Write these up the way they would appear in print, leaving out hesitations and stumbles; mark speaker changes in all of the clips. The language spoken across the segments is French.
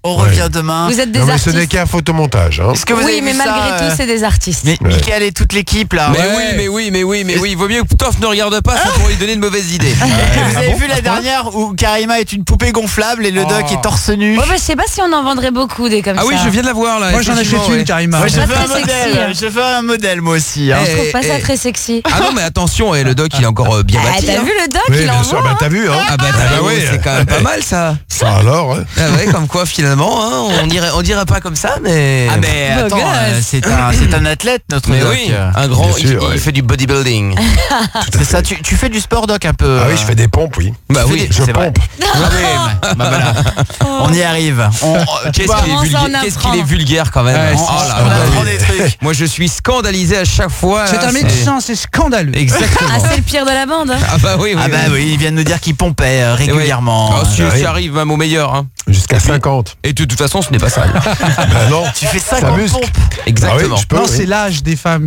Speaker 1: On revient demain.
Speaker 2: Vous êtes des
Speaker 3: Non, mais
Speaker 2: artistes.
Speaker 3: ce n'est qu'un photomontage. Hein.
Speaker 1: Est-ce que vous avez
Speaker 2: Oui, mais
Speaker 1: vu ça,
Speaker 2: malgré tout, c'est des artistes.
Speaker 1: Mais Mickaël et toute l'équipe là.
Speaker 4: Mais oui. Il vaut mieux que Toff ne regarde pas, ça pourrait lui donner de mauvaises idées.
Speaker 1: Vous avez vu la dernière où Karima est une poupée gonflable et le doc est torse nu.
Speaker 2: Ouais, bah, je sais pas si on en vendrait beaucoup des comme
Speaker 4: Ah
Speaker 2: ça.
Speaker 4: oui, je viens de la voir là.
Speaker 5: Moi, j'en achète
Speaker 4: effectivement,
Speaker 5: une, Karima.
Speaker 1: Moi, je
Speaker 2: pas
Speaker 1: fais un
Speaker 2: très sexy,
Speaker 1: modèle.
Speaker 2: hein.
Speaker 1: Je fais un modèle moi aussi. Hein.
Speaker 2: Je trouve pas ça très sexy.
Speaker 4: Ah non, mais attention, le doc il est encore bien
Speaker 2: Ah,
Speaker 4: bâti.
Speaker 2: t'as
Speaker 4: hein.
Speaker 2: vu le doc,
Speaker 3: Oui,
Speaker 2: il
Speaker 3: bien sûr,
Speaker 2: envoie.
Speaker 3: t'as vu, hein.
Speaker 4: Ah bah
Speaker 3: oui.
Speaker 4: c'est quand même pas mal ça.
Speaker 3: Ça alors, hein.
Speaker 4: Ah ouais, comme quoi finalement, hein, on dirait pas comme ça, mais.
Speaker 1: Ah mais
Speaker 2: Beau
Speaker 1: attends,
Speaker 2: gosse.
Speaker 1: c'est un athlète notre
Speaker 4: Mais
Speaker 1: doc.
Speaker 4: oui, un grand,
Speaker 3: Bien sûr,
Speaker 4: il
Speaker 3: ouais.
Speaker 4: fait du bodybuilding.
Speaker 1: C'est ça. Tu fais du sport doc un peu.
Speaker 3: Ah oui, je fais des pompes, oui.
Speaker 4: Bah
Speaker 1: Tu fais
Speaker 4: oui,
Speaker 1: des-
Speaker 3: Je
Speaker 1: c'est vrai.
Speaker 3: pompe.
Speaker 1: Bah voilà. On y arrive.
Speaker 4: Qu'est-ce
Speaker 2: vois,
Speaker 4: qu'il est
Speaker 2: comment ça
Speaker 4: vulgaire,
Speaker 2: en
Speaker 4: qu'est-ce
Speaker 2: apprend
Speaker 4: qu'il est vulgaire quand même.
Speaker 5: Ouais,
Speaker 4: Oh
Speaker 5: c'est
Speaker 4: là
Speaker 1: on
Speaker 4: là.
Speaker 1: apprend des trucs.
Speaker 4: Moi je suis scandalisé à chaque fois.
Speaker 5: C'est
Speaker 4: là,
Speaker 5: un médecin, c'est scandaleux.
Speaker 4: Exactement.
Speaker 2: Ah, c'est le pire de la bande. Hein.
Speaker 4: Ah bah oui,
Speaker 1: Ah bah oui, ils viennent nous dire qu'ils pompaient régulièrement.
Speaker 4: Oh, si
Speaker 3: Ah oui.
Speaker 4: ça arrive même au meilleur. Hein.
Speaker 3: Jusqu'à 50.
Speaker 4: Et de toute façon, ce n'est pas ça.
Speaker 3: Bah non.
Speaker 1: Tu fais
Speaker 3: Ça
Speaker 1: 50
Speaker 3: muscle.
Speaker 1: pompes.
Speaker 4: Exactement.
Speaker 3: Ah oui, je peux,
Speaker 5: Non,
Speaker 3: oui.
Speaker 5: c'est l'âge des femmes.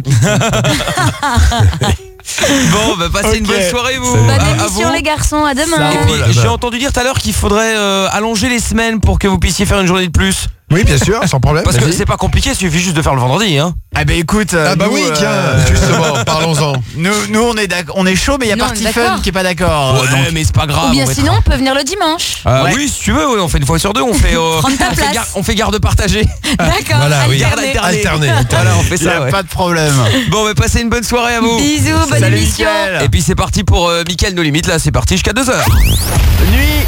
Speaker 4: Bon, bah passez une
Speaker 1: Ok.
Speaker 4: bonne soirée vous.
Speaker 2: Bonne
Speaker 4: À
Speaker 2: émission
Speaker 4: vous.
Speaker 2: les garçons, à demain.
Speaker 1: Ça
Speaker 4: Et puis
Speaker 3: Oh là là.
Speaker 4: j'ai entendu dire tout à l'heure qu'il faudrait allonger les semaines pour que vous puissiez faire une journée de plus.
Speaker 3: Oui, bien sûr, sans problème.
Speaker 4: Parce que
Speaker 3: vas-y.
Speaker 4: c'est pas compliqué, il suffit juste de faire le vendredi. Hein.
Speaker 1: Ah bah écoute.
Speaker 3: Ah bah
Speaker 1: nous,
Speaker 3: oui, tiens, justement, parlons-en.
Speaker 1: Nous on est chaud, mais il y a
Speaker 2: Nous, on
Speaker 1: Party
Speaker 2: est
Speaker 1: Fun
Speaker 2: d'accord.
Speaker 1: qui est pas d'accord.
Speaker 4: Ouais,
Speaker 1: Donc,
Speaker 4: mais c'est pas grave.
Speaker 2: Ou bien
Speaker 4: on va
Speaker 2: sinon,
Speaker 4: être-
Speaker 2: on peut venir le dimanche.
Speaker 1: Ouais.
Speaker 4: Oui, si tu veux, ouais, on fait une fois sur deux, on fait,
Speaker 2: Prendre ta place.
Speaker 4: on fait garde partagée.
Speaker 2: D'accord,
Speaker 3: Voilà, oui.
Speaker 2: alterné.
Speaker 3: Alterné.
Speaker 4: Voilà, on fait
Speaker 1: il y
Speaker 4: ça.
Speaker 1: a
Speaker 4: Ouais.
Speaker 1: pas de problème.
Speaker 4: Bon, bah passez une bonne soirée à vous.
Speaker 2: Bisous, bonne
Speaker 1: Salut,
Speaker 2: émission.
Speaker 1: Mickaël.
Speaker 4: Et puis c'est parti pour Mickaël No Limites, là c'est parti jusqu'à 2h.
Speaker 1: Nuit.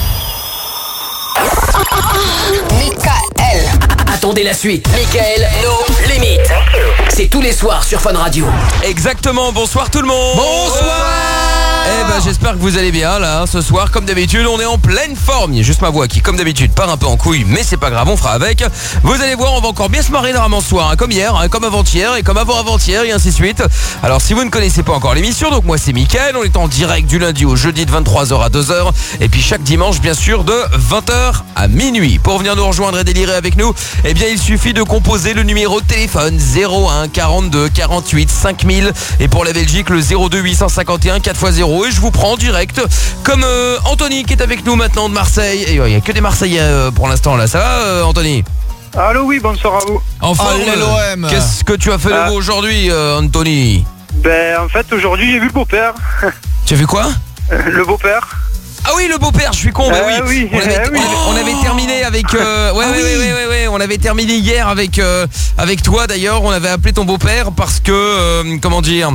Speaker 6: Mickaël. Attendez la suite. Mickaël, No Limites. C'est tous les soirs sur Fun Radio.
Speaker 4: Exactement, bonsoir tout le monde.
Speaker 6: Bonsoir.
Speaker 4: Eh ben j'espère que vous allez bien là, ce soir comme d'habitude on est en pleine forme. Il y a juste ma voix qui comme d'habitude part un peu en couille, mais c'est pas grave, on fera avec. Vous allez voir, on va encore bien se marrer normalement ce soir, hein, comme hier, hein, comme avant-hier et comme avant-avant-hier et ainsi de suite. Alors si vous ne connaissez pas encore l'émission, donc moi c'est Mickaël, on est en direct du lundi au jeudi de 23h à 2h et puis chaque dimanche bien sûr de 20h à minuit. Pour venir nous rejoindre et délirer avec nous, eh bien il suffit de composer le numéro de téléphone 01 42 48 5000 et pour la Belgique le 02 851 4x0 et je vous prends en direct comme Anthony qui est avec nous maintenant de Marseille. Et il n'y a que des Marseillais pour l'instant là, ça va Anthony?
Speaker 7: Allô, oui, bonsoir à vous.
Speaker 4: En forme,
Speaker 1: Allez, l'OM.
Speaker 4: Qu'est-ce que tu as fait de beau aujourd'hui Anthony?
Speaker 7: Ben, en fait, aujourd'hui, j'ai vu le beau-père.
Speaker 4: Tu as vu quoi?
Speaker 7: Le beau-père.
Speaker 4: Ah oui, le beau-père, je suis con, mais oui.
Speaker 7: oui,
Speaker 4: On avait terminé avec ouais, on avait terminé hier avec toi d'ailleurs, on avait appelé ton beau-père parce que comment dire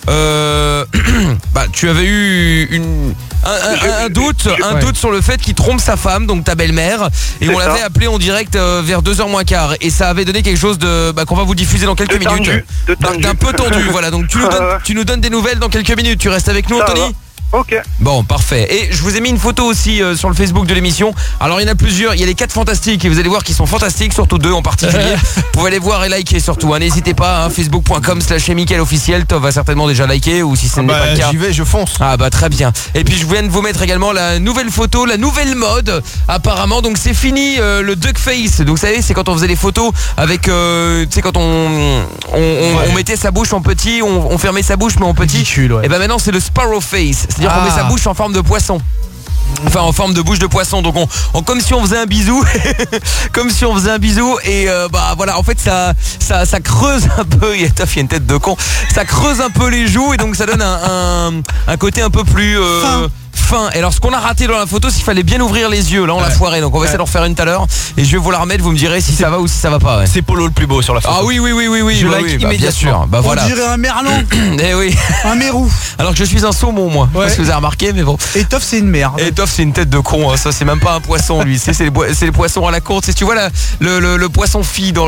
Speaker 4: bah tu avais eu un doute sur le fait qu'il trompe sa femme, donc ta belle-mère, et
Speaker 7: C'est
Speaker 4: on
Speaker 7: ça.
Speaker 4: l'avait appelé en direct vers 2h moins quart et ça avait donné quelque chose de qu'on va vous diffuser dans quelques
Speaker 7: De tendu,
Speaker 4: minutes.
Speaker 7: de tendu.
Speaker 4: D'un peu tendu, voilà. Donc tu nous donnes des nouvelles dans quelques minutes. Tu restes avec nous
Speaker 7: Ça
Speaker 4: Anthony?
Speaker 7: va. Ok.
Speaker 4: Bon, parfait. Et je vous ai mis une photo aussi sur le Facebook de l'émission. Alors il y en a plusieurs, il y a les 4 fantastiques et vous allez voir qu'ils sont fantastiques, surtout 2 en particulier. Vous pouvez aller voir et liker surtout, hein. N'hésitez pas, hein, facebook.com/Mickaël officiel. Toi va certainement déjà liker ou si ce n'est pas le cas.
Speaker 3: J'y vais, je fonce.
Speaker 4: Ah bah très bien. Et puis je viens de vous mettre également la nouvelle photo, la nouvelle mode apparemment. Donc c'est fini le duck face. Donc vous savez c'est quand on faisait les photos avec tu sais quand on mettait sa bouche en petit, on fermait sa bouche mais en petit.
Speaker 5: Ridicule, ouais.
Speaker 4: Et ben maintenant c'est le sparrow face. C'est-à-dire qu'on met sa bouche en forme de poisson. Enfin en forme de bouche de poisson. Donc on comme si on faisait un bisou. Comme si on faisait un bisou. Et bah voilà, en fait ça creuse un peu. Il y a une tête de con. Ça creuse un peu les joues et donc ça donne un côté un peu plus fin. Et alors ce qu'on a raté dans la photo, c'est qu'il fallait bien ouvrir les yeux. Là on l'a foiré, donc on va essayer d'en refaire une tout à l'heure. Et je vais vous la remettre, vous me direz si ça va ou si ça va pas. Ouais.
Speaker 1: C'est Polo le plus beau sur la photo.
Speaker 4: Ah oui,
Speaker 1: Je
Speaker 4: bah
Speaker 1: like
Speaker 4: oui, bah, bien
Speaker 1: immédiatement.
Speaker 4: sûr. Bah voilà.
Speaker 5: On dirait un merlan,
Speaker 4: Eh oui.
Speaker 5: un mérou.
Speaker 4: Alors que je suis un saumon moi.
Speaker 5: Ouais.
Speaker 4: Parce que vous avez remarqué, mais bon.
Speaker 5: Et Toff, c'est une merde.
Speaker 4: Et Toff c'est une tête de con, hein. Ça c'est même pas un poisson lui, c'est les poissons à la courte. Tu vois le poisson fille dans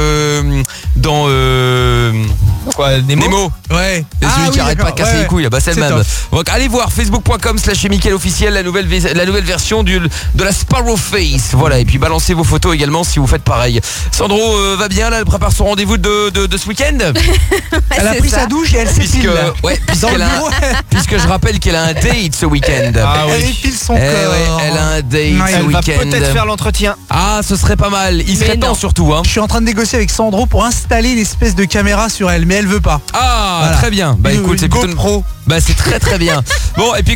Speaker 1: Quoi,
Speaker 4: Nemo.
Speaker 5: Ouais.
Speaker 4: Et celui qui arrête pas de
Speaker 5: d'accord.
Speaker 4: casser
Speaker 5: Ouais,
Speaker 4: les couilles, bah c'est le
Speaker 5: c'est
Speaker 4: même.
Speaker 5: Toff.
Speaker 4: Donc allez voir facebook.com/Mickaël officiel, la nouvelle version de la Sparrow Face. Voilà, et puis balancez vos photos également si vous faites pareil. Sandro va bien là, elle prépare son rendez-vous de ce week-end.
Speaker 5: Elle a pris sa douche et elle s'épile. là. Dans le bureau,
Speaker 4: puisque je rappelle qu'elle a un date ce week-end.
Speaker 5: elle épile son
Speaker 4: Eh
Speaker 5: corps.
Speaker 4: ouais, elle a un date
Speaker 5: Ouais,
Speaker 4: ce
Speaker 5: elle
Speaker 1: va
Speaker 4: week-end.
Speaker 1: peut-être faire l'entretien.
Speaker 4: Ah, ce serait pas mal. Il serait temps surtout, hein.
Speaker 5: Je suis en train de négocier avec Sandro pour installer une espèce de caméra sur elle, mais elle veut pas.
Speaker 4: Ah,
Speaker 5: Voilà.
Speaker 4: très bien. Bah
Speaker 5: Une-
Speaker 4: écoute, c'est
Speaker 5: une
Speaker 4: plutôt
Speaker 5: GoPro.
Speaker 4: Bah c'est très très bien. Bon, et puis comme chaque soir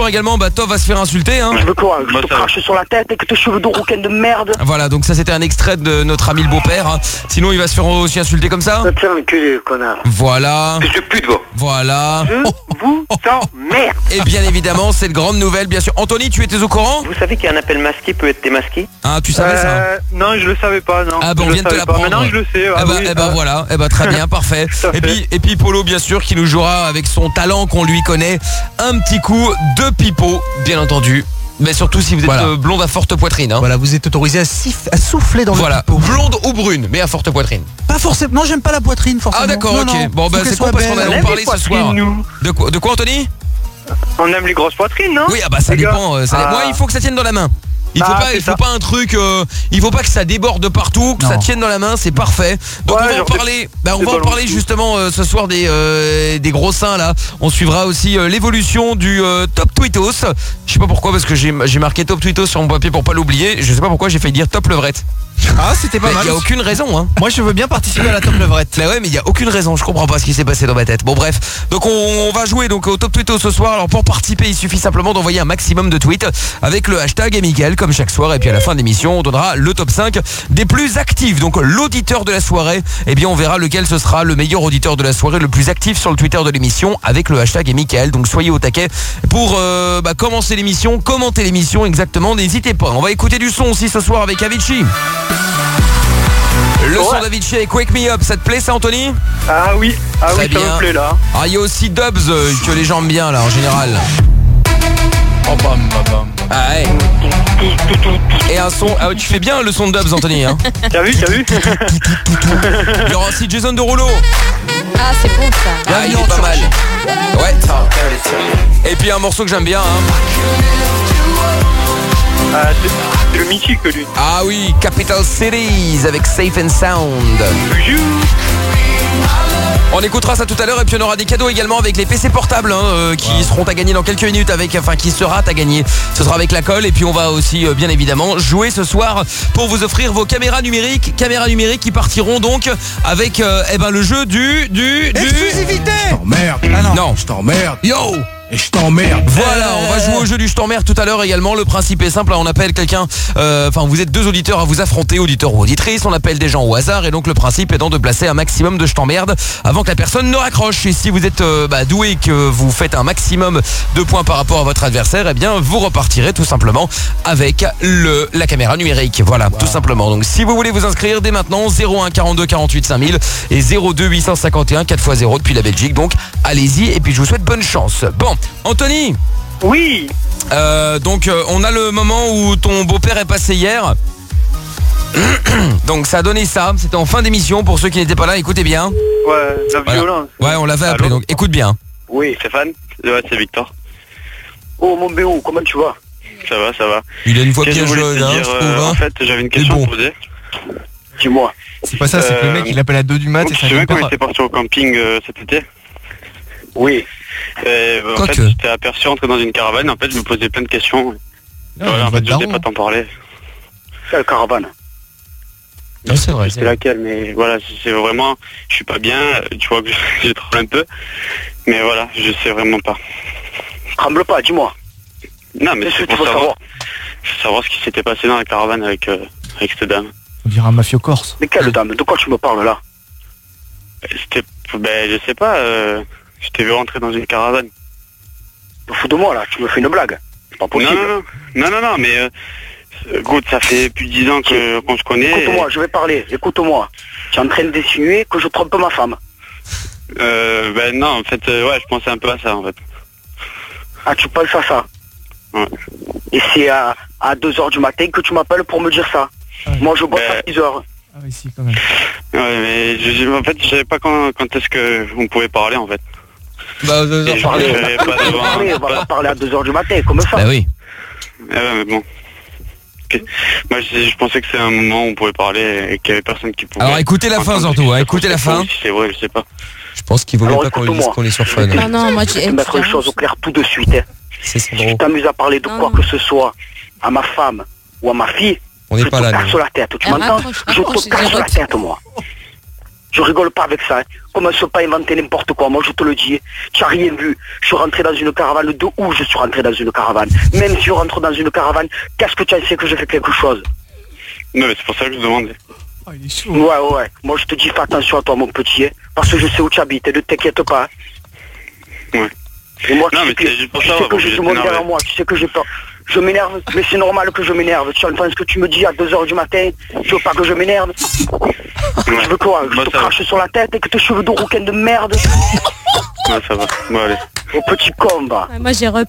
Speaker 4: soir également, Tov va se faire insulter. Hein.
Speaker 8: Je veux quoi? Je te crache sur la tête avec tes cheveux de rouquin de merde.
Speaker 4: Voilà, donc ça c'était un extrait de notre ami le beau-père. Hein. Sinon il va se faire aussi insulter comme ça.
Speaker 8: Tiens, enculé, connard.
Speaker 4: Voilà.
Speaker 8: Fils de pute, va.
Speaker 4: Voilà.
Speaker 8: Je vous emmerde.
Speaker 4: Et bien évidemment, c'est une grande nouvelle, bien sûr. Anthony, tu étais au courant?
Speaker 9: Vous savez qu'il y a un appel masqué peut être démasqué?
Speaker 4: Ah, tu savais ça?
Speaker 7: Non, je le savais pas, non.
Speaker 4: Ah on vient de te l'apprendre.
Speaker 7: Maintenant, je le sais.
Speaker 4: Voilà, très bien, parfait. Et puis Polo, bien sûr, qui nous jouera avec son talent qu'on lui connaît, un petit coup de pipeau, bien entendu. Mais surtout si vous êtes blonde à forte poitrine. Hein.
Speaker 5: Voilà, vous êtes autorisé à souffler dans le pipeau.
Speaker 4: Blonde ou brune, mais à forte poitrine.
Speaker 5: Pas forcément, non, j'aime pas la poitrine forcément.
Speaker 4: Ah d'accord, ok.
Speaker 5: Non.
Speaker 4: Bon, c'est con parce qu'on allait en parler ce soir. De quoi, Anthony?
Speaker 7: On aime les grosses poitrines, non?
Speaker 4: Oui, ça dépend. Moi, il faut que ça tienne dans la main. Il faut pas un truc, il faut pas que ça déborde partout, que ça tienne dans la main, c'est parfait. Donc on va en parler justement ce soir des gros seins là. On suivra aussi l'évolution du top tweetos. Je sais pas pourquoi parce que j'ai marqué top tweetos sur mon papier pour pas l'oublier. Je sais pas pourquoi j'ai failli dire top levrette.
Speaker 1: Ah, c'était pas mal.
Speaker 4: Il y a aucune raison hein.
Speaker 1: Moi je veux bien participer à la top levrette.
Speaker 4: Mais ouais, mais il y a aucune raison, je comprends pas ce qui s'est passé dans ma tête. Bon bref, donc on va jouer donc au top tweetos ce soir. Alors pour participer, il suffit simplement d'envoyer un maximum de tweets avec le hashtag Mickaël comme chaque soir et puis à la fin de l'émission, on donnera le top 5 des plus actifs. Donc l'auditeur de la soirée, on verra lequel ce sera le meilleur auditeur de la soirée le plus actif sur le Twitter de l'émission avec le hashtag Mickaël. Donc soyez au taquet pour commencer l'émission, commenter l'émission exactement, n'hésitez pas. On va écouter du son aussi ce soir avec Avicii. Le son d'Avicii avec Wake Me Up, ça te plaît ça Anthony?
Speaker 7: Ah oui,
Speaker 4: Très bien.
Speaker 7: Ça me plaît là.
Speaker 4: Ah il y a aussi Dubs que les gens aiment bien là en général.
Speaker 1: Oh bam.
Speaker 4: Ah ouais. Et un son, tu fais bien le son de Dubs Anthony hein.
Speaker 7: T'as vu
Speaker 4: Il y aura aussi Jason Derulo.
Speaker 2: Ah, c'est bon ça.
Speaker 4: Ah il est pas mal. Ouais. Et puis un morceau que j'aime bien hein.
Speaker 7: C'est le mythique lui.
Speaker 4: Ah oui, Capital Cities avec Safe and Sound. On écoutera ça tout à l'heure et puis on aura des cadeaux également avec les PC portables qui seront à gagner dans quelques minutes qui sera à gagner. Ce sera avec la colle et puis on va aussi bien évidemment jouer ce soir pour vous offrir vos caméras numériques qui partiront donc avec le jeu du
Speaker 5: exclusivité.
Speaker 3: Je t'emmerde.
Speaker 5: Ah
Speaker 3: non, je t'emmerde.
Speaker 4: Yo.
Speaker 3: Et je t'emmerde.
Speaker 4: Voilà, on va jouer au jeu du je t'emmerde tout à l'heure également. Le principe est simple, on appelle quelqu'un, vous êtes deux auditeurs à vous affronter, auditeur ou auditrice, on appelle des gens au hasard et donc le principe étant de placer un maximum de je t'emmerde avant que la personne ne raccroche. Et si vous êtes doué et que vous faites un maximum de points par rapport à votre adversaire, vous repartirez tout simplement avec la caméra numérique. Voilà, tout simplement. Donc si vous voulez vous inscrire dès maintenant, 01 42 48 5000 et 02 851 4x0 depuis la Belgique. Donc allez-y et puis je vous souhaite bonne chance. Bon, Anthony.
Speaker 7: Oui.
Speaker 4: On a le moment où ton beau-père est passé hier. Donc ça a donné ça. C'était en fin d'émission pour ceux qui n'étaient pas là. Écoutez bien.
Speaker 7: Ouais, la violence.
Speaker 4: Ouais, on l'avait appelé. Donc écoute bien.
Speaker 9: Oui, Stéphane. Ouais, c'est Victor.
Speaker 8: Oh mon béo, comment tu vas?
Speaker 9: Ça va.
Speaker 4: Il a une voix bien jeune, je trouve.
Speaker 9: En fait, j'avais une question à te poser.
Speaker 8: Dis-moi.
Speaker 1: C'est pas ça, c'est que le mec il appelle à 2 du mat et
Speaker 9: tu
Speaker 1: ça
Speaker 9: te souviens quand on était parti au camping cet été?
Speaker 8: Oui.
Speaker 9: En fait, j'étais aperçu entrer dans une caravane. En fait, je me posais plein de questions. En fait, je ne voulais pas t'en parler.
Speaker 8: Quelle caravane?
Speaker 4: Non, c'est vrai.
Speaker 9: C'est laquelle, mais voilà, c'est vraiment... Je suis pas bien, tu vois que je tremble un peu. Mais voilà, je sais vraiment pas.
Speaker 8: Tremble pas, dis-moi.
Speaker 9: Non, mais c'est pour savoir ce qui s'était passé dans la caravane avec cette dame.
Speaker 1: On dirait un mafieux corse.
Speaker 8: Mais quelle dame? De quoi tu me parles là?
Speaker 9: C'était... je sais pas... Je t'ai vu rentrer dans une caravane.
Speaker 8: Tu te fous de moi là, tu me fais une blague. C'est pas possible.
Speaker 9: Non, mais écoute, ça fait plus de 10 ans qu'on se connaît.
Speaker 8: Écoute-moi, je vais parler, écoute-moi. Tu es en train d'insinuer que je trompe ma femme.
Speaker 9: Non, en fait, je pensais un peu à ça en fait.
Speaker 8: Ah, tu penses à ça?
Speaker 9: Ouais.
Speaker 8: Et c'est à 2h du matin que tu m'appelles pour me dire ça. Ouais. Moi je bosse à 6h.
Speaker 1: Ah oui, si, quand même.
Speaker 9: Ouais, mais en fait, je savais pas quand est-ce qu'on pouvait parler en fait.
Speaker 8: On va pas parler à 2h du matin, comme ça.
Speaker 4: Bah oui.
Speaker 9: Ouais, mais bon. Okay. Moi, je pensais que c'est un moment où on pouvait parler et qu'il y avait personne qui pouvait...
Speaker 4: Alors écoutez la fin surtout, écoutez la fin.
Speaker 9: Si c'est vrai, je sais pas.
Speaker 4: Je pense qu'il vaut mieux pas qu'on lui dise qu'on est sur Fun.
Speaker 2: Non, moi j'ai...
Speaker 8: mettre les choses au clair tout de suite.
Speaker 4: C'est
Speaker 8: si tu t'amuses à parler de quoi que ce soit à ma femme ou à ma fille,
Speaker 4: on n'est pas là.
Speaker 8: Je te casse la tête, tu m'entends? Je te casse la tête, moi. Je rigole pas avec ça. Hein. Commence pas à inventer n'importe quoi. Moi, je te le dis. Tu n'as rien vu. Je suis rentré dans une caravane. De où je suis rentré dans une caravane? Même si je rentre dans une caravane, qu'est-ce que tu as essayé que je fais quelque chose?
Speaker 9: Non, mais c'est pour ça que je demandais.
Speaker 5: Oh, il est chaud.
Speaker 8: Ouais. Moi, je te dis, fais attention à toi, mon petit. Hein, parce que je sais où tu habites. Et ne t'inquiète pas.
Speaker 9: Ouais.
Speaker 8: Et moi,
Speaker 9: Non, mais
Speaker 8: tu
Speaker 9: c'est juste pour
Speaker 8: sais
Speaker 9: ça,
Speaker 8: que je
Speaker 9: vous
Speaker 8: suis
Speaker 9: êtes
Speaker 8: mon
Speaker 9: énervé.
Speaker 8: derrière moi. Tu sais que j'ai peur. Je m'énerve, mais c'est normal que je m'énerve. Tu entends ce que tu me dis à 2h du matin? Tu veux pas que je m'énerve? Tu veux quoi? Je
Speaker 9: Moi,
Speaker 8: te
Speaker 9: ça va.
Speaker 8: crache sur la tête et que tes cheveux de rouquin de merde?
Speaker 9: Ouais, ça va. Bon, allez.
Speaker 8: Au petit con, va.
Speaker 2: Ouais, moi j'ai rep.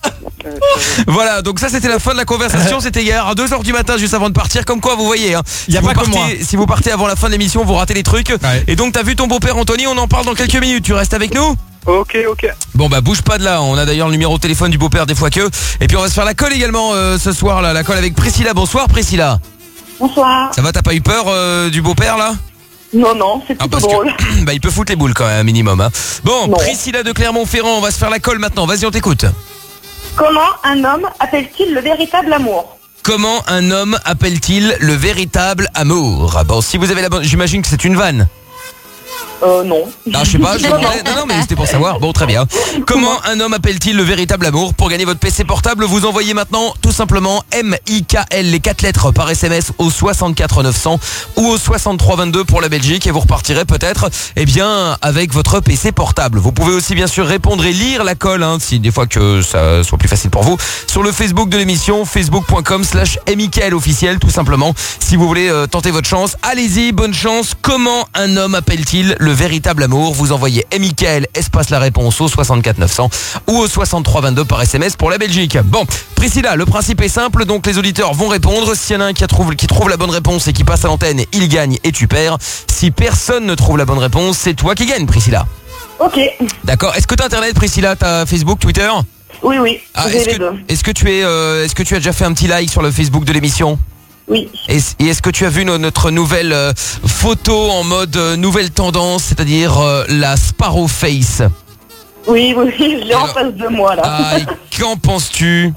Speaker 4: Voilà, donc ça c'était la fin de la conversation. C'était hier à 2h du matin juste avant de partir. Comme quoi vous voyez hein,
Speaker 1: Y a
Speaker 4: si
Speaker 1: pas
Speaker 4: vous
Speaker 1: que moi.
Speaker 4: partez, si vous partez avant la fin de l'émission, vous ratez les trucs.
Speaker 1: Ouais.
Speaker 4: Et donc t'as vu ton beau-père Anthony, on en parle dans quelques minutes. Tu restes avec nous?
Speaker 7: Ok.
Speaker 4: Bon bah bouge pas de là, on a d'ailleurs le numéro de téléphone du beau-père des fois que. Et puis on va se faire la colle également ce soir là, la colle avec Priscilla. Bonsoir Priscilla.
Speaker 10: Bonsoir.
Speaker 4: Ça va, t'as pas eu peur du beau-père là?
Speaker 10: Non, c'est plutôt drôle.
Speaker 4: que bah il peut foutre les boules quand même un minimum hein. Bon,
Speaker 10: Non.
Speaker 4: Priscilla de Clermont-Ferrand, on va se faire la colle maintenant. Vas-y, on t'écoute.
Speaker 10: Comment un homme appelle-t-il le véritable amour?
Speaker 4: Comment un homme appelle-t-il le véritable amour? Bon, si vous avez la bonne, j'imagine que c'est une vanne.
Speaker 10: Non.
Speaker 4: Ah, je sais pas, je vous demandais. Non, mais c'était pour savoir. Bon, très bien. Comment un homme appelle-t-il le véritable amour? Pour gagner votre PC portable, vous envoyez maintenant tout simplement M-I-K-L, les 4 lettres par SMS au 64 900 ou au 63 22 pour la Belgique et vous repartirez peut-être, eh bien, avec votre PC portable. Vous pouvez aussi bien sûr répondre et lire la colle, hein, si des fois que ça soit plus facile pour vous, sur le Facebook de l'émission, facebook.com/MIKL officiel, tout simplement. Si vous voulez tenter votre chance, allez-y, bonne chance. Comment un homme appelle-t-il le véritable amour? Vous envoyez MIKL, espace la réponse au 64 900 ou au 63 22 par SMS pour la Belgique. Bon, Priscilla, le principe est simple, donc les auditeurs vont répondre. S'il y en a un qui trouve la bonne réponse et qui passe à l'antenne, il gagne et tu perds. Si personne ne trouve la bonne réponse, c'est toi qui gagne, Priscilla.
Speaker 10: Ok.
Speaker 4: D'accord. Est-ce que t'as internet, Priscilla? T'as Facebook, Twitter?
Speaker 10: Oui.
Speaker 4: Ah,
Speaker 10: J'ai
Speaker 4: est-ce
Speaker 10: les deux.
Speaker 4: est-ce que tu as déjà fait un petit like sur le Facebook de l'émission?
Speaker 10: Oui.
Speaker 4: Et est-ce que tu as vu notre nouvelle photo en mode nouvelle tendance, c'est-à-dire la Sparrow Face?
Speaker 10: Oui, je l'ai en face de moi là.
Speaker 4: Ah, et qu'en penses-tu?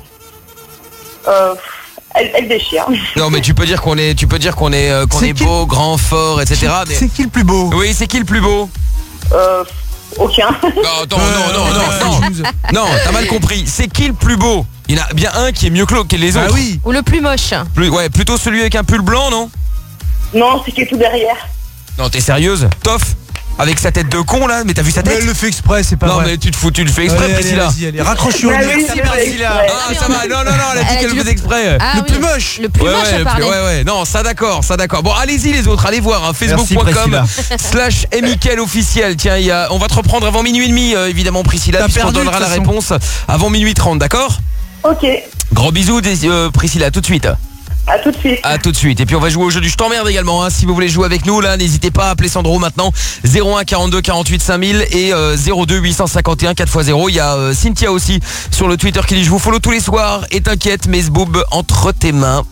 Speaker 10: Elle déchire.
Speaker 4: Non, mais tu peux dire qu'on est
Speaker 5: C'est qui-
Speaker 4: beau, grand, fort, etc. mais-
Speaker 5: C'est qui le plus beau?
Speaker 4: Oui, c'est qui le plus beau?
Speaker 10: Aucun.
Speaker 4: Non, non, t'as mal compris. C'est qui le plus beau? Il y en a bien un qui est mieux que les autres.
Speaker 5: Ah oui.
Speaker 2: Ou le plus moche.
Speaker 4: Plutôt celui avec un pull blanc, non?
Speaker 10: Non, c'est qui est tout derrière.
Speaker 4: Non, t'es sérieuse? Toff? Avec sa tête de con là, mais t'as vu sa
Speaker 5: Mais
Speaker 4: tête?
Speaker 5: elle le fait exprès, c'est pas
Speaker 4: Non,
Speaker 5: vrai.
Speaker 4: mais tu le fais exprès,
Speaker 5: Allez,
Speaker 4: Priscilla.
Speaker 5: Vas-y, allez, raccroche sur
Speaker 10: Bah
Speaker 5: lui.
Speaker 10: oui,
Speaker 1: Merci,
Speaker 10: je l'ai
Speaker 1: Priscilla.
Speaker 10: fait.
Speaker 4: Ah, ça va, non, elle a dit
Speaker 2: Elle
Speaker 4: qu'elle
Speaker 2: dit
Speaker 4: faisait exprès.
Speaker 2: Ah,
Speaker 5: Le
Speaker 2: oui.
Speaker 5: plus moche.
Speaker 2: Le plus moche à parler.
Speaker 4: ouais. Non, ça d'accord. Bon, allez-y les autres, allez voir, hein,
Speaker 1: Merci,
Speaker 4: facebook.com/MIKL officiel. Tiens, on va te reprendre avant minuit et demi, évidemment, Priscilla,
Speaker 5: T'as
Speaker 4: puisqu'on
Speaker 5: perdu,
Speaker 4: donnera
Speaker 5: de
Speaker 4: la
Speaker 5: toute
Speaker 4: réponse avant minuit 30, d'accord?
Speaker 10: Ok.
Speaker 4: Gros bisous, Priscilla, à tout de suite.
Speaker 10: À tout de suite.
Speaker 4: À tout de suite. Et puis on va jouer au jeu du Je t'emmerde également, hein. Si vous voulez jouer avec nous là, n'hésitez pas à appeler Sandro maintenant, 01 42 48 5000 et 02 851 4x0. Il y a Cynthia aussi sur le Twitter qui dit je vous follow tous les soirs et t'inquiète, mes zboob entre tes mains.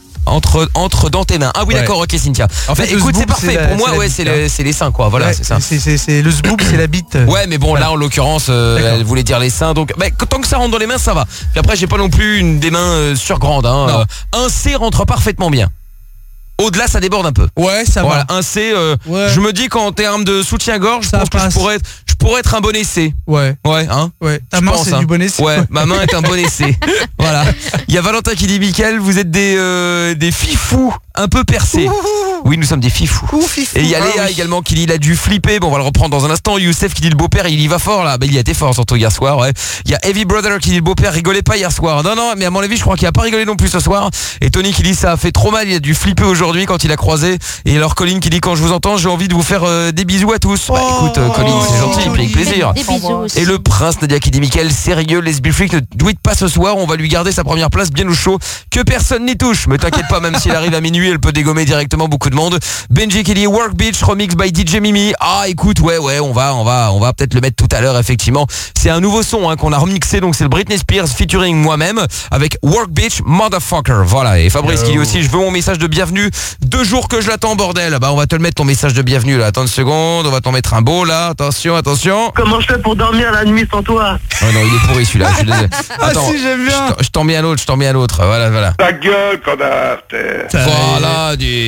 Speaker 4: Entre dans tes mains. Ah oui,
Speaker 5: Ouais.
Speaker 4: d'accord, ok, Cynthia.
Speaker 5: En fait, le
Speaker 4: écoute, c'est
Speaker 5: zboob,
Speaker 4: parfait.
Speaker 5: c'est la-
Speaker 4: Pour moi,
Speaker 5: c'est la
Speaker 4: ouais,
Speaker 5: bite,
Speaker 4: c'est les seins, quoi. Voilà,
Speaker 5: Ouais,
Speaker 4: c'est ça.
Speaker 5: C'est le zboob, c'est la bite.
Speaker 4: Ouais, mais bon,
Speaker 5: Voilà.
Speaker 4: là, en l'occurrence,
Speaker 5: D'accord.
Speaker 4: elle voulait dire les seins. Donc, tant que ça rentre dans les mains, ça va. Puis après, j'ai pas non plus des mains surgrandes. Hein.
Speaker 5: Non.
Speaker 4: Un C rentre parfaitement bien. Au-delà, ça déborde un peu.
Speaker 5: Ouais, ça
Speaker 4: Voilà,
Speaker 5: va.
Speaker 4: un C.
Speaker 5: Ouais.
Speaker 4: Je me dis qu'en termes de soutien-gorge, je
Speaker 5: Ça
Speaker 4: pense que
Speaker 5: passe.
Speaker 4: je pourrais être un bon essai.
Speaker 5: Ouais.
Speaker 4: Ouais, hein.
Speaker 5: Ta
Speaker 4: Je
Speaker 5: main,
Speaker 4: pense,
Speaker 5: c'est
Speaker 4: hein.
Speaker 5: du bon essai.
Speaker 4: Ouais, ma main est un bon essai. Voilà. Il y a Valentin qui dit Mickaël, vous êtes des fifous un peu percés. Oui, nous sommes des fifous. Et il y a Léa également qui dit il a dû flipper. Bon, on va le reprendre dans un instant. Youssef qui dit le beau-père, il y va fort là. Il y a été fort surtout hier soir, ouais. Il y a Heavy Brother qui dit le beau-père rigolait pas hier soir. Non, mais à mon avis, je crois qu'il a pas rigolé non plus ce soir. Et Tony qui dit ça a fait trop mal, il a dû flipper aujourd'hui quand il a croisé. Et alors Colin qui dit quand je vous entends, j'ai envie de vous faire des bisous à tous. Bah écoute, Colin, c'est gentil, avec plaisir.
Speaker 2: Des bisous aussi.
Speaker 4: Et le prince Nadia qui dit Mickaël, sérieux, Lesbi Freak ne tweet pas ce soir, on va lui garder sa première place bien au chaud, que personne n'y touche. Mais t'inquiète pas, même s'il arrive à minuit, elle peut dégommer directement beaucoup de monde. Benji qui dit Work Beach remix by DJ Mimi. Ah écoute, ouais, on va peut-être le mettre tout à l'heure effectivement. C'est un nouveau son qu'on a remixé, donc c'est le Britney Spears featuring moi-même avec Work Beach Motherfucker. Voilà, et Fabrice qui dit aussi je veux mon message de bienvenue. 2 jours que je l'attends bordel. Bah on va te le mettre ton message de bienvenue là. Attends une seconde, on va t'en mettre un beau là. Attention.
Speaker 11: Comment je fais pour dormir la nuit sans toi?
Speaker 4: Oh non, il est pourri celui-là, je suis désolé. Attends,
Speaker 5: si, j'aime bien.
Speaker 4: je t'en mets un autre, Voilà.
Speaker 3: Ta gueule, connard.
Speaker 4: Voilà, et puis il y en a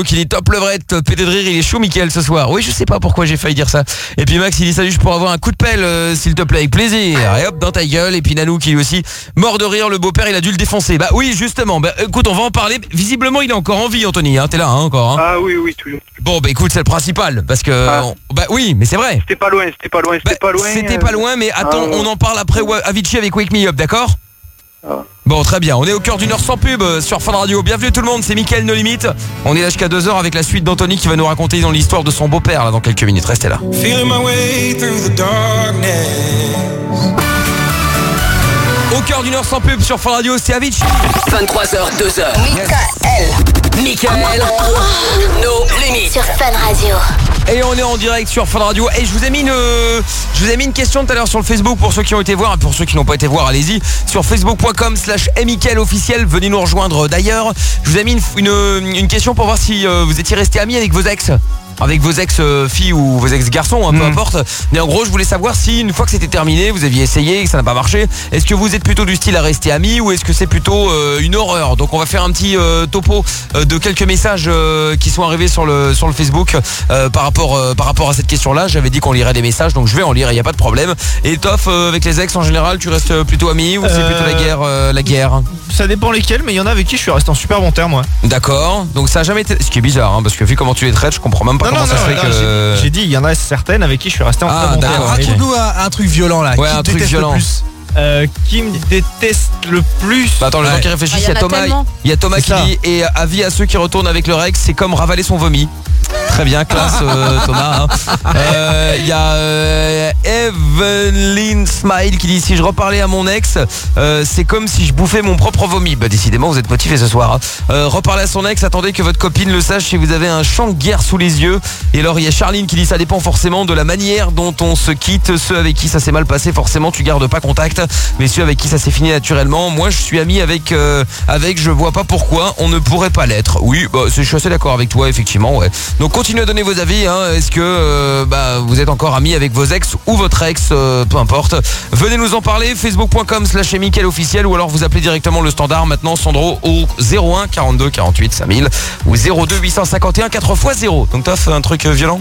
Speaker 4: qui dit top levrette, pédé de rire, il est chaud Mickaël ce soir. Oui, je sais pas pourquoi j'ai failli dire ça. Et puis Max il dit salut, je pourrais avoir un coup de pelle s'il te plaît, avec plaisir. Et hop, dans ta gueule. Et puis Nanou qui lui aussi mort de rire, le beau-père il a dû le défoncer. Bah oui, justement. Bah écoute, on va en parler. Visiblement il est encore en vie, Anthony, hein. T'es là encore hein.
Speaker 7: Ah oui, toujours.
Speaker 4: Bon bah écoute, c'est le principal parce que bah oui, mais c'est vrai.
Speaker 7: C'était pas loin.
Speaker 4: C'était pas loin, mais attends, on en parle après Avicii avec Wake Me Up, d'accord? Bon, très bien, on est au cœur d'une heure sans pub sur Fun Radio. Bienvenue tout le monde, c'est Mickaël No Limite. On est là jusqu'à 2h avec la suite d'Anthony qui va nous raconter dans l'histoire de son beau-père là dans quelques minutes. Restez là. Au cœur d'une heure sans pub sur Fun Radio, c'est Avicii.
Speaker 6: 23h, 2h. Mickaël, No Limite.
Speaker 12: Sur Fun Radio.
Speaker 4: Et on est en direct sur Fun Radio. Et je vous ai mis une question tout à l'heure sur le Facebook pour ceux qui ont été voir et pour ceux qui n'ont pas été voir, allez-y sur facebook.com/Mickaël officiel. Venez nous rejoindre d'ailleurs. Je vous ai mis une question pour voir si vous étiez restés amis avec vos ex. Avec vos ex-filles ou vos ex-garçons, peu importe. Mais en gros, je voulais savoir si, une fois que c'était terminé, vous aviez essayé et que ça n'a pas marché, est-ce que vous êtes plutôt du style à rester amis ou est-ce que c'est plutôt une horreur? Donc on va faire un petit topo de quelques messages qui sont arrivés sur le Facebook par rapport à cette question-là. J'avais dit qu'on lirait des messages, donc je vais en lire, il n'y a pas de problème. Et Toff, avec les ex en général, tu restes plutôt ami ou c'est plutôt la guerre?
Speaker 1: Ça dépend lesquels, mais il y en a avec qui je suis resté en super bon terme, moi.
Speaker 4: D'accord, donc ça a jamais été... Ce qui est bizarre, hein, parce que vu comment tu les traites, je comprends même pas comment ça se fait que...
Speaker 1: J'ai dit, il y en a certaines avec qui je suis resté en très bon terme.
Speaker 5: Raconte-nous un truc violent là.
Speaker 4: Ouais, un truc violent.
Speaker 1: Qui me déteste le plus?
Speaker 4: Bah attends, les gens qui réfléchissent, il y a Thomas qui dit, et avis à ceux qui retournent avec leur ex, c'est comme ravaler son vomi. Très bien, classe Thomas. Il y a Evelyn Smile qui dit si je reparlais à mon ex, c'est comme si je bouffais mon propre vomi. Bah décidément vous êtes motivé ce soir. Reparler à son ex, attendez que votre copine le sache si vous avez un champ de guerre sous les yeux. Et alors il y a Charline qui dit ça dépend forcément de la manière dont on se quitte. Ceux avec qui ça s'est mal passé, forcément tu gardes pas contact. Mais ceux avec qui ça s'est fini naturellement, moi je suis ami avec je vois pas pourquoi on ne pourrait pas l'être. Oui, bah, je suis assez d'accord avec toi effectivement, ouais. Donc continuez à donner vos avis, hein. Est-ce que vous êtes encore amis avec vos ex ou votre ex, peu importe. Venez nous en parler, facebook.com/Mickaël officiel ou alors vous appelez directement le standard maintenant Sandro au 01 42 48 5000 ou 02 851 4x0. Donc t'as fait un truc violent?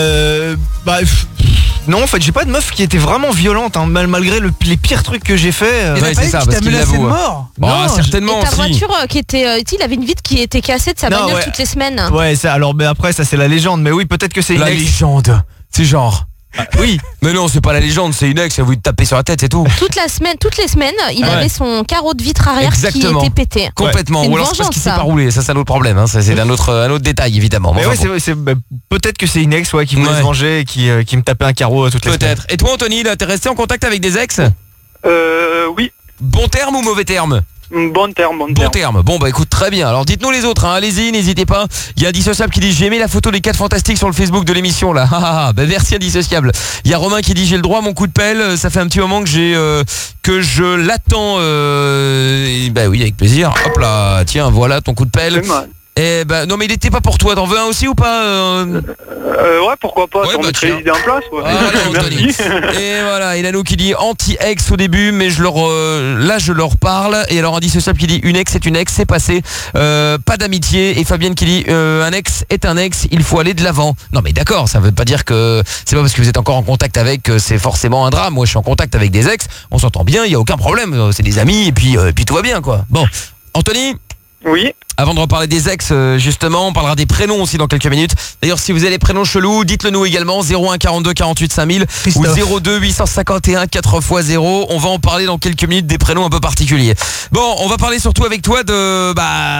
Speaker 1: Non, en fait, j'ai pas de meuf qui était vraiment violente, hein, malgré les pires trucs que j'ai fait.
Speaker 4: Ouais, c'est ça, parce qu'il l'avoue.
Speaker 5: Mort.
Speaker 4: Non, certainement.
Speaker 2: Et ta voiture qui était, il avait une vitre qui était cassée de sa bagnole toutes les semaines.
Speaker 1: Ouais, ça. Alors, mais après, ça c'est la légende. Mais oui, peut-être que c'est une
Speaker 4: légende. C'est genre.
Speaker 1: Oui.
Speaker 4: Mais non, c'est pas la légende, c'est une ex, elle a voulu te taper sur la tête, c'est tout.
Speaker 2: Toutes les semaines, il avait son carreau de vitre arrière qui était pété.
Speaker 4: Complètement.
Speaker 2: Ouais.
Speaker 4: Ou alors c'est parce qu'il s'est pas roulé, ça c'est un autre problème, hein. Ça, c'est un autre détail évidemment.
Speaker 1: Mais ouais, peut-être que c'est une ex qui voulait se venger et qui me tapait un carreau toutes les semaines.
Speaker 4: Peut-être. Et toi Anthony, là, t'es resté en contact avec des ex?
Speaker 7: Oui.
Speaker 4: Bon terme ou mauvais terme?
Speaker 7: Bon terme.
Speaker 4: Bon bah écoute, très bien. Alors dites-nous les autres, hein. Allez-y, n'hésitez pas. Il y a Dissociable qui dit j'ai aimé la photo des 4 fantastiques sur le Facebook de l'émission là. Bah merci à Dissociable. Il y a Romain qui dit j'ai le droit à mon coup de pelle. Ça fait un petit moment que je l'attends. Bah oui, avec plaisir. Hop là, tiens, voilà ton coup de pelle. Eh ben non mais il était pas pour toi, t'en veux un aussi ou pas
Speaker 7: Ouais, pourquoi pas, on mettrait les idées en place. Ouais.
Speaker 4: Merci. Et voilà, et Nano qui dit anti-ex au début, mais je leur parle. Et alors Indissociable qui dit une ex est une ex, c'est passé, pas d'amitié. Et Fabienne qui dit un ex est un ex, il faut aller de l'avant. Non mais d'accord, ça veut pas dire que c'est pas parce que vous êtes encore en contact avec que c'est forcément un drame. Moi je suis en contact avec des ex, on s'entend bien, il y a aucun problème, c'est des amis et puis tout va bien quoi. Bon, Anthony.
Speaker 7: Oui.
Speaker 4: Avant de reparler des ex, justement, on parlera des prénoms aussi dans quelques minutes. D'ailleurs, si vous avez des prénoms chelous, dites-le nous également, 01 42 48 5000 ou 02 851 4x0. On va en parler dans quelques minutes des prénoms un peu particuliers. Bon, on va parler surtout avec toi de...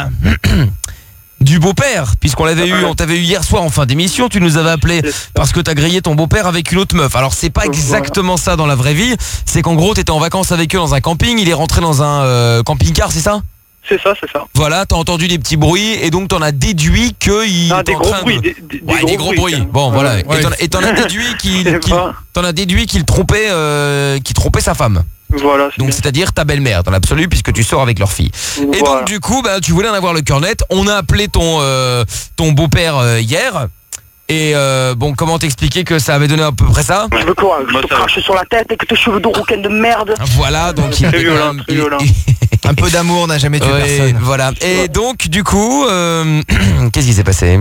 Speaker 4: du beau-père, puisqu'on l'avait eu, on t'avait eu hier soir en fin d'émission, tu nous avais appelé parce que t'as grillé ton beau-père avec une autre meuf. Alors c'est pas exactement ça dans la vraie vie, c'est qu'en gros t'étais en vacances avec eux dans un camping, il est rentré dans un camping-car, c'est ça ?
Speaker 7: C'est ça.
Speaker 4: Voilà, t'as entendu des petits bruits et donc t'en as déduit qu'il
Speaker 7: des gros bruits,
Speaker 4: des gros bruits. Bon, voilà. Et t'en as déduit qu'il trompait sa femme.
Speaker 7: Voilà.
Speaker 4: Donc c'est-à-dire ta belle-mère dans l'absolu puisque tu sors avec leur fille. Et donc du coup, tu voulais en avoir le cœur net. On a appelé ton beau-père hier. Et comment t'expliquer que ça avait donné à peu près ça?
Speaker 8: Je veux quoi? Je te crache sur la tête avec tes cheveux de rouquin de merde.
Speaker 4: Voilà, donc il
Speaker 1: Un peu d'amour n'a jamais tué personne.
Speaker 4: Voilà. Et donc, du coup, qu'est-ce qui s'est passé?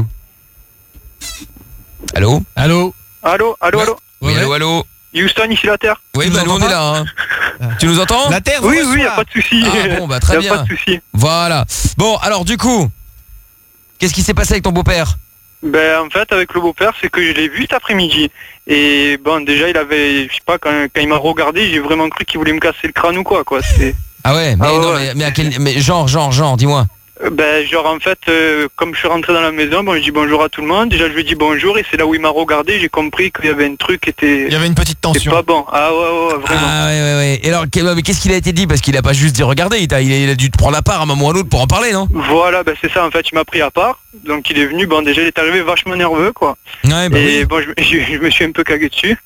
Speaker 4: Allô?
Speaker 7: Allô? Allô?
Speaker 4: Oui, allô?
Speaker 7: Houston, ici la Terre.
Speaker 4: Oui, nous on est là. Tu nous entends?
Speaker 1: La Terre,
Speaker 7: oui, y a pas de souci.
Speaker 4: Ah bon, bah très bien.
Speaker 7: Pas de souci.
Speaker 4: Voilà. Bon, alors du coup, qu'est-ce qui s'est passé avec ton beau-père?
Speaker 7: Ben en fait, avec le beau-père, c'est que je l'ai vu cet après-midi. Et bon, déjà, il avait, je sais pas, quand il m'a regardé, j'ai vraiment cru qu'il voulait me casser le crâne ou quoi. C'est...
Speaker 4: Ah ouais, mais à quel, mais genre, dis-moi.
Speaker 7: Ben genre en fait, comme je suis rentré dans la maison, bon, je dis bonjour à tout le monde. Déjà je lui dis bonjour et c'est là où il m'a regardé, j'ai compris qu'il y avait un truc qui était...
Speaker 1: Il y avait une petite tension.
Speaker 7: Pas bon. Ah ouais, vraiment.
Speaker 4: Ah ouais. Et alors, mais qu'est-ce qu'il a été dit? Parce qu'il a pas juste dit regarder, il a dû te prendre à part à un moment ou à un autre pour en parler, non?
Speaker 7: Voilà, ben c'est ça en fait, il m'a pris à part. Donc il est venu, bon déjà il est arrivé vachement nerveux quoi.
Speaker 4: Ouais, bah
Speaker 7: et
Speaker 4: oui.
Speaker 7: bon, je me suis un peu cagué dessus.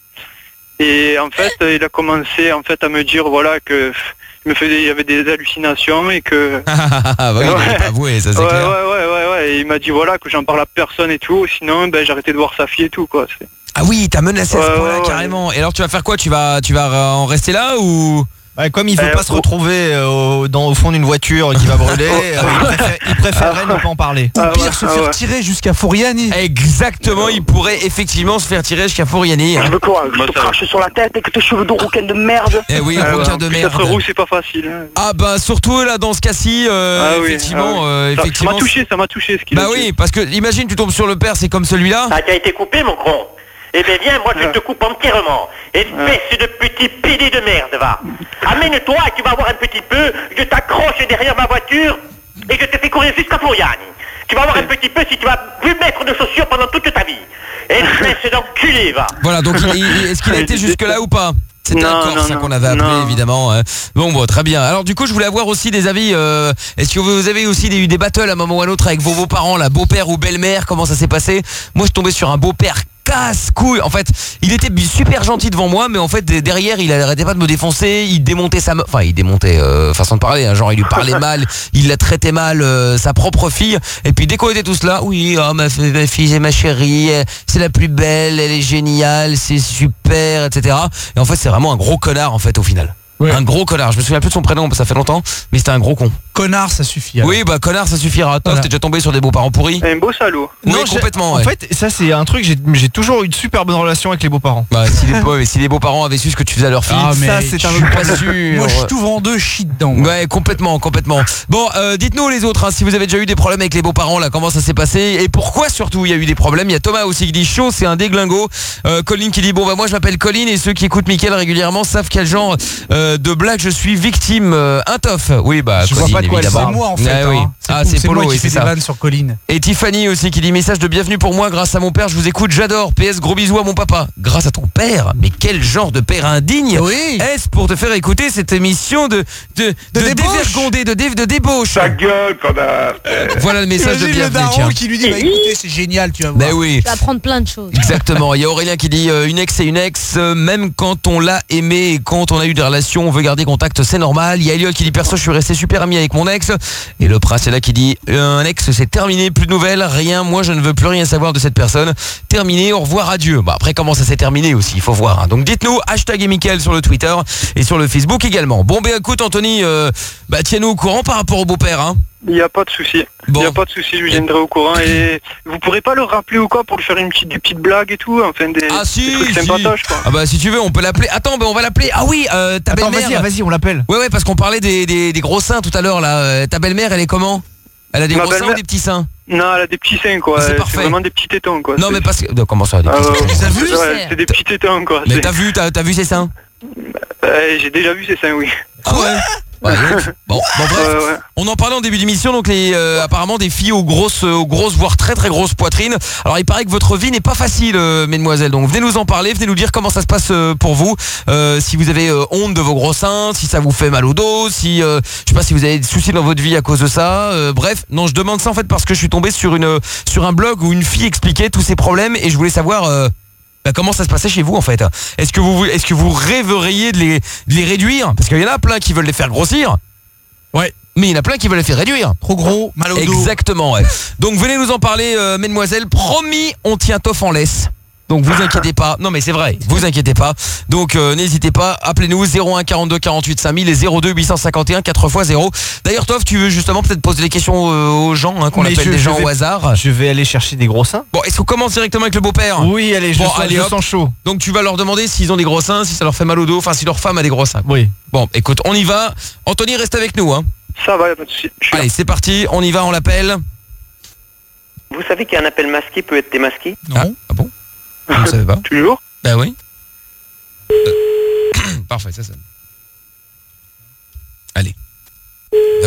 Speaker 7: Et en fait, il a commencé en fait à me dire voilà que... il y avait des hallucinations et que...
Speaker 4: Ah bah oui, il pas avoué, ça c'est clair.
Speaker 7: Ouais, et il m'a dit voilà que j'en parle à personne et tout, sinon ben j'arrêtais de voir sa fille et tout quoi.
Speaker 4: Ah oui, t'as menacé à ce point-là carrément. Et alors tu vas faire quoi? Tu vas en rester là ou...
Speaker 1: Comme il veut pas se retrouver au fond d'une voiture qui va brûler, il préférerait ne pas en parler.
Speaker 5: Ou pire, se faire tirer jusqu'à Fouriani.
Speaker 4: Exactement, il pourrait effectivement se faire tirer jusqu'à Fouriani.
Speaker 8: Je veux quoi? Je te crache sur la tête avec tes cheveux de rouquin de merde.
Speaker 4: Eh oui, rouquin de merde.
Speaker 7: Être roux, c'est pas facile.
Speaker 4: Ah bah surtout là dans ce cas-ci, effectivement.
Speaker 7: Ça m'a touché ce qu'il a dit.
Speaker 4: Bah oui, parce que imagine tu tombes sur le père, c'est comme celui-là.
Speaker 12: Ah, t'as été coupé mon con. Eh bien viens, moi je te coupe entièrement. Espèce de petit pédé de merde, va. Amène-toi et tu vas voir un petit peu, je t'accroche derrière ma voiture et je te fais courir jusqu'à Fouriani. Tu vas voir un petit peu si tu vas plus mettre de chaussures pendant toute ta vie. Espèce d'enculé, va.
Speaker 4: Voilà, donc est-ce qu'il a été jusque là ou pas? C'était un corps, ça qu'on avait appelé, évidemment. Bon, très bien. Alors du coup, je voulais avoir aussi des avis. Est-ce que vous avez aussi eu des battles à un moment ou à un autre avec vos beaux-parents, là, beau-père ou belle-mère? Comment ça s'est passé? Moi, je tombais sur un beau-père casse-couille. En fait, il était super gentil devant moi, mais en fait, derrière, il arrêtait pas de me défoncer. Il démontait sa meuf. Enfin, il démontait, façon de parler, hein, genre, il lui parlait mal, il la traitait mal, sa propre fille. Et puis, dès qu'on était tous là, oui, oh, ma fille, c'est ma chérie, c'est la plus belle, elle est géniale, c'est super, etc. Et en fait, c'est vraiment un gros connard, en fait, au final. Ouais. Un gros connard. Je me souviens plus de son prénom, parce que ça fait longtemps, mais c'était un gros con.
Speaker 5: Connard, ça suffit. Alors.
Speaker 4: Oui, bah connard, ça suffira. Toi, t'es déjà tombé sur des beaux-parents pourris.
Speaker 7: Un beau salaud.
Speaker 4: Non, complètement.
Speaker 1: En fait, ça c'est un truc. J'ai toujours eu de super bonnes relations avec les beaux-parents.
Speaker 4: Bah, si les beaux-parents avaient su ce que tu faisais à leur fille,
Speaker 1: ça c'est un autre pas sûr.
Speaker 5: Moi, je t'ouvre en deux, chie dedans. Moi.
Speaker 4: Ouais, complètement. Bon, dites-nous les autres, hein, si vous avez déjà eu des problèmes avec les beaux-parents, là, comment ça s'est passé et pourquoi surtout il y a eu des problèmes. Il y a Thomas aussi qui dit chaud, c'est un déglingo. Colin qui dit bon bah moi je m'appelle Colin et ceux qui écoutent Mickaël régulièrement savent quel genre de blague je suis victime. Un tof. Oui bah.
Speaker 5: Je
Speaker 4: Colin,
Speaker 5: vois pas de quoi
Speaker 4: évidemment.
Speaker 5: c'est moi en fait.
Speaker 4: Oui. C'est Polo,
Speaker 5: moi qui
Speaker 4: oui,
Speaker 5: fais des vannes sur Colline.
Speaker 4: Et Tiffany aussi qui dit message de bienvenue pour moi grâce à mon père, je vous écoute, j'adore. PS gros bisous à mon papa. Grâce à ton père? Mais quel genre de père indigne est-ce pour te faire écouter cette émission de dévergondé, de débauche?
Speaker 3: Ta gueule, connard.
Speaker 4: Voilà le message de bienvenue.
Speaker 5: Le daron qui lui dit bah écoutez, c'est génial, tu vas voir.
Speaker 4: Ben oui.
Speaker 2: Tu vas apprendre plein de choses.
Speaker 4: Exactement. Il y a Aurélien qui dit une ex c'est une ex, même quand on l'a aimé et quand on a eu des relations, on veut garder contact, c'est normal. Il y a Elliot qui dit perso, je suis resté super ami avec mon ex. Et le prince est là qui dit un ex c'est terminé, plus de nouvelles, rien, moi je ne veux plus rien savoir de cette personne. Terminé, au revoir, adieu. Bah après comment ça s'est terminé aussi, il faut voir. Hein. Donc dites-nous hashtag et Mickaël sur le Twitter et sur le Facebook également. Bon ben écoute Anthony, tiens-nous au courant par rapport au beau-père. Hein.
Speaker 7: Il n'y a pas de souci.
Speaker 4: Bon.
Speaker 7: Il n'y a pas de souci, je lui tiendrai au courant. Et vous pourrez pas le rappeler ou quoi pour lui faire des petites blagues et tout, enfin des trucs sympatoches quoi.
Speaker 4: Ah bah si tu veux, on peut l'appeler. Attends, on va l'appeler. Ah oui, ta belle-mère.
Speaker 1: Vas-y, on l'appelle.
Speaker 4: Ouais, parce qu'on parlait des gros seins tout à l'heure là. Ta belle-mère, elle est comment? Elle a des gros seins ou des petits seins?
Speaker 7: Non, elle a des petits seins quoi.
Speaker 4: C'est parfait.
Speaker 7: Vraiment des petits tétons quoi.
Speaker 4: Non mais parce que comment ça, des petits seins?
Speaker 7: T'as vu? C'est des petits tétons quoi.
Speaker 4: Mais t'as vu ses seins?
Speaker 7: J'ai déjà vu ses seins, oui.
Speaker 4: Ah ouais. Ouais, bon bref, on en parlait en début d'émission, donc apparemment des filles aux grosses voire très très grosses poitrines. Alors il paraît que votre vie n'est pas facile, mesdemoiselles, donc venez nous en parler, venez nous dire comment ça se passe pour vous, si vous avez honte de vos gros seins, si ça vous fait mal au dos, si je sais pas si vous avez des soucis dans votre vie à cause de ça, bref, non je demande ça en fait parce que je suis tombé sur un blog où une fille expliquait tous ses problèmes et je voulais savoir comment ça se passait chez vous en fait. Est-ce que vous rêveriez de les réduire? Parce qu'il y en a plein qui veulent les faire grossir. Ouais. Mais il y en a plein qui veulent les faire réduire.
Speaker 5: Trop gros, mal au dos.
Speaker 4: Exactement, ouais. Donc venez nous en parler, mesdemoiselles. Promis, on tient Toff en laisse. Donc vous inquiétez pas. Non mais c'est vrai, vous inquiétez pas. Donc n'hésitez pas, appelez-nous 01 42 48 5000 et 02 851 4x0. D'ailleurs Toff, tu veux justement peut-être poser des questions aux gens qu'on appelle des gens au hasard.
Speaker 1: Je vais aller chercher des gros seins.
Speaker 4: Bon, est-ce qu'on commence directement avec le beau-père?
Speaker 1: Oui, allez, je sens chaud.
Speaker 4: Donc tu vas leur demander s'ils ont des gros seins, si ça leur fait mal au dos, enfin si leur femme a des gros seins.
Speaker 1: Oui.
Speaker 4: Bon, écoute, on y va. Anthony, reste avec nous hein.
Speaker 7: Ça va, y a pas de souci.
Speaker 4: Allez, c'est parti, on y va, on l'appelle.
Speaker 12: Vous savez qu'un appel masqué peut être démasqué?
Speaker 4: Non. Ah bon? Je ne savais pas.
Speaker 7: Toujours?
Speaker 4: Bah oui. Parfait, ça sonne. Allez. Là.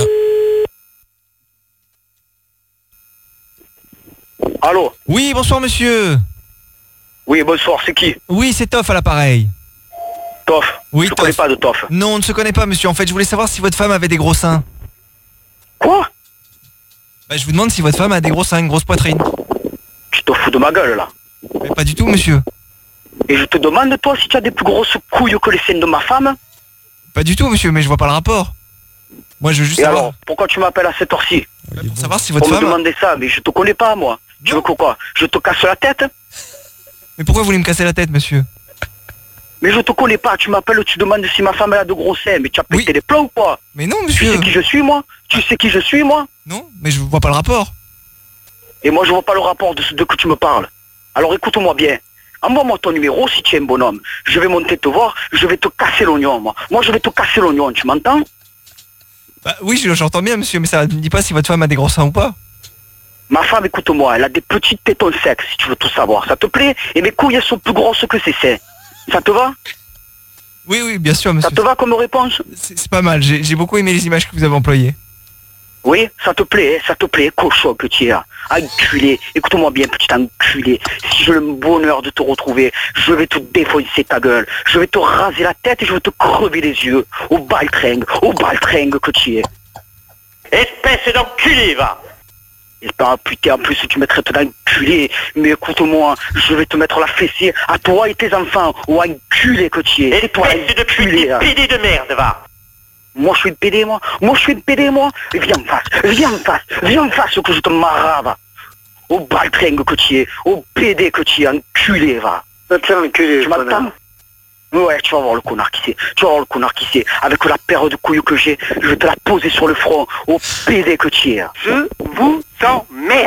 Speaker 8: Allô?
Speaker 1: Oui, bonsoir monsieur.
Speaker 8: Oui, bonsoir, c'est qui?
Speaker 1: Oui, c'est Toff à l'appareil.
Speaker 8: Toff?
Speaker 1: Oui,
Speaker 8: je ne connais pas de Toff.
Speaker 1: Non, on ne se connaît pas monsieur. En fait, je voulais savoir si votre femme avait des gros seins.
Speaker 8: Quoi?
Speaker 1: Bah, je vous demande si votre femme a des gros seins, une grosse poitrine.
Speaker 8: Tu te fous de ma gueule là?
Speaker 1: Mais pas du tout monsieur.
Speaker 8: Et je te demande toi si tu as des plus grosses couilles que les seins de ma femme?
Speaker 1: Pas du tout monsieur, mais je vois pas le rapport. Moi je veux juste savoir.
Speaker 8: Alors, pourquoi tu m'appelles à cette heure-ci?
Speaker 1: Pour savoir si votre
Speaker 8: femme...
Speaker 1: femme...
Speaker 8: me demander ça, mais je te connais pas moi. Non. Tu veux que quoi? Je te casse la tête?
Speaker 1: Mais pourquoi vous voulez me casser la tête monsieur?
Speaker 8: Mais je te connais pas, tu m'appelles, tu demandes si ma femme elle a de gros seins, mais tu as pété les plombs ou quoi?
Speaker 1: Mais non monsieur.
Speaker 8: Tu sais qui je suis moi? Tu sais qui je suis moi?
Speaker 1: Non, mais je vois pas le rapport.
Speaker 8: Et moi je vois pas le rapport de ce de que tu me parles. Alors écoute-moi bien. Envoie-moi ton numéro si tu es un bonhomme. Je vais monter te voir, je vais te casser l'oignon moi. Moi je vais te casser l'oignon, tu m'entends?
Speaker 1: Bah oui, j'entends bien monsieur, mais ça ne me dit pas si votre femme a des gros seins ou pas.
Speaker 8: Ma femme, écoute-moi, elle a des petites tétons secs si tu veux tout savoir. Ça te plaît? Et mes couilles elles sont plus grosses que ses seins. Ça te va?
Speaker 1: Oui, oui, bien sûr monsieur.
Speaker 8: Ça te va comme réponse?
Speaker 1: C'est pas mal, j'ai beaucoup aimé les images que vous avez employées.
Speaker 8: Oui, ça te plaît, cochon que tu es. Enculé, écoute-moi bien, petit enculé. Si j'ai le bonheur de te retrouver, je vais te défoncer ta gueule. Je vais te raser la tête et je vais te crever les yeux. Au baltringue que tu es.
Speaker 12: Espèce d'enculé, va!
Speaker 8: Et pas putain, en plus tu me traites d'enculé. Mais écoute-moi, je vais te mettre la fessée à toi et tes enfants. Ou enculé que tu es.
Speaker 12: Espèce de petit pédé de merde, va!
Speaker 8: Moi je suis une pédé moi. Et viens en face que je te marave. Au baltringue que tu es, au pédé que tu es, enculé va. Tu m'entends? Ouais, tu vas voir le connard qui c'est. Avec la paire de couilles que j'ai, je vais te la poser sur le front, au pédé que tu es.
Speaker 12: Je vous emmerde.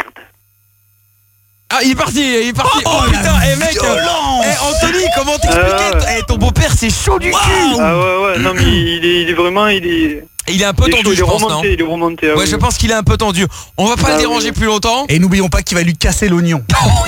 Speaker 4: Ah, il est parti. Oh putain, mec, Anthony, comment t'expliquer ton beau-père c'est chaud du cul.
Speaker 7: Ah ouais, non mais il est vraiment, il est
Speaker 4: un peu tendu, je pense, non?
Speaker 7: Il est remonté.
Speaker 4: Ouais, je pense qu'il est un peu tendu. On va pas le déranger plus longtemps.
Speaker 5: Et n'oublions pas qu'il va lui casser l'oignon.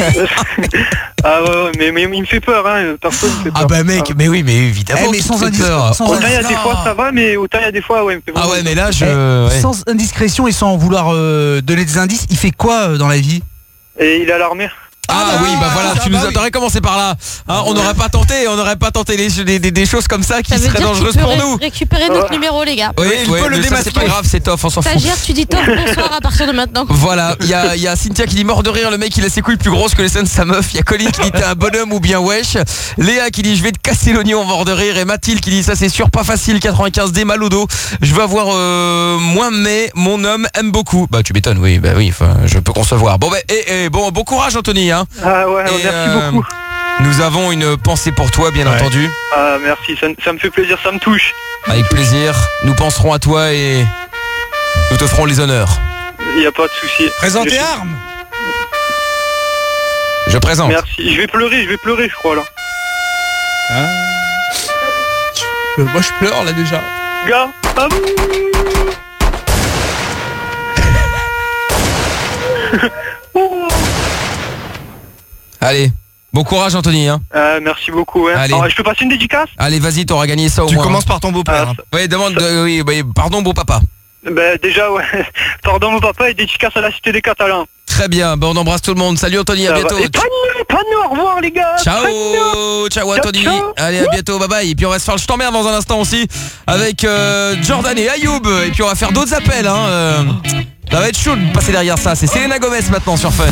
Speaker 7: Ah ouais, mais il me fait peur, hein. Personne me fait peur.
Speaker 4: Ah bah mec, mais oui, mais évidemment.
Speaker 5: Mais sans
Speaker 7: indiscrétion. Autant il y a des fois ça va, mais autant il y a des fois, ouais, il me fait peur.
Speaker 4: Ah ouais, mais là
Speaker 5: sans indiscrétion et sans vouloir donner des indices, il fait quoi dans la vie?
Speaker 7: Et il est à l'armée.
Speaker 4: Ah oui, bah voilà, tu nous aurais commencé par là. Hein, on n'aurait pas tenté des choses comme ça qui seraient dangereuses pour nous.
Speaker 2: Récupérer notre numéro, les gars.
Speaker 4: Oui, c'est pas grave, c'est Toff, on s'en fout.
Speaker 2: Stagiaire, tu dis Toff, bonsoir à partir de maintenant.
Speaker 4: Voilà, il y a Cynthia qui dit mort de rire, le mec il a ses couilles plus grosses que les seins de sa meuf. Il y a Colin qui dit t'es un bonhomme ou bien wesh. Léa qui dit je vais te casser l'oignon mort de rire. Et Mathilde qui dit ça c'est sûr pas facile, 95D mal au dos. Je veux avoir moins mais mon homme aime beaucoup. Bah tu m'étonnes, oui, je peux concevoir. Bon bon courage Anthony hein.
Speaker 7: Ah ouais, merci beaucoup.
Speaker 4: Nous avons une pensée pour toi, bien entendu.
Speaker 7: Ah merci, ça me fait plaisir, ça me touche.
Speaker 4: Avec plaisir, nous penserons à toi et nous te ferons les honneurs.
Speaker 7: Il n'y a pas de souci.
Speaker 5: Présentez armes.
Speaker 4: Je présente.
Speaker 7: Merci, je vais pleurer, je crois là.
Speaker 5: Moi je pleure là déjà.
Speaker 7: Gars, à vous.
Speaker 4: Allez, bon courage Anthony hein.
Speaker 7: Merci beaucoup. Allez. Alors, je peux passer une dédicace?
Speaker 4: Allez, vas-y, t'auras gagné ça au moins.
Speaker 1: Tu commences par ton beau-père.
Speaker 4: Oui, pardon beau papa.
Speaker 7: Déjà ouais. Pardon mon papa et dédicace à la Cité des Catalans.
Speaker 4: Très bien, on embrasse tout le monde. Salut Anthony, à bientôt.
Speaker 7: Et pas nous, au revoir les gars.
Speaker 4: Ciao Anthony.
Speaker 7: Ciao.
Speaker 4: Allez, à bientôt, bye bye. Et puis on va se faire Je t'emmerde dans un instant aussi avec Jordan et Ayoub. Et puis on va faire d'autres appels hein. Ça va être chaud de passer derrière ça. C'est Selena Gomez maintenant sur Fun.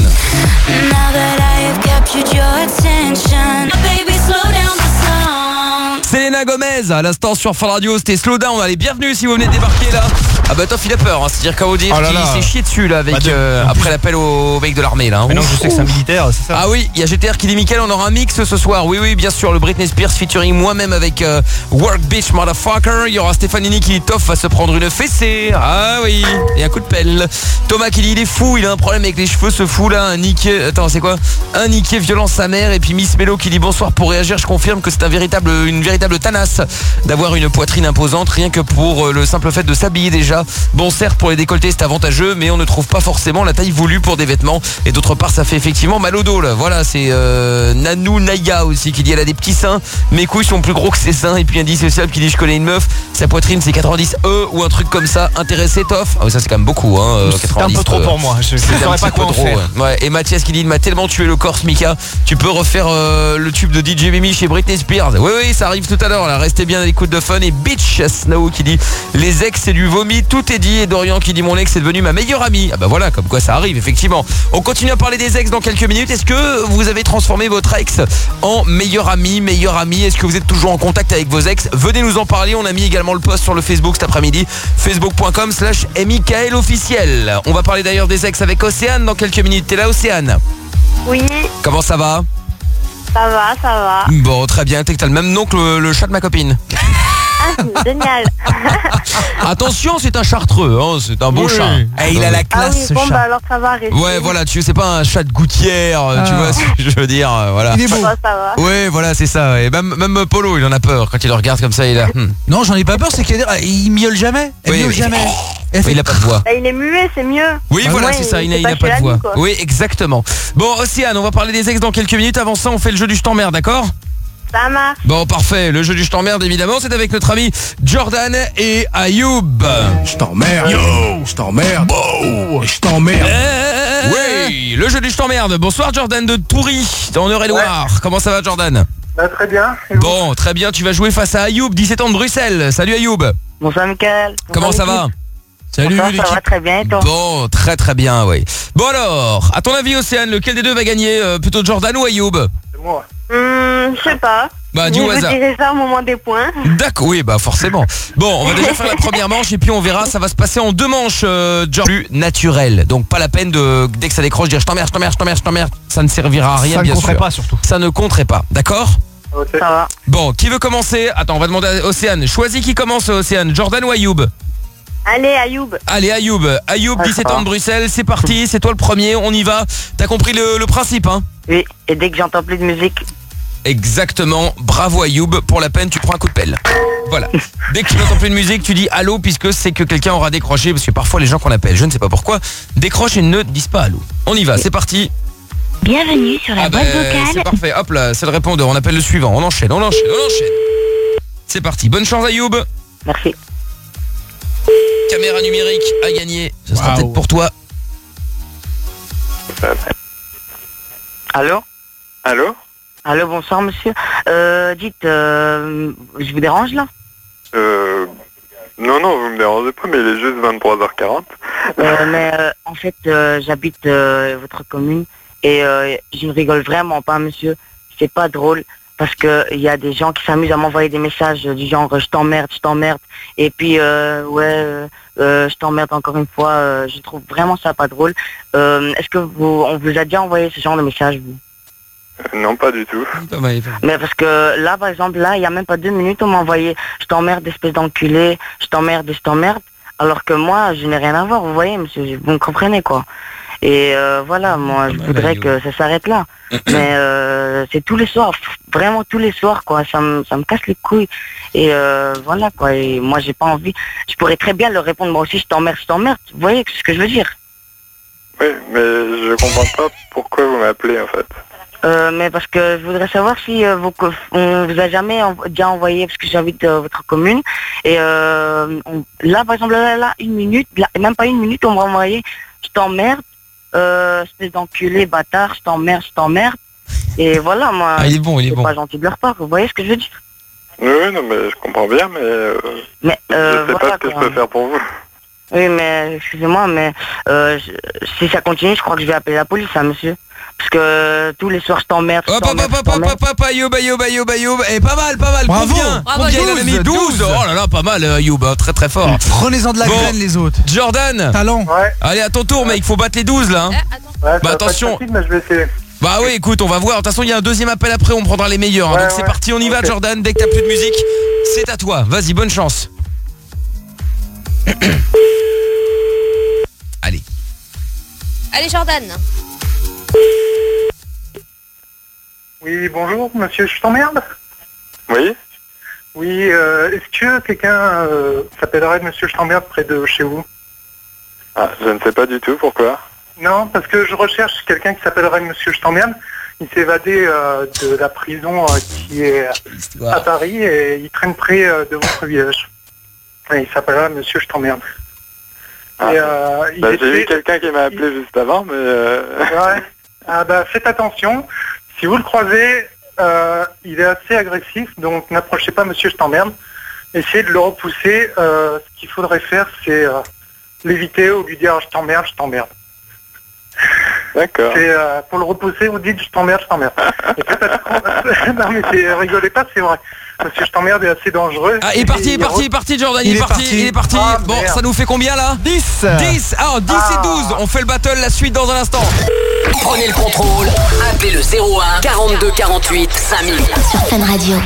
Speaker 4: Selena Gomez, à l'instant sur Fun Radio, c'était Slowdown. Allez, bienvenue si vous venez de débarquer là. Ah bah Toff il a peur, hein. C'est-à-dire qu'à vous dire qu'il s'est chié dessus là avec après l'appel au mec de l'armée là.
Speaker 1: Mais non, je sais que c'est un militaire, c'est ça.
Speaker 4: Ah oui, il y a GTR qui dit Mickaël, on aura un mix ce soir. Oui, bien sûr, le Britney Spears featuring moi-même avec Work Bitch Motherfucker. Il y aura Stéphanini qui dit Toff va se prendre une fessée. Ah oui, et un coup de pelle. Thomas qui dit il est fou, il a un problème avec les cheveux, ce fou là, un niqué. Attends, c'est quoi? Un niqué violant sa mère. Et puis Miss Mello qui dit bonsoir, pour réagir, je confirme que c'est une véritable tanasse d'avoir une poitrine imposante, rien que pour le simple fait de s'habiller déjà. Bon, certes, pour les décolletés c'est avantageux, mais on ne trouve pas forcément la taille voulue pour des vêtements. Et d'autre part, ça fait effectivement mal au dos là. Voilà, c'est Nanou Naya aussi qui dit elle a des petits seins, mes couilles sont plus gros que ses seins. Et puis indissociable qui dit je connais une meuf, sa poitrine c'est 90 ou un truc comme ça. Intéressé Toff? Ah oui, ça c'est quand même beaucoup hein, 90.
Speaker 1: C'est un peu trop pour moi, je saurais pas quoi en faire.
Speaker 4: Ouais. Et Mathias qui dit il m'a tellement tué le corse Mika, tu peux refaire le tube de DJ Mimi chez Britney Spears. Oui, ça arrive tout à l'heure là. Restez bien à l'écoute de Fun. Et Bitch Snow qui dit les ex c'est du vomi, tout est dit. Et Dorian qui dit mon ex est devenu ma meilleure amie. Ah bah voilà, comme quoi ça arrive effectivement. On continue à parler des ex dans quelques minutes. Est-ce que vous avez transformé votre ex en meilleur ami? Est-ce que vous êtes toujours en contact avec vos ex? Venez nous en parler. On a mis également le post sur le Facebook cet après-midi, facebook.com/Mickaël officiel. On va parler d'ailleurs des ex avec Océane dans quelques minutes. T'es là Océane?
Speaker 10: Oui.
Speaker 4: Comment ça va?
Speaker 10: Ça va.
Speaker 4: Bon, très bien. T'es que t'as le même nom que le chat de ma copine.
Speaker 10: Ah, c'est génial.
Speaker 4: Attention, c'est un chartreux, hein, c'est un beau chat.
Speaker 5: Et il a la classe,
Speaker 10: ce chat. Bah alors ça va rester.
Speaker 4: Ouais, voilà, c'est pas un chat de gouttière, tu vois ce que je veux dire, voilà.
Speaker 5: Il est beau.
Speaker 10: Ça va.
Speaker 4: Ouais, voilà, c'est ça. Et même Polo, il en a peur quand il le regarde comme ça, il a.
Speaker 5: Non, j'en ai pas peur, c'est qu'il miaule jamais.
Speaker 4: Oui,
Speaker 5: miaule jamais.
Speaker 4: Il a pas de voix.
Speaker 10: Bah, il est muet, c'est mieux.
Speaker 4: Oui, voilà, c'est ça, il n'a pas de voix. Oui, exactement. Bon, Océane, on va parler des ex dans quelques minutes. Avant ça, on fait le jeu du je t'emmerde, d'accord?
Speaker 10: Ça marche.
Speaker 4: Bon, parfait. Le jeu du je t'emmerde, évidemment, c'est avec notre ami Jordan et Ayoub.
Speaker 3: Je t'emmerde. Yo, je t'emmerde. Wow. Je t'emmerde.
Speaker 4: Oui, le jeu du je t'emmerde. Bonsoir Jordan de Toury, dans Eure-et-Loire. Comment ça va Jordan?
Speaker 7: Très bien.
Speaker 4: Bon, très bien. Tu vas jouer face à Ayoub, 17 ans de Bruxelles. Salut Ayoub.
Speaker 10: Bonsoir Mickaël.
Speaker 4: Comment ça va?
Speaker 5: Salut
Speaker 10: l'équipe. Ça va très bien et toi?
Speaker 4: Bon, très bien, oui. Bon alors, à ton avis Océane, lequel des deux va gagner? Plutôt Jordan ou Ayoub?
Speaker 7: C'est moi.
Speaker 10: Je sais pas.
Speaker 4: Bah dis au hasard.
Speaker 10: Je dirai ça au moment des points.
Speaker 4: D'accord, oui, bah forcément. Bon, on va déjà faire la première manche et puis on verra, ça va se passer en deux manches, plus naturel. Donc pas la peine de, dès que ça décroche, dire je t'emmerde. Ça ne servira à rien, bien sûr.
Speaker 1: Ça ne compterait pas surtout.
Speaker 4: Ça ne compterait pas, d'accord?
Speaker 7: Okay.
Speaker 10: Ça va.
Speaker 4: Bon, qui veut commencer? Attends, on va demander à Océane. Choisis qui commence, Océane, Jordan ou Ayoub?
Speaker 10: Allez Ayoub.
Speaker 4: Allez Ayoub, 17 ans de Bruxelles, c'est parti, c'est toi le premier, on y va. T'as compris le principe, hein?
Speaker 10: Oui, et dès que j'entends plus de musique.
Speaker 4: Exactement, bravo Ayoub, pour la peine tu prends un coup de pelle. Voilà, dès que tu n'entends plus de musique tu dis allô, puisque c'est que quelqu'un aura décroché, parce que parfois les gens qu'on appelle, je ne sais pas pourquoi, décrochent et ne disent pas allô. On y va, c'est parti.
Speaker 10: Bienvenue sur la boîte vocale.
Speaker 4: C'est parfait, hop là, c'est le répondeur, on appelle le suivant, on enchaîne. C'est parti, bonne chance Ayoub.
Speaker 10: Merci.
Speaker 4: Caméra numérique à gagner, ce sera peut-être pour toi.
Speaker 10: Allô, bonsoir monsieur. Dites, je vous dérange là?
Speaker 9: Non, vous me dérangez pas, mais il est juste 23h40.
Speaker 10: En fait, j'habite votre commune et je ne rigole vraiment pas monsieur. C'est pas drôle parce que il y a des gens qui s'amusent à m'envoyer des messages du genre je t'emmerde et puis je t'emmerde encore une fois. Je trouve vraiment ça pas drôle. Est-ce que on vous a déjà envoyé ce genre de message vous?
Speaker 9: Non, pas du tout.
Speaker 10: Mais parce que là, par exemple, là, il n'y a même pas 2 minutes, on m'a envoyé « Je t'emmerde, espèce d'enculé, je t'emmerde. » Alors que moi, je n'ai rien à voir, vous voyez, monsieur, vous me comprenez, quoi. Et voilà, moi, je voudrais que ça s'arrête là. Mais c'est tous les soirs, vraiment tous les soirs, quoi. Ça me casse les couilles. Et voilà, quoi. Et moi, j'ai pas envie. Je pourrais très bien leur répondre, moi aussi, je t'emmerde. Vous voyez ce que je veux dire?
Speaker 9: Oui, mais je comprends pas pourquoi vous m'appelez, en fait.
Speaker 10: Mais parce que je voudrais savoir si on vous a jamais déjà envoyé, parce que j'habite votre commune, et là par exemple là, une minute, même pas une minute, on m'a envoyé je t'emmerde, espèce d'enculé, bâtard, je t'emmerde, et voilà, moi
Speaker 4: il est bon.
Speaker 10: Pas gentil de leur part, vous voyez ce que je veux dire?
Speaker 9: Oui, non mais je comprends bien, mais je sais pas ce que je peux faire pour vous.
Speaker 10: Oui, mais excusez-moi, mais si ça continue, je crois que je vais appeler la police, hein, monsieur. Parce que tous les soirs, je t'emmerde.
Speaker 4: Ayoub. Eh, pas mal.
Speaker 5: Bravo.
Speaker 4: Combien il en a mis 12. Oh là là, pas mal, Ayoub. Très très fort.
Speaker 5: Prenez-en de la graine, les autres.
Speaker 4: Jordan.
Speaker 5: Talent.
Speaker 3: Ouais.
Speaker 4: Allez, à ton tour, mec. Il faut battre les 12, là.
Speaker 3: Ouais,
Speaker 4: Bah, attention.
Speaker 3: facile, mais je vais essayer.
Speaker 4: Bah oui, écoute, on va voir. De toute façon, il y a un deuxième appel après. On prendra les meilleurs.
Speaker 3: Ouais,
Speaker 4: Donc c'est
Speaker 3: ouais.
Speaker 4: parti, on y va,
Speaker 3: Ok.
Speaker 4: Jordan. Dès que t'as plus de musique, c'est à toi. Vas-y, bonne chance. Allez.
Speaker 2: Allez, Jordan.
Speaker 3: Oui, bonjour, monsieur, je t'emmerde.
Speaker 9: Oui.
Speaker 3: Oui, est-ce que quelqu'un s'appellerait monsieur je t'emmerde près de chez vous?
Speaker 9: Ah, je ne sais pas du tout pourquoi.
Speaker 3: Non, parce que je recherche quelqu'un qui s'appellerait monsieur je t'emmerde. Il s'est évadé de la prison qui est à Paris et il traîne près de votre village. Et il s'appellera monsieur je t'emmerde.
Speaker 9: Ah.
Speaker 3: Et,
Speaker 9: J'ai vu quelqu'un qui m'a appelé juste avant, mais...
Speaker 3: Ouais. Ah bah faites attention. Si vous le croisez, il est assez agressif, donc n'approchez pas monsieur je t'emmerde. Essayez de le repousser. Ce qu'il faudrait faire, c'est l'éviter ou lui dire je t'emmerde, je t'emmerde.
Speaker 9: D'accord.
Speaker 3: C'est pour le repousser, vous dites je t'emmerde, je t'emmerde. Et faites attention. Non mais rigolez pas, c'est vrai. Monsieur je t'emmerde est assez dangereux.
Speaker 4: Ah, il est parti, Jordan, il est parti.
Speaker 3: Ah,
Speaker 4: Bon,
Speaker 3: merde.
Speaker 4: ça nous fait combien là?
Speaker 1: 10.
Speaker 4: 10. Ah, 10 et 12. On fait le battle, la suite dans un instant.
Speaker 6: Prenez le contrôle. Appelez le 01 42 48 5000.
Speaker 13: Sur Fun Radio.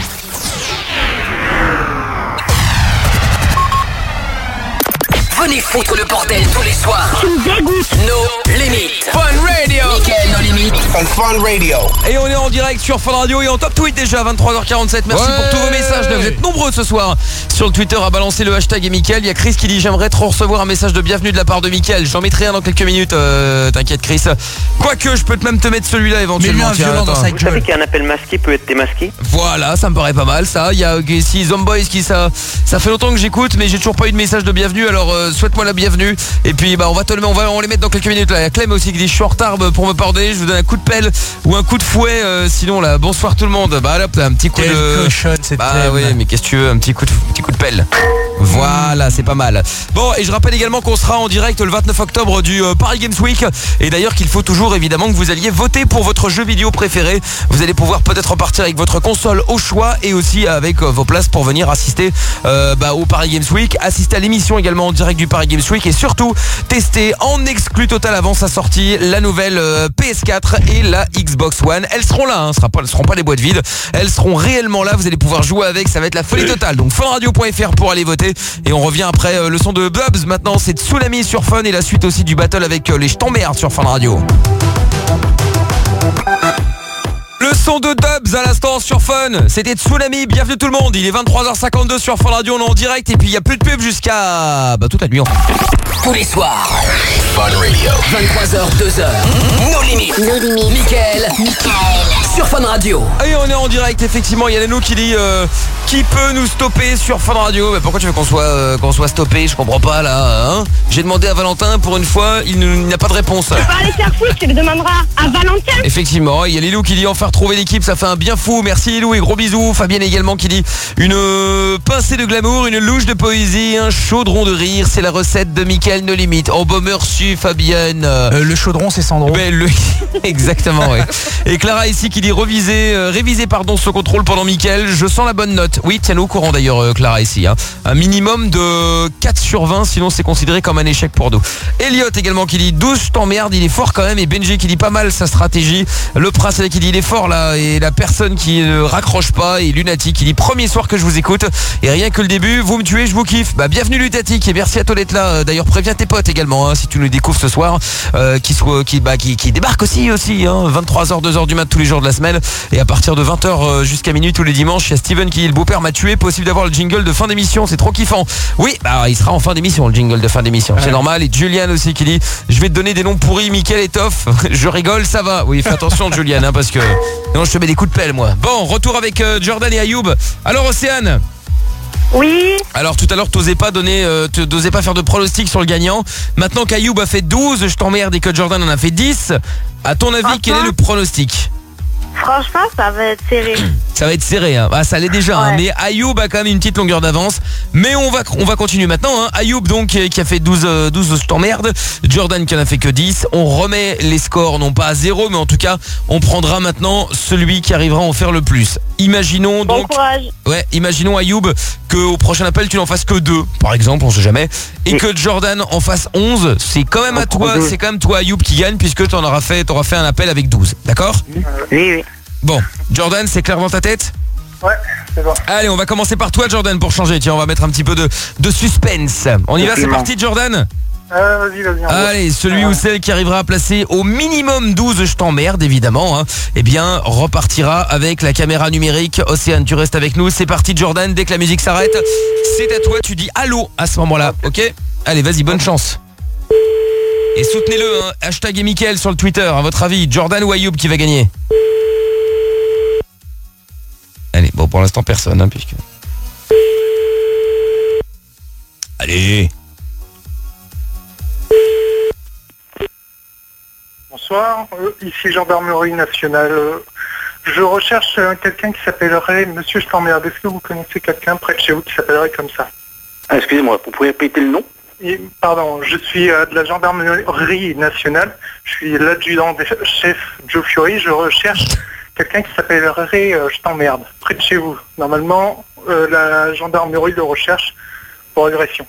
Speaker 6: Venez foutre le bordel tous les soirs.
Speaker 13: Tu me dégoûtes.
Speaker 6: No limites.
Speaker 4: Fun Radio.
Speaker 6: Mickaël, no limites.
Speaker 3: Fun Radio.
Speaker 4: Et on est en direct sur Fun Radio et en top tweet déjà 23h47. Merci pour tous vos messages. Vous êtes nombreux ce soir sur le Twitter à balancer le hashtag et Mickaël. Il y a Chris qui dit j'aimerais trop recevoir un message de bienvenue de la part de Mickaël. J'en mettrai un dans quelques minutes. T'inquiète Chris. Quoique je peux même te mettre celui-là éventuellement.
Speaker 5: Mets-lui un violon dans sa
Speaker 12: Vous savez
Speaker 5: gueule.
Speaker 12: qu'un appel masqué peut être démasqué?
Speaker 4: Voilà, ça me paraît pas mal ça. Il y a aussi Zomboys qui ça fait longtemps que j'écoute mais j'ai toujours pas eu de message de bienvenue. Alors souhaite-moi la bienvenue. Et puis bah on les mettre dans quelques minutes là. Il y a Clem aussi qui dit je suis en retard pour me pardonner. Je vous donne un coup de pelle ou un coup de fouet. Sinon là bonsoir tout le monde. Bah là un petit coup de
Speaker 5: cochonne, cette
Speaker 4: bah
Speaker 5: Clem.
Speaker 4: oui mais qu'est-ce que tu veux, un petit coup de pelle. Voilà, c'est pas mal. Bon, et je rappelle également qu'on sera en direct le 29 octobre du Paris Games Week. Et d'ailleurs qu'il faut toujours évidemment que vous alliez voter pour votre jeu vidéo préféré. Vous allez pouvoir peut-être repartir avec votre console au choix et aussi avec vos places pour venir assister au Paris Games Week, assister à l'émission également en direct du Paris Games Week et surtout tester en exclu total avant sa sortie la nouvelle PS4 et la Xbox One. Elles seront là, hein, elles seront pas des boîtes vides. Elles seront réellement là, vous allez pouvoir jouer avec, ça va être la folie totale. Donc funradio.fr pour aller voter. Et on revient après le son de Bubs. Maintenant c'est Tsunami sur Fun et la suite aussi du battle avec les Je t'emmerde sur Fun Radio. Le son de Dubs à l'instant sur Fun, c'était Tsunami, bienvenue tout le monde. Il est 23h52 sur Fun Radio, on est en direct et puis il n'y a plus de pub jusqu'à toute la nuit en fait.
Speaker 6: Tous les soirs. Fun Radio. 23h, 2h. No limites.
Speaker 13: No limites.
Speaker 6: Mickaël. Sur Fun Radio.
Speaker 4: Et on est en direct, effectivement, il y a Leno qui dit qui peut nous stopper sur Fun Radio. Mais pourquoi tu veux qu'on soit stoppé? Je comprends pas là, hein. J'ai demandé à Valentin pour une fois, il n'a pas de réponse.
Speaker 13: Tu vas aller faire foutre, tu le demanderas à Valentin.
Speaker 4: Effectivement, il y a Lilou qui dit enfin retrouver l'équipe, ça fait un bien fou. Merci Lilou et gros bisous. Fabienne également qui dit une pincée de glamour, une louche de poésie, un chaudron de rire, c'est la recette de Mickaël No Limite. Oh bah merci Fabienne.
Speaker 5: Le chaudron c'est Sandro.
Speaker 4: Exactement ouais. Et Clara ici qui dit réviser ce contrôle pendant Mickaël, je sens la bonne note. Oui, tiens-nous au courant d'ailleurs Clara ici hein. Un minimum de 4 sur 20 sinon c'est considéré comme un échec pour nous. Elliot également qui dit 12 je t'emmerde, il est fort quand même. Et Benji qui dit pas mal sa stratégie. Le prince qui dit il est fort là. Et la personne qui ne raccroche pas. Et Lunatic qui dit premier soir que je vous écoute et rien que le début vous me tuez, je vous kiffe. Bah bienvenue Lunatic et merci à toi d'être là. D'ailleurs préviens tes potes également hein, si tu nous découvres ce soir qui débarquent aussi hein, 23h 2h du mat tous les jours de la semaine et à partir de 20h jusqu'à minuit tous les dimanches. Il y a Steven qui dit le beau-père m'a tué, possible d'avoir le jingle de fin d'émission, c'est trop kiffant. Oui, bah il sera en fin d'émission le jingle de fin d'émission, c'est normal. Et Julian aussi qui dit je vais te donner des noms pourris, Mickaël et Toff. Je rigole, ça va. Oui, fais attention Julian hein, parce que non, je te mets des coups de pelle moi. Bon, retour avec Jordan et Ayoub. Alors Océane.
Speaker 13: Oui.
Speaker 4: Alors tout à l'heure t'osais pas faire de pronostic sur le gagnant. Maintenant qu'Ayoub a fait 12, je t'emmerde et que Jordan en a fait 10. À ton avis, quel est le pronostic?
Speaker 13: Franchement, ça va être serré.
Speaker 4: Ça va être serré, hein. Ça l'est déjà, hein. Mais Ayoub a quand même une petite longueur d'avance. Mais on va continuer maintenant, hein. Ayoub donc qui a fait 12 je t'emmerde. Jordan qui en a fait que 10. On remet les scores, non pas à 0, mais en tout cas, on prendra maintenant celui qui arrivera à en faire le plus. Imaginons donc.
Speaker 13: Bon courage.
Speaker 4: Ouais, imaginons Ayoub qu'au prochain appel tu n'en fasses que 2, par exemple, on sait jamais. Et que Jordan en fasse 11. C'est quand même à toi, c'est quand même toi Ayoub qui gagne puisque t'auras fait un appel avec 12. D'accord ?
Speaker 10: Oui.
Speaker 4: Bon, Jordan, c'est clair dans ta tête ?
Speaker 3: Ouais, c'est bon.
Speaker 4: Allez, on va commencer par toi Jordan pour changer. Tiens, on va mettre un petit peu de suspense. On y va, c'est parti Jordan ?
Speaker 3: Vas-y.
Speaker 4: Allez, celui ou celle qui arrivera à placer au minimum 12 je t'emmerde évidemment, hein, eh bien repartira avec la caméra numérique. Océane, tu restes avec nous. C'est parti Jordan, dès que la musique s'arrête, c'est à toi, tu dis allô à ce moment-là, ok ? Allez, vas-y, bonne chance. Et soutenez-le, hein, hashtag et Mickaël sur le Twitter. À votre avis, Jordan ou Ayoub qui va gagner ? Allez, bon pour l'instant personne, hein, puisque... Allez.
Speaker 3: Bonsoir, ici Gendarmerie Nationale. Je recherche quelqu'un qui s'appellerait Monsieur Je t'emmerde. Est-ce que vous connaissez quelqu'un près de chez vous qui s'appellerait comme ça ?
Speaker 8: Excusez-moi, vous pouvez répéter le nom ?
Speaker 3: Pardon, je suis de la Gendarmerie Nationale. Je suis l'adjudant des chef Joe Fury. Je recherche quelqu'un qui s'appellerait Je t'emmerde, près de chez vous. Normalement, la gendarmerie le recherche pour agression.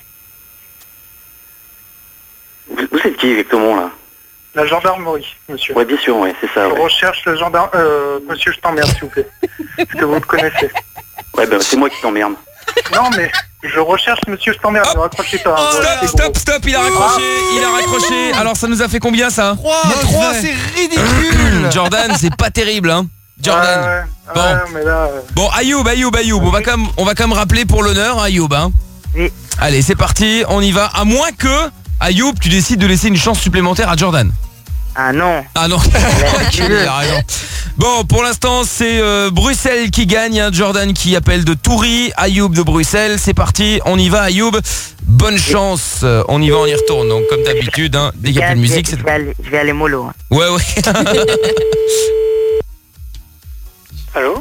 Speaker 8: Vous êtes qui exactement là ?
Speaker 3: La gendarmerie, monsieur.
Speaker 8: Ouais, bien sûr, ouais, c'est ça.
Speaker 3: Je recherche le gendarme... monsieur, je t'emmerde, s'il vous plaît. Est-ce que vous le connaissez ?
Speaker 8: Ouais, ben c'est moi qui t'emmerde.
Speaker 3: Non, mais je recherche monsieur, je t'emmerde, ne raccrochez pas.
Speaker 4: Stop, il a raccroché. Alors ça nous a fait combien ça ?
Speaker 1: 3, c'est ridicule.
Speaker 4: Jordan, c'est pas terrible, hein. Jordan. Bon.
Speaker 3: Mais là,
Speaker 4: Bon, Ayoub. On va quand même rappeler pour l'honneur, hein, Ayoub, hein.
Speaker 10: Oui.
Speaker 4: Allez, c'est parti, on y va. À moins que, Ayoub, tu décides de laisser une chance supplémentaire à Jordan.
Speaker 10: Ah non.
Speaker 4: Il a raison. Bon, pour l'instant, c'est Bruxelles qui gagne, hein, Jordan qui appelle de Toury, Ayoub de Bruxelles. C'est parti, on y va Ayoub. Bonne chance. On y va, on y retourne. Donc comme d'habitude, hein, dès qu'il n'y a plus de musique,
Speaker 10: je vais aller mollo. Hein.
Speaker 4: Ouais.
Speaker 8: Allô ?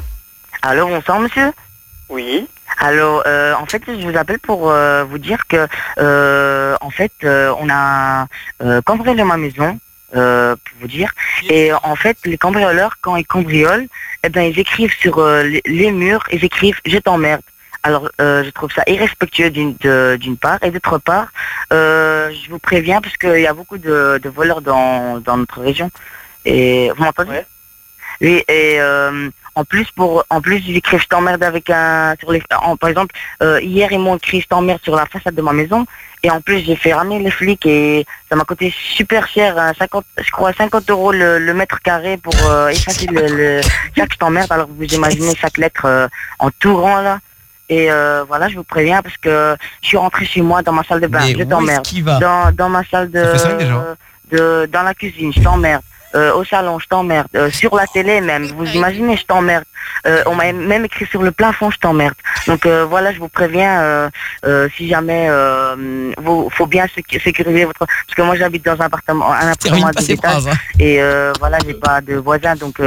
Speaker 10: Allô, bonsoir monsieur.
Speaker 8: Oui.
Speaker 10: Alors, en fait, je vous appelle pour vous dire que, en fait, on a cambriolé ma maison, pour vous dire. Et en fait, les cambrioleurs, quand ils cambriolent, eh ben, ils écrivent sur les murs, ils écrivent « Je t'emmerde ». Alors, je trouve ça irrespectueux d'une part, et d'autre part, je vous préviens parce qu'il y a beaucoup de voleurs dans notre région. Et vous m'entendez ? Ouais. Oui, et en plus ils écrivent je t'emmerde avec un par exemple hier ils m'ont écrit je t'emmerde sur la façade de ma maison et en plus j'ai fait ramener les flics et ça m'a coûté super cher, 50 € le mètre carré pour effacer chaque je t'emmerde. Alors vous imaginez chaque lettre en tout grand là. Et voilà, je vous préviens parce que je suis rentré chez moi dans ma salle de bain, je t'emmerde. Dans ma salle dans la cuisine, je t'emmerde. Au salon, je t'emmerde. Sur la télé même, vous imaginez, je t'emmerde. On m'a même écrit sur le plafond, je t'emmerde. Donc voilà, je vous préviens, si jamais faut bien sécuriser votre... Parce que moi j'habite dans un appartement à 2 étages, hein. Et voilà, j'ai pas de voisins, donc...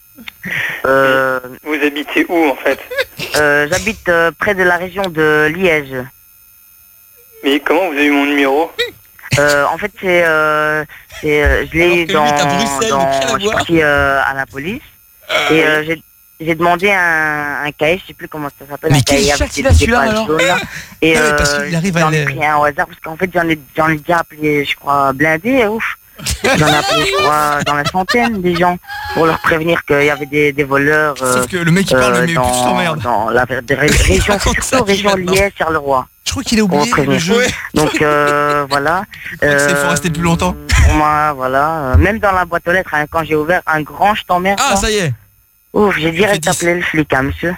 Speaker 8: vous habitez où en fait?
Speaker 10: J'habite près de la région de Liège.
Speaker 8: Mais comment vous avez eu mon numéro?
Speaker 10: En fait, je l'ai eu dans je suis parti à la police et j'ai demandé un cahier, je sais plus comment ça s'appelle.
Speaker 5: Mais quel chat il a celui-là alors?
Speaker 10: Et j'en ai pris un au hasard parce qu'en fait j'en ai déjà appelé, je crois, blindé, ouf. J'en ai appelé, je crois, dans la centaine des gens pour leur prévenir qu'il y avait des voleurs.
Speaker 1: Sauf que le mec qui parle, mais plus t'emmerde.
Speaker 10: Dans la région, surtout région Liège, Charleroi.
Speaker 5: Je crois qu'il a oublié le jeu.
Speaker 10: Donc voilà.
Speaker 5: Il faut rester plus longtemps.
Speaker 10: Moi, voilà. Même dans la boîte aux lettres, hein, quand j'ai ouvert un grand je t'emmerde.
Speaker 4: Ah, ça y est.
Speaker 10: Ouf, j'ai direct appelé le flic, hein, monsieur.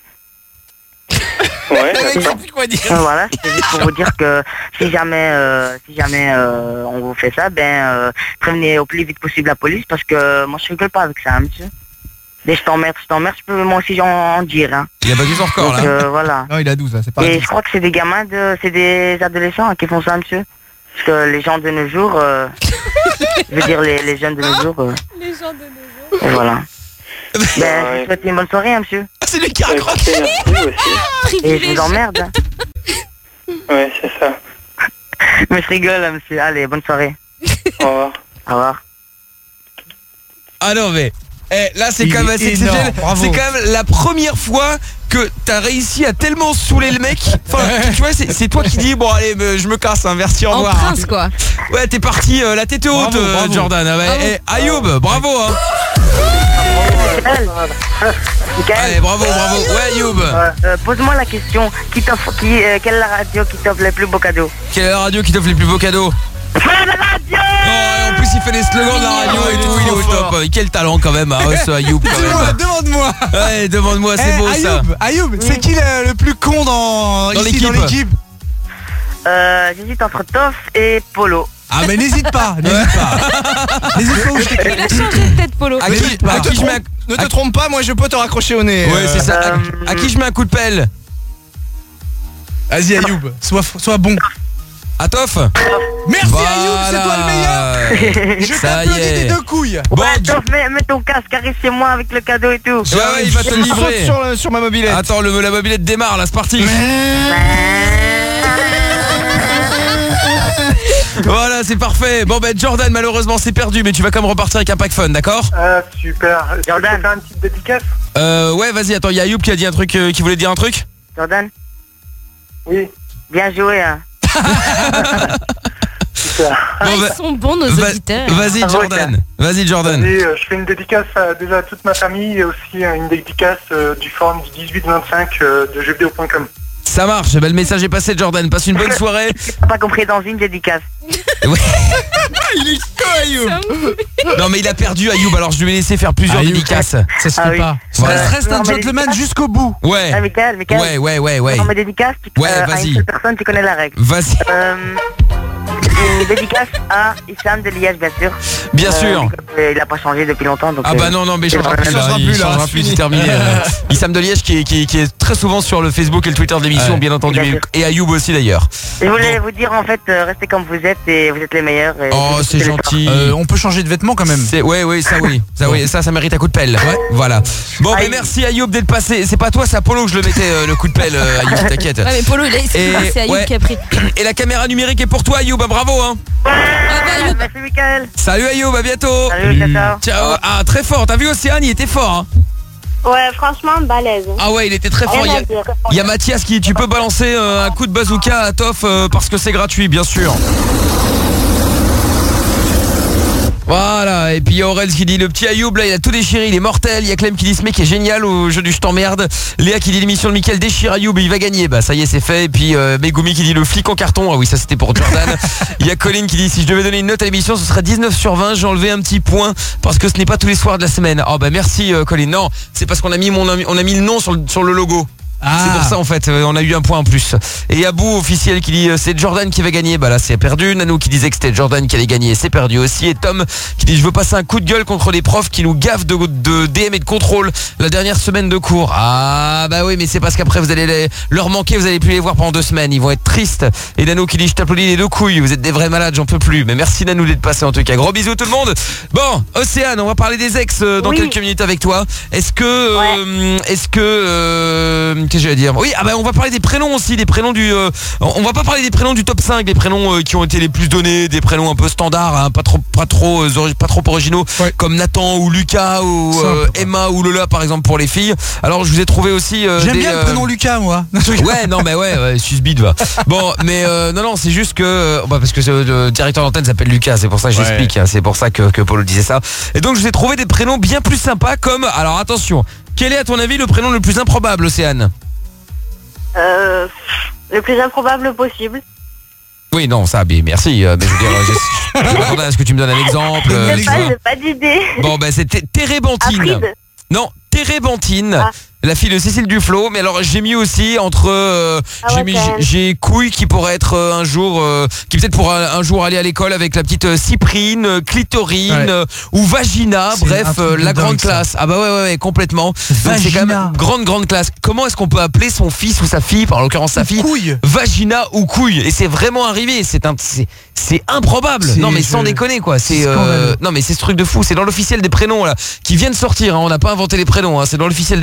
Speaker 8: Ouais,
Speaker 10: voilà, c'est juste pour vous dire que si jamais on vous fait ça, prévenez au plus vite possible la police parce que moi je rigole pas avec ça, hein, monsieur. Dès je t'emmerde, je peux moi aussi en dire. Hein.
Speaker 4: Il a battu son record là.
Speaker 10: Voilà.
Speaker 1: Non, il a 12 là, c'est pas.
Speaker 10: Et je crois que c'est des gamins c'est des adolescents qui font ça, monsieur. Parce que les gens de nos jours, je veux dire les jeunes de nos jours.
Speaker 2: Les gens de nos jours.
Speaker 10: Et voilà. Je vous souhaite une bonne soirée, hein, monsieur.
Speaker 1: C'est lui qui raccroche.
Speaker 10: Et je vous emmerde.
Speaker 7: Ouais, c'est ça.
Speaker 10: Mais je rigole, monsieur. Allez, bonne soirée.
Speaker 7: Au revoir.
Speaker 10: Au revoir.
Speaker 4: Ah non mais là c'est quand même assez exceptionnel. C'est quand même la première fois que t'as réussi à tellement saouler le mec. Enfin, tu vois, c'est toi qui dis bon allez, je me casse, hein, merci, au revoir.
Speaker 2: En prince quoi.
Speaker 4: Ouais, t'es parti la tête haute, bravo. Jordan. Ayoub, bravo. Hein. Allez, bravo. Ouais, Ayoub.
Speaker 10: Pose-moi la question. Quelle est la radio qui t'offre les plus beaux cadeaux?
Speaker 4: Quelle est la radio qui t'offre les plus beaux cadeaux? En plus il fait les slogans de la radio et tout, il est au top. Quel talent quand même, ce Ayoub quand même.
Speaker 5: Demande-moi.
Speaker 4: Ouais, demande-moi, c'est beau ça.
Speaker 5: Ayoub, c'est qui le plus con dans l'équipe?
Speaker 10: J'hésite entre Toff et Polo.
Speaker 5: Ah mais n'hésite pas. N'hésite pas où je t'écris.
Speaker 2: Il a changé de tête, Polo.
Speaker 1: Ne te trompe pas, moi je peux te raccrocher au nez.
Speaker 4: Ouais, c'est ça. À qui je mets un coup de pelle?
Speaker 5: Vas-y Ayoub, sois bon.
Speaker 4: Atof.
Speaker 5: Merci Ayoub, c'est toi le meilleur. Je t'applaudis des deux couilles.
Speaker 10: Bon, Atof, mets ton casque, caresse-moi avec le cadeau et tout.
Speaker 4: Ouais, il va te livrer
Speaker 1: sur ma mobilette.
Speaker 4: Attends, la mobilette démarre là, c'est parti. Voilà, c'est parfait. Bon ben Jordan, malheureusement c'est perdu, mais tu vas quand même repartir avec un pack fun, d'accord?
Speaker 3: Super. Jordan, tu peux faire une petite dédicace?
Speaker 4: Ouais, vas-y, attends, il y a Ayoub qui a dit un truc, qui voulait dire un truc.
Speaker 10: Jordan?
Speaker 3: Oui.
Speaker 10: Bien joué, hein.
Speaker 2: Ils sont bons nos auditeurs.
Speaker 4: Vas-y Jordan. Vas-y,
Speaker 3: je fais une dédicace déjà à toute ma famille et aussi une dédicace du forum du 18-25 de jeuxvideo.com.
Speaker 4: Ça marche, le message est passé Jordan, passe une bonne soirée.
Speaker 10: T'as pas compris, dans une dédicace.
Speaker 4: Ouais.
Speaker 1: Il est con Ayoub.
Speaker 4: Non mais il a perdu Ayoub, alors je lui ai laissé faire plusieurs dédicaces.
Speaker 5: Ça se fait pas. Reste un gentleman jusqu'au bout.
Speaker 4: Ouais.
Speaker 10: Michael.
Speaker 4: Ouais.
Speaker 10: Dans mes dédicaces, à une seule personne, tu connais la règle.
Speaker 4: Vas-y.
Speaker 10: Une dédicace à Issam de Liège, bien sûr.
Speaker 4: Bien sûr.
Speaker 10: Il a pas changé depuis longtemps. Donc,
Speaker 4: ah bah non, mais il changera plus, c'est terminé. Issam de Liège qui est très souvent sur le Facebook et le Twitter de l'émission, bien entendu. Et Ayoub aussi d'ailleurs.
Speaker 10: Je voulais vous dire en fait, restez comme vous êtes et vous êtes les meilleurs.
Speaker 4: Oh, c'est gentil.
Speaker 5: On peut changer de vêtements quand même.
Speaker 4: Ça mérite un coup de pelle. Ouais. Voilà. Bon, mais merci Ayoub d'être passé. C'est pas toi, c'est à Polo que je le mettais le coup de pelle, Ayoub, t'inquiète.
Speaker 2: Ouais, mais Polo, c'est Ayoub qui a pris.
Speaker 4: Et la caméra numérique est pour toi, Ayoub, bravo. Hein.
Speaker 10: Merci Michael.
Speaker 4: Salut Ayoub, à bientôt.
Speaker 10: Salut, ciao.
Speaker 4: Ah, très fort, t'as vu Océane, il était fort hein.
Speaker 13: Ouais, franchement, balèze.
Speaker 4: Ah ouais, il était très fort. Il y a Mathias qui, tu peux balancer un coup de bazooka à Toff parce que c'est gratuit, bien sûr. Voilà, et puis il y a Aurel qui dit le petit Ayoub là il a tout déchiré, il est mortel. Il y a Clem qui dit ce mec est génial au jeu du je t'emmerde. Léa qui dit l'émission de Mickaël déchire Ayoub, il va gagner. Bah ça y est c'est fait. Et puis Megumi qui dit le flic en carton. Ah oui ça c'était pour Jordan. Il y a Colin qui dit si je devais donner une note à l'émission ce serait 19/20. J'ai enlevé un petit point parce que ce n'est pas tous les soirs de la semaine. Oh bah merci Colin. Non c'est parce qu'on a mis le nom sur le logo. C'est pour ça en fait, on a eu un point en plus. Et Abou officiel qui dit c'est Jordan qui va gagner, bah là c'est perdu. Nanou qui disait que c'était Jordan qui allait gagner, c'est perdu aussi. Et Tom qui dit je veux passer un coup de gueule contre les profs qui nous gaffent de DM et de contrôle la dernière semaine de cours. Ah bah oui mais c'est parce qu'après vous allez leur manquer, vous allez plus les voir pendant 2 semaines, ils vont être tristes. Et Nanou qui dit je t'applaudis les 2 couilles, vous êtes des vrais malades, j'en peux plus. Mais merci Nanou d'être passé en tout cas, gros bisous tout le monde. Bon Océane, on va parler des ex dans quelques minutes avec toi. Est-ce que qu'est-ce que j'allais dire? Oui, ah bah on va parler des prénoms aussi, des prénoms du on va pas parler des prénoms du top 5, des prénoms qui ont été les plus donnés, des prénoms un peu standards, hein, pas trop originaux comme Nathan ou Lucas ou Emma ou Lola par exemple pour les filles. Alors je vous ai trouvé aussi
Speaker 5: j'aime bien le prénom Lucas moi.
Speaker 4: Ouais, non mais ouais, susbite va. Bon, mais non, c'est juste que parce que le directeur d'antenne s'appelle Lucas, c'est pour ça que j'explique, hein, c'est pour ça que Paul disait ça. Et donc je vous ai trouvé des prénoms bien plus sympas comme alors attention, quel est à ton avis le prénom le plus improbable Océane?
Speaker 13: Le plus improbable possible.
Speaker 4: Oui, non, ça, mais merci. Mais je veux dire, je m'attendais à ce que tu me donnes un exemple.
Speaker 13: J'ai pas d'idée.
Speaker 4: Bon, ben c'était Térébenthine. Non, Térébenthine. La fille de Cécile Duflo, mais alors j'ai mis aussi entre j'ai couille qui pourrait être un jour qui peut-être pourra un jour aller à l'école avec la petite Cyprine, Clitorine ou Vagina, bref la grande classe. Ça. Ah bah ouais complètement. C'est quand même grande classe. Comment est-ce qu'on peut appeler son fils ou sa fille, par l'occurrence sa fille, couille. Vagina ou couille? Et c'est vraiment arrivé, c'est improbable. Non mais sans déconner quoi, non mais c'est ce truc de fou, c'est dans l'officiel des prénoms là qui vient de sortir, hein. On n'a pas inventé les prénoms, hein. C'est dans l'officiel des prénoms.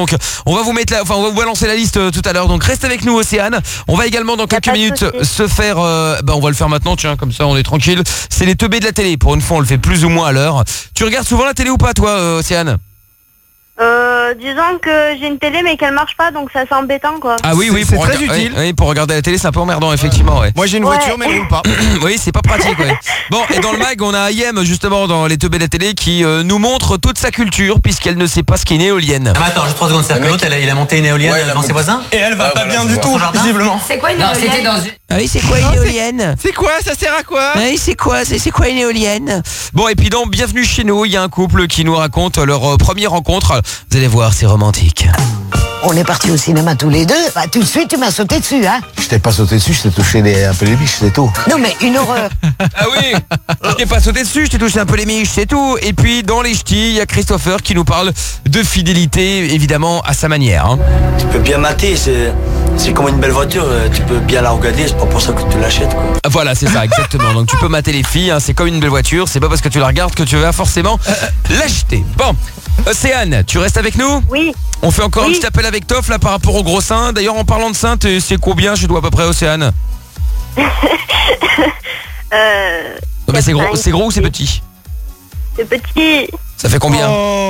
Speaker 4: Donc on va vous mettre on va vous balancer la liste tout à l'heure. Donc reste avec nous Océane. On va également dans quelques minutes se faire on va le faire maintenant, tiens, comme ça on est tranquille. C'est les teubés de la télé. Pour une fois on le fait plus ou moins à l'heure. Tu regardes souvent la télé ou pas toi Océane?
Speaker 13: Disons que j'ai une télé mais qu'elle marche pas, donc ça c'est embêtant quoi.
Speaker 4: Ah oui,
Speaker 1: c'est très utile.
Speaker 4: Oui, pour regarder la télé c'est un peu emmerdant effectivement. Ouais.
Speaker 1: Moi j'ai une voiture mais elle roule pas.
Speaker 4: Oui, c'est pas pratique. Ouais. Bon, et dans le mag on a Ayem justement dans les teubés de la télé qui nous montre toute sa culture puisqu'elle ne sait pas ce qu'est une éolienne.
Speaker 14: Ah mais attends, juste 3 secondes, c'est-à-dire que l'autre il a monté une éolienne dans ses voisins
Speaker 5: et elle va pas bien du tout visiblement.
Speaker 13: C'est quoi une éolienne?
Speaker 4: Ah oui, c'est quoi une éolienne?
Speaker 1: C'est quoi? Ça sert à quoi?
Speaker 4: Oui, c'est quoi une éolienne? Bon, et puis donc bienvenue chez nous, il y a un couple qui nous raconte leur première rencontre. Vous allez voir, c'est romantique.
Speaker 15: On est partis au cinéma tous les deux. Bah, tout de suite, tu m'as sauté dessus, hein.
Speaker 16: Je t'ai pas sauté dessus, je t'ai touché un peu les biches, c'est tout.
Speaker 15: Non, mais une horreur.
Speaker 4: Ah oui, je t'ai pas sauté dessus, je t'ai touché un peu les miches, c'est tout. Et puis, dans les ch'tis, il y a Christopher qui nous parle de fidélité, évidemment, à sa manière. Hein.
Speaker 14: Tu peux bien mater, c'est comme une belle voiture, tu peux bien la regarder, c'est pas pour ça que tu l'achètes, quoi.
Speaker 4: Voilà, c'est ça, exactement. Donc, tu peux mater les filles, hein, c'est comme une belle voiture, c'est pas parce que tu la regardes que tu vas forcément l'acheter. Bon, Océane, tu restes avec nous?
Speaker 13: Oui.
Speaker 4: On fait encore un petit appel avec Toff là par rapport au gros sein. D'ailleurs en parlant de sein, c'est combien chez toi à peu près Océane? Non, mais c'est gros ou c'est petit?
Speaker 13: C'est petit.
Speaker 4: Ça fait combien?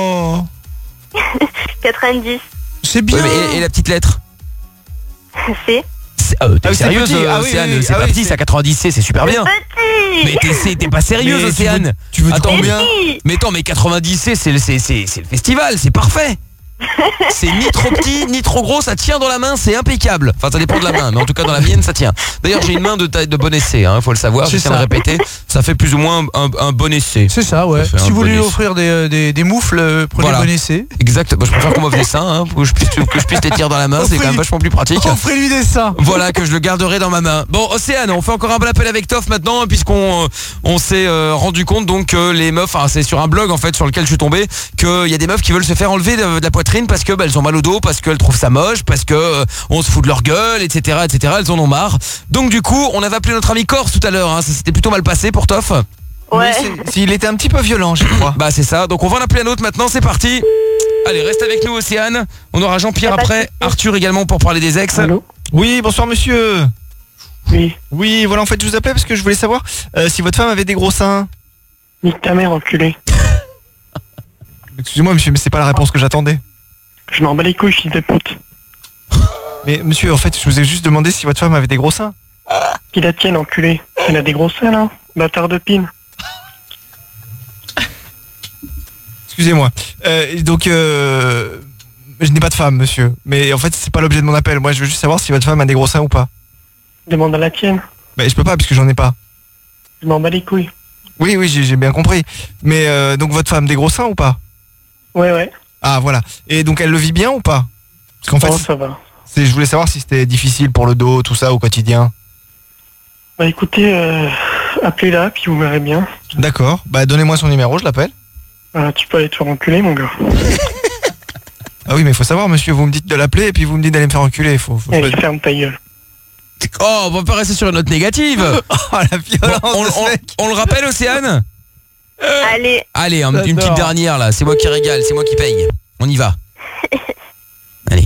Speaker 13: 90.
Speaker 5: C'est bien.
Speaker 4: Ouais, mais et la petite lettre?
Speaker 13: C'est.
Speaker 4: T'es sérieuse Océane? C'est pas petit, c'est à 90 c'est super bien. Mais t'es pas sérieuse Océane?
Speaker 1: Tu veux combien?
Speaker 4: Mais attends, mais 90 c'est le festival, c'est parfait. C'est ni trop petit ni trop gros, ça tient dans la main, c'est impeccable. Enfin ça dépend de la main, mais en tout cas dans la mienne ça tient. D'ailleurs j'ai une main de taille de bon essai, faut le savoir, je tiens à le répéter. Ça fait plus ou moins un bon essai.
Speaker 5: C'est ça, ouais. Si vous voulez lui offrir des moufles, prenez bon essai.
Speaker 4: Exact, je préfère qu'on m'offre des seins, que je puisse les tirer dans la main, c'est quand même vachement plus pratique.
Speaker 5: Offrez-lui des seins.
Speaker 4: Voilà, que je le garderai dans ma main. Bon Océane, on fait encore un bel appel avec Toff maintenant, puisqu'on s'est rendu compte donc que les meufs, c'est sur un blog en fait sur lequel je suis tombé, qu'il y a des meufs qui veulent se faire enlever de la poitrine parce que elles ont mal au dos, parce qu'elles trouvent ça moche, parce que on se fout de leur gueule, etc., etc. Elles en ont marre. Donc du coup, on avait appelé notre ami Corse tout à l'heure. Ça s'était plutôt mal passé pour Toff.
Speaker 13: Ouais.
Speaker 1: S'il était un petit peu violent, je crois.
Speaker 4: Bah c'est ça. Donc on va en appeler un autre maintenant. C'est parti. Allez, reste avec nous, Océane. On aura Jean-Pierre après, Arthur également pour parler des ex.
Speaker 3: Allô?
Speaker 1: Oui, bonsoir monsieur.
Speaker 3: Oui.
Speaker 1: Oui, voilà, en fait, je vous appelais parce que je voulais savoir si votre femme avait des gros seins.
Speaker 3: Nique ta mère, enculé.
Speaker 1: Excusez-moi, monsieur, mais c'est pas la réponse que j'attendais.
Speaker 3: Je m'en bats les couilles, fils de pute.
Speaker 1: Mais monsieur, en fait, je vous ai juste demandé si votre femme avait des gros seins.
Speaker 3: Qui la tienne, enculé. Elle a des gros seins, là. Bâtard de pine.
Speaker 1: Excusez-moi. Donc, je n'ai pas de femme, monsieur. Mais en fait, c'est pas l'objet de mon appel. Moi, je veux juste savoir si votre femme a des gros seins ou pas.
Speaker 3: Demande à la tienne.
Speaker 1: Bah, je peux pas, puisque j'en ai pas.
Speaker 3: Je m'en bats les couilles.
Speaker 1: Oui, j'ai bien compris. Mais donc, votre femme, des gros seins ou pas?
Speaker 3: Ouais.
Speaker 1: Ah, voilà. Et donc, elle le vit bien ou pas? Parce qu'en fait,
Speaker 3: ça va.
Speaker 1: Je voulais savoir si c'était difficile pour le dos, tout ça, au quotidien.
Speaker 3: Bah, écoutez, appelez-la, puis vous verrez bien.
Speaker 1: D'accord. Bah, donnez-moi son numéro, je l'appelle.
Speaker 3: Tu peux aller te faire enculer, mon gars.
Speaker 1: Ah oui, mais il faut savoir, monsieur, vous me dites de l'appeler et puis vous me dites d'aller me faire enculer.
Speaker 3: Ferme ta gueule.
Speaker 4: Oh, on va pas rester sur une note négative.
Speaker 1: Oh, la violence.
Speaker 4: Bon, on le rappelle, Océane? Allez, une petite dernière là, c'est moi qui régale, c'est moi qui paye. On y va. Allez.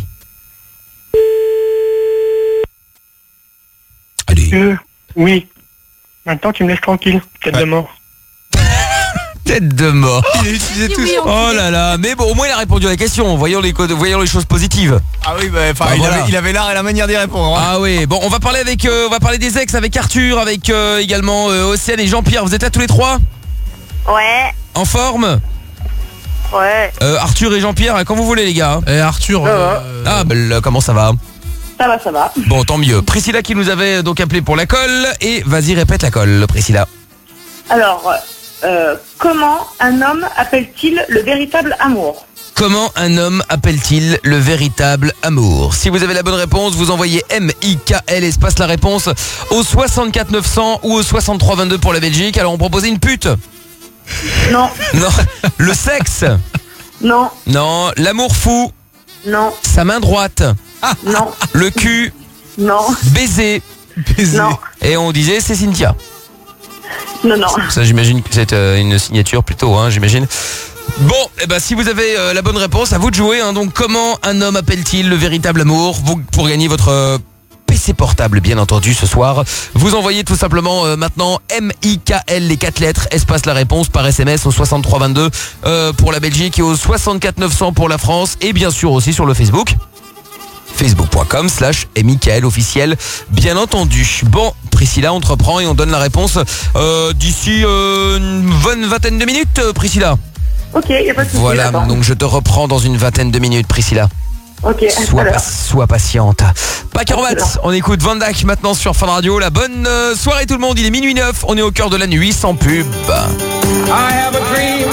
Speaker 3: Oui. Maintenant tu me laisses tranquille, tête de mort.
Speaker 4: Tête de mort.
Speaker 1: Il a utilisé tout ça.
Speaker 4: Oh là là, mais bon, au moins il a répondu à la question. Voyons les choses positives.
Speaker 1: Ah oui, il avait l'art et la manière d'y répondre. Hein.
Speaker 4: Ah oui, bon, on va parler des ex avec Arthur, avec également Océane et Jean-Pierre. Vous êtes là tous les trois?
Speaker 13: Ouais.
Speaker 4: En forme?
Speaker 13: Ouais.
Speaker 4: Arthur et Jean-Pierre, quand vous voulez les gars.
Speaker 5: Arthur.
Speaker 4: Comment ça va?
Speaker 13: Ça va.
Speaker 4: Bon, tant mieux. Priscilla qui nous avait donc appelé pour la colle. Et vas-y, répète la colle, Priscilla.
Speaker 13: Alors, comment un homme appelle-t-il le véritable amour?
Speaker 4: Comment un homme appelle-t-il le véritable amour? Si vous avez la bonne réponse, vous envoyez MIKL espace la réponse au 64 900 ou au 63 22 pour la Belgique. Alors on proposait une pute?
Speaker 13: Non.
Speaker 4: Non. Le sexe?
Speaker 13: Non.
Speaker 4: Non. L'amour fou?
Speaker 13: Non.
Speaker 4: Sa main droite?
Speaker 13: Non.
Speaker 4: Le cul?
Speaker 13: Non.
Speaker 4: Baiser?
Speaker 13: Non.
Speaker 4: Et on disait c'est Cynthia?
Speaker 13: Non.
Speaker 4: Ça j'imagine que c'est une signature plutôt, j'imagine. Bon, si vous avez la bonne réponse, à vous de jouer. Donc, comment un homme appelle-t-il le véritable amour? Pour gagner votre PC portable, bien entendu, ce soir. Vous envoyez tout simplement maintenant MIKL, les 4 lettres, espace la réponse par SMS au 6322 pour la Belgique et au 64 900 pour la France. Et bien sûr aussi sur le Facebook. Facebook.com/MIKL officiel, bien entendu. Bon, Priscilla, on te reprend et on donne la réponse d'ici une bonne vingtaine de minutes, Priscilla.
Speaker 17: Ok, y a pas de souci.
Speaker 4: Voilà, donc je te reprends dans une vingtaine de minutes, Priscilla.
Speaker 17: Ok,
Speaker 4: sois patiente. Pacaromat, on écoute Van Dijk maintenant sur Fun Radio. La bonne soirée tout le monde, il est minuit 9, on est au cœur de la nuit sans pub.
Speaker 18: I have a dream.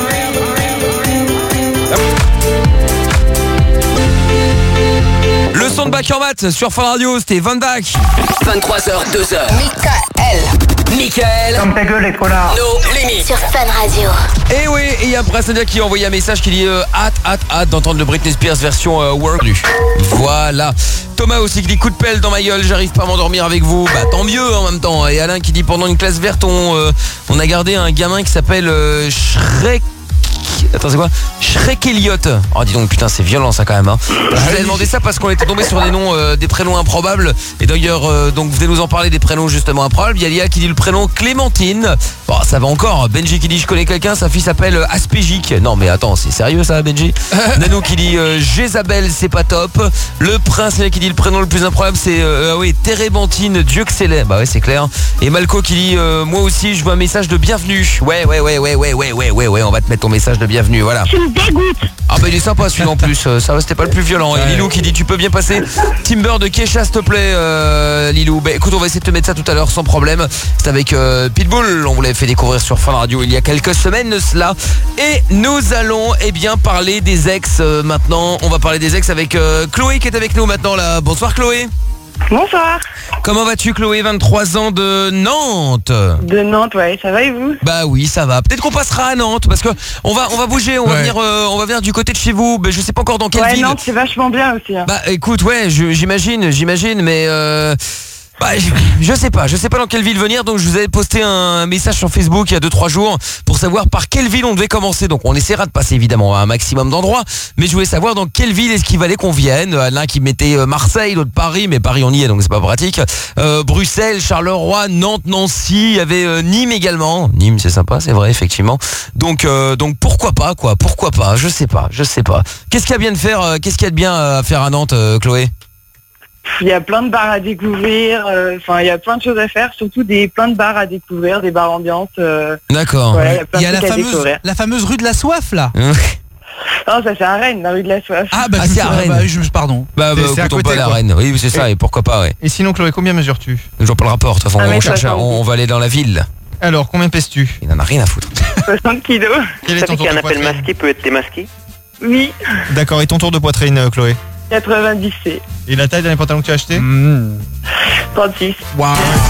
Speaker 4: Le son de Bakermat sur Fun Radio, c'était Van Dijk.
Speaker 6: 23h, 2h. Mickaël.
Speaker 3: Comme ta gueule, école-là.
Speaker 6: No limites.
Speaker 2: Sur Fun Radio.
Speaker 4: Et oui, et il y a Brassadia qui a envoyé un message qui dit hâte d'entendre le Britney Spears version Work. Voilà. Thomas aussi qui dit coup de pelle dans ma gueule, j'arrive pas à m'endormir avec vous. Bah tant mieux en même temps. Et Alain qui dit pendant une classe verte on a gardé un gamin qui s'appelle Shrek. Attends, c'est quoi? Shrek Elliott. Oh dis donc, putain, c'est violent ça quand même hein. Je vous avais demandé ça parce qu'on était tombé sur des noms, des prénoms improbables. Et d'ailleurs, donc vous venez nous en parler des prénoms justement improbables. Il y a Lia qui dit le prénom Clémentine. Bon, ça va encore. Benji qui dit je connais quelqu'un, sa fille s'appelle Aspégique. Non mais attends, c'est sérieux ça, Benji? Nano qui dit Jézabel, c'est pas top. Le prince qui dit le prénom le plus improbable, c'est Térébenthine, Dieu que c'est laid. Bah ouais, c'est clair. Et Malco qui dit moi aussi, je veux un message de bienvenue. Ouais, on va te mettre ton message de bienvenue, voilà.
Speaker 17: Tu me dégoûtes.
Speaker 4: Ah bah il est sympa celui-là en plus, ça c'était pas le plus violent. Et Lilou qui dit tu peux bien passer Timber de Kesha s'il te plaît Lilou. Bah écoute, on va essayer de te mettre ça tout à l'heure sans problème. C'est avec Pitbull, on vous l'avait fait découvrir sur Fun Radio il y a quelques semaines de cela. Et nous allons parler des ex maintenant. On va parler des ex avec Chloé qui est avec nous maintenant là. Bonsoir Chloé.
Speaker 17: Bonsoir.
Speaker 4: Comment vas-tu Chloé, 23 ans de Nantes?
Speaker 17: De Nantes, ouais, ça va et vous?
Speaker 4: Bah oui, ça va. Peut-être qu'on passera à Nantes parce que on va bouger, on va venir du côté de chez vous. Mais je sais pas encore dans quelle ville.
Speaker 17: Nantes, c'est vachement bien aussi. Hein.
Speaker 4: Bah écoute, ouais, j'imagine, mais je sais pas dans quelle ville venir. Donc je vous avais posté un message sur Facebook il y a 2-3 jours pour savoir par quelle ville on devait commencer. Donc on essaiera de passer évidemment à un maximum d'endroits, mais je voulais savoir dans quelle ville est-ce qu'il valait qu'on vienne. L'un qui mettait Marseille, l'autre Paris, mais Paris on y est donc c'est pas pratique. Bruxelles, Charleroi, Nantes, Nancy, il y avait Nîmes également. Nîmes c'est sympa, c'est vrai effectivement. Donc pourquoi pas quoi, pourquoi pas, je sais pas. Qu'est-ce qu'il y a bien de faire, qu'est-ce qu'il y a de bien à faire à Nantes, Chloé?
Speaker 17: Il y a plein de bars à découvrir, il y a plein de choses à faire, surtout plein de bars à découvrir, des bars ambiance.
Speaker 4: D'accord.
Speaker 17: Ouais,
Speaker 5: il y a la fameuse rue de la soif là.
Speaker 17: Non, ça c'est à Rennes, la rue de la soif.
Speaker 5: Ah bah c'est à Rennes. Pardon.
Speaker 4: Bah écoute, on peut aller à Rennes. Oui, c'est ça, et pourquoi pas, ouais.
Speaker 1: Et sinon Chloé, combien mesures-tu?
Speaker 4: Je vois pas le rapport, de toute façon, on va aller dans la ville.
Speaker 1: Alors, combien pèses-tu?
Speaker 4: Il n'en a rien à foutre.
Speaker 17: 60 kilos.
Speaker 1: Quel est ton tour de
Speaker 12: appel
Speaker 1: poitrine?
Speaker 12: masqué peut être démasqué?
Speaker 17: Oui.
Speaker 1: D'accord, et ton tour de poitrine, Chloé?
Speaker 17: 90C.
Speaker 1: Et la taille d'un pantalon que tu as acheté?
Speaker 17: 36.
Speaker 1: Wow.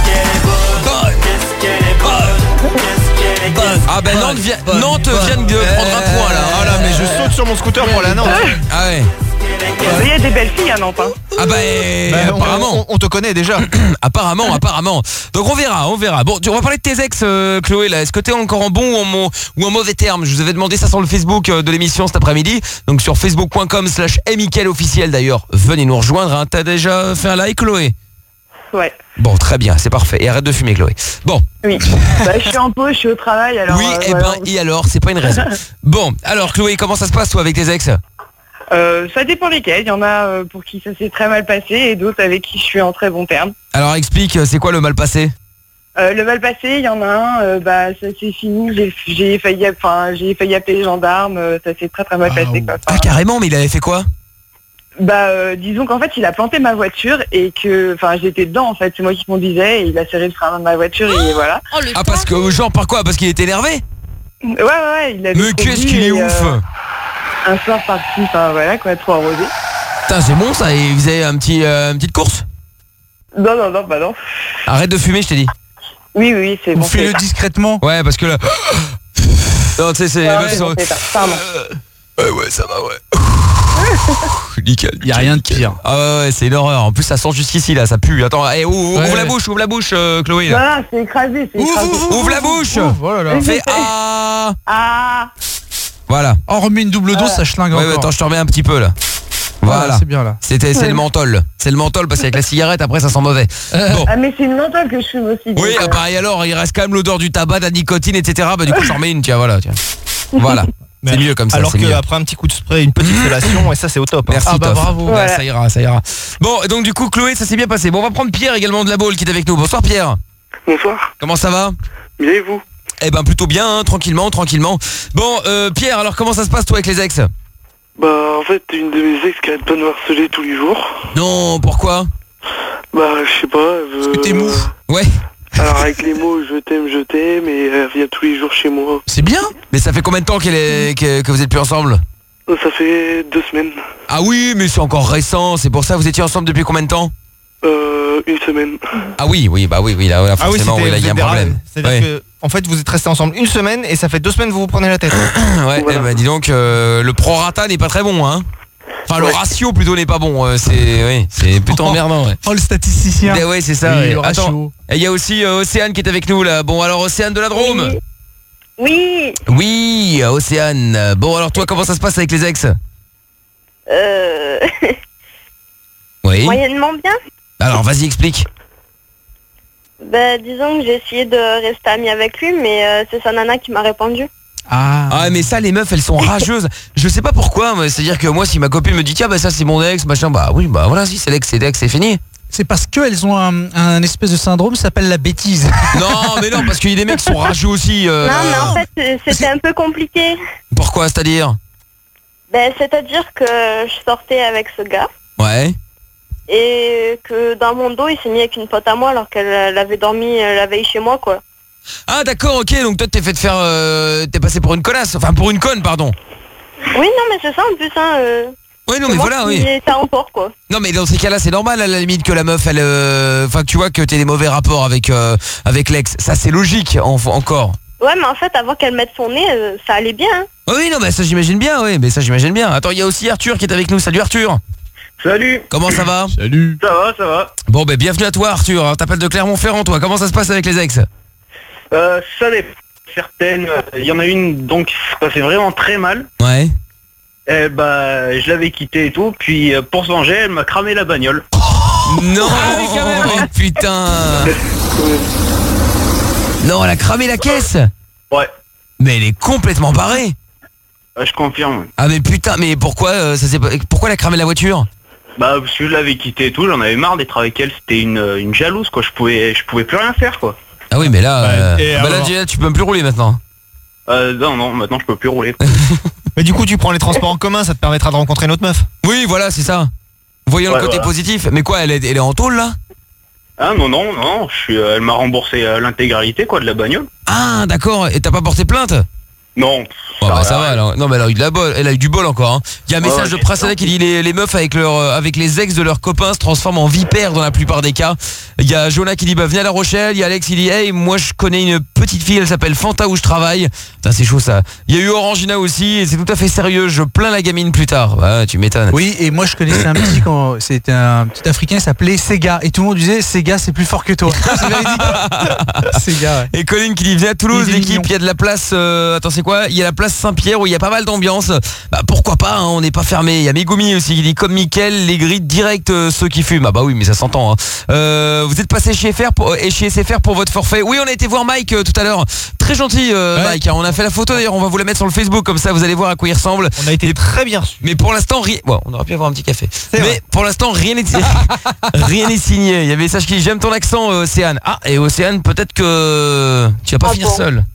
Speaker 4: Ah ben Nantes vient de prendre un point là.
Speaker 1: Ah là, mais je saute sur mon scooter pour la Nantes.
Speaker 4: Ah ouais.
Speaker 17: Il y a des belles filles à Nantes.
Speaker 4: Ah bah apparemment.
Speaker 1: On te connaît déjà.
Speaker 4: apparemment. Donc on verra. Bon, on va parler de tes ex, Chloé là. Est-ce que t'es encore en bon ou en mauvais terme? Je vous avais demandé ça sur le Facebook de l'émission cet après-midi. Donc sur facebook.com/MIKL officiel d'ailleurs. Venez nous rejoindre. Hein. T'as déjà fait un like, Chloé?
Speaker 17: Ouais.
Speaker 4: Bon, très bien, c'est parfait. Et arrête de fumer, Chloé. Bon.
Speaker 17: Oui. Je suis en pause, je suis au travail. Alors,
Speaker 4: oui, et alors, c'est pas une raison. Bon, alors Chloé, comment ça se passe toi avec tes ex?
Speaker 17: Ça dépend lesquels. Il y en a pour qui ça s'est très mal passé et d'autres avec qui je suis en très bon terme.
Speaker 4: Alors explique, c'est quoi le mal passé?
Speaker 17: Le mal passé, il y en a un, ça s'est fini, j'ai failli appeler les gendarmes, ça s'est très très mal passé quoi.
Speaker 4: Ah carrément, mais il avait fait quoi?
Speaker 17: Disons qu'en fait il a planté ma voiture et que j'étais dedans en fait, c'est moi qui conduisais et il a serré le frein de ma voiture et voilà.
Speaker 4: Parce que genre par quoi? Parce qu'il était énervé?
Speaker 17: Ouais, il avait.
Speaker 4: Mais qu'est-ce qu'il est ouf!
Speaker 17: Un soir parti, voilà quoi, trop arrosé.
Speaker 4: Putain c'est bon ça, et il faisait une petite course?
Speaker 17: Non, bah non.
Speaker 4: Arrête de fumer, je t'ai dit.
Speaker 17: Oui, c'est bon.
Speaker 5: Fais-le discrètement.
Speaker 4: Ouais, parce que là... Non, tu sais, c'est...
Speaker 17: Pardon.
Speaker 4: Ouais, ça va, ouais. Nickel.
Speaker 5: Il y a rien de pire.
Speaker 4: Ah ouais, c'est une horreur. En plus, ça sent jusqu'ici, là, ça pue. Attends, ouvre la bouche, Chloé. Là.
Speaker 17: Voilà, c'est écrasé.
Speaker 4: Ouvre la bouche.
Speaker 1: Voilà.
Speaker 4: Fais ah.
Speaker 17: Ah.
Speaker 4: Voilà.
Speaker 5: On remet une double dose, ça schlingue encore.
Speaker 4: Ouais, attends, je te remets un petit peu là. Voilà,
Speaker 5: c'est bien là.
Speaker 4: C'est le menthol. C'est le menthol parce qu'avec la cigarette après ça sent mauvais. Bon.
Speaker 17: Ah mais c'est une menthol que je fume aussi.
Speaker 4: Oui, pareil alors, il reste quand même l'odeur du tabac, de la nicotine, etc. Bah du coup j'en remets une, tiens, voilà. Voilà. C'est mieux comme ça.
Speaker 1: Alors qu'après un petit coup de spray, une petite collation, et ça c'est au top.
Speaker 4: Merci,
Speaker 1: bah bravo.
Speaker 4: Ouais, ça ira. Bon, et donc du coup Chloé, ça s'est bien passé. Bon, on va prendre Pierre également de la Baule qui est avec nous. Bonsoir Pierre.
Speaker 19: Bonsoir.
Speaker 4: Comment ça va?
Speaker 19: Bien et vous?
Speaker 4: Eh ben plutôt bien, hein, tranquillement. Bon, Pierre, alors comment ça se passe toi avec les ex?
Speaker 19: Bah en fait une de mes ex qui arrête pas de me harceler tous les jours.
Speaker 4: Non, pourquoi?
Speaker 19: Bah je sais pas.
Speaker 5: Parce que t'es mou.
Speaker 4: Ouais.
Speaker 19: Alors avec les mots je t'aime et elle vient tous les jours chez moi.
Speaker 4: C'est bien. Mais ça fait combien de temps que vous êtes plus ensemble?
Speaker 19: Ça fait 2 semaines.
Speaker 4: Ah oui, mais c'est encore récent, c'est pour ça. Vous étiez ensemble depuis combien de temps?
Speaker 19: 1 semaine.
Speaker 4: Ah oui, là forcément, là il y a un problème.
Speaker 1: C'est-à-dire que en fait vous êtes restés ensemble 1 semaine et ça fait 2 semaines que vous vous prenez la tête.
Speaker 4: Ouais, voilà. Bah dis donc le prorata n'est pas très bon, hein. Enfin le ratio plutôt n'est pas bon, c'est plutôt emmerdant. Ouais.
Speaker 5: Oh le statisticien.
Speaker 4: Ouais, c'est ça.
Speaker 5: Oui,
Speaker 4: ouais. Attends, il y a aussi Océane qui est avec nous là. Bon alors Océane de la Drôme. Oui, Océane. Bon alors toi comment ça se passe avec les ex? Oui.
Speaker 13: Moyennement bien.
Speaker 4: Alors vas-y explique.
Speaker 13: Bah disons que j'ai essayé de rester amie avec lui, mais c'est sa nana qui m'a répondu.
Speaker 4: Ah mais ça les meufs elles sont rageuses. Je sais pas pourquoi, c'est-à-dire que moi si ma copine me dit tiens bah ça c'est mon ex machin, bah oui bah voilà, si c'est l'ex c'est fini.
Speaker 5: C'est parce qu'elles ont un espèce de syndrome, ça s'appelle la bêtise.
Speaker 4: Non mais non, parce qu'il y a des mecs qui sont rageux aussi.
Speaker 13: Non mais en fait c'était un peu compliqué.
Speaker 4: Pourquoi, c'est-à-dire?
Speaker 13: Ben c'est-à-dire que je sortais avec ce gars.
Speaker 4: Ouais.
Speaker 13: Et que dans mon dos il s'est mis avec une pote à moi alors qu'elle avait dormi la veille chez moi quoi.
Speaker 4: Ah d'accord, ok, donc toi t'es passé pour une connasse, enfin pour une conne pardon.
Speaker 13: Oui non mais c'est ça en plus hein.
Speaker 4: Oui non mais voilà oui.
Speaker 13: Ça emporte quoi.
Speaker 4: Non mais dans ces cas-là c'est normal à la limite que la meuf elle, enfin tu vois que t'aies des mauvais rapports avec l'ex, ça c'est logique encore.
Speaker 13: Ouais mais en fait avant qu'elle mette son nez ça allait bien. Hein.
Speaker 4: Oui non mais ça j'imagine bien, oui mais ça j'imagine bien. Attends il y a aussi Arthur qui est avec nous, salut Arthur.
Speaker 19: Salut.
Speaker 4: Comment ça va?
Speaker 5: Salut.
Speaker 19: Ça va.
Speaker 4: Bon ben bienvenue à toi Arthur, hein, t'appelles de Clermont-Ferrand toi, comment ça se passe avec les ex?
Speaker 19: Ça dépend. Certaines, il y en a une donc ça fait vraiment très mal.
Speaker 4: Ouais.
Speaker 19: Eh bah je l'avais quittée et tout, puis pour se venger elle m'a cramé la bagnole.
Speaker 4: Non. Oh, putain. Non elle a cramé la caisse.
Speaker 19: Ouais.
Speaker 4: Mais elle est complètement barrée.
Speaker 19: Je confirme.
Speaker 4: Ah mais putain, mais pourquoi pourquoi elle a cramé la voiture?
Speaker 19: Bah parce que je l'avais quittée et tout, j'en avais marre d'être avec elle, c'était une jalouse quoi, je pouvais plus rien faire quoi.
Speaker 4: Ah oui mais là, là tu peux même plus rouler maintenant.
Speaker 19: Non maintenant je peux plus rouler.
Speaker 1: Mais du coup tu prends les transports en commun, ça te permettra de rencontrer une autre meuf.
Speaker 4: Oui voilà c'est ça. Voyons le côté positif. Mais quoi elle est en tôle là?
Speaker 19: Ah non, elle m'a remboursé l'intégralité quoi de la bagnole.
Speaker 4: Ah d'accord, et t'as pas porté plainte?
Speaker 19: Non.
Speaker 4: Oh, bah ça va alors. Non mais elle a eu de la bol, elle a eu du bol encore hein. Il y a un message de Prasada qui dit les meufs avec les ex de leurs copains se transforment en vipères dans la plupart des cas. Il y a Jonah qui dit bah viens à La Rochelle, il y a Alex qui dit hey moi je connais une petite fille, elle s'appelle Fanta où je travaille. Putain c'est chaud ça. Il y a eu Orangina aussi et c'est tout à fait sérieux, je plains la gamine plus tard. Bah tu m'étonnes.
Speaker 5: Oui et moi je connaissais un petit c'était un petit africain, il s'appelait Sega et tout le monde disait Sega c'est plus fort que toi. C'est véridique. Sega ouais.
Speaker 4: Et Colin qui dit viens à Toulouse l'équipe, il y a de la place attends c'est quoi? Il y a la place Saint-Pierre où il y a pas mal d'ambiance. Bah pourquoi pas hein, on n'est pas fermé. Il y a Megumi aussi qui dit comme Mickaël les grilles direct ceux qui fument. Ah bah oui mais ça s'entend hein. Vous êtes passé chez SFR pour votre forfait. Oui on a été voir Mike tout à l'heure. Très gentil Mike hein. On a fait la photo d'ailleurs, on va vous la mettre sur le Facebook comme ça vous allez voir à quoi il ressemble.
Speaker 1: On a été très bien reçus.
Speaker 4: Mais pour l'instant bon, on aurait pu avoir un petit café. Mais pour l'instant rien n'est signé. Il y avait un message qui dit j'aime ton accent Océane. Ah et Océane peut-être que tu vas pas finir seule.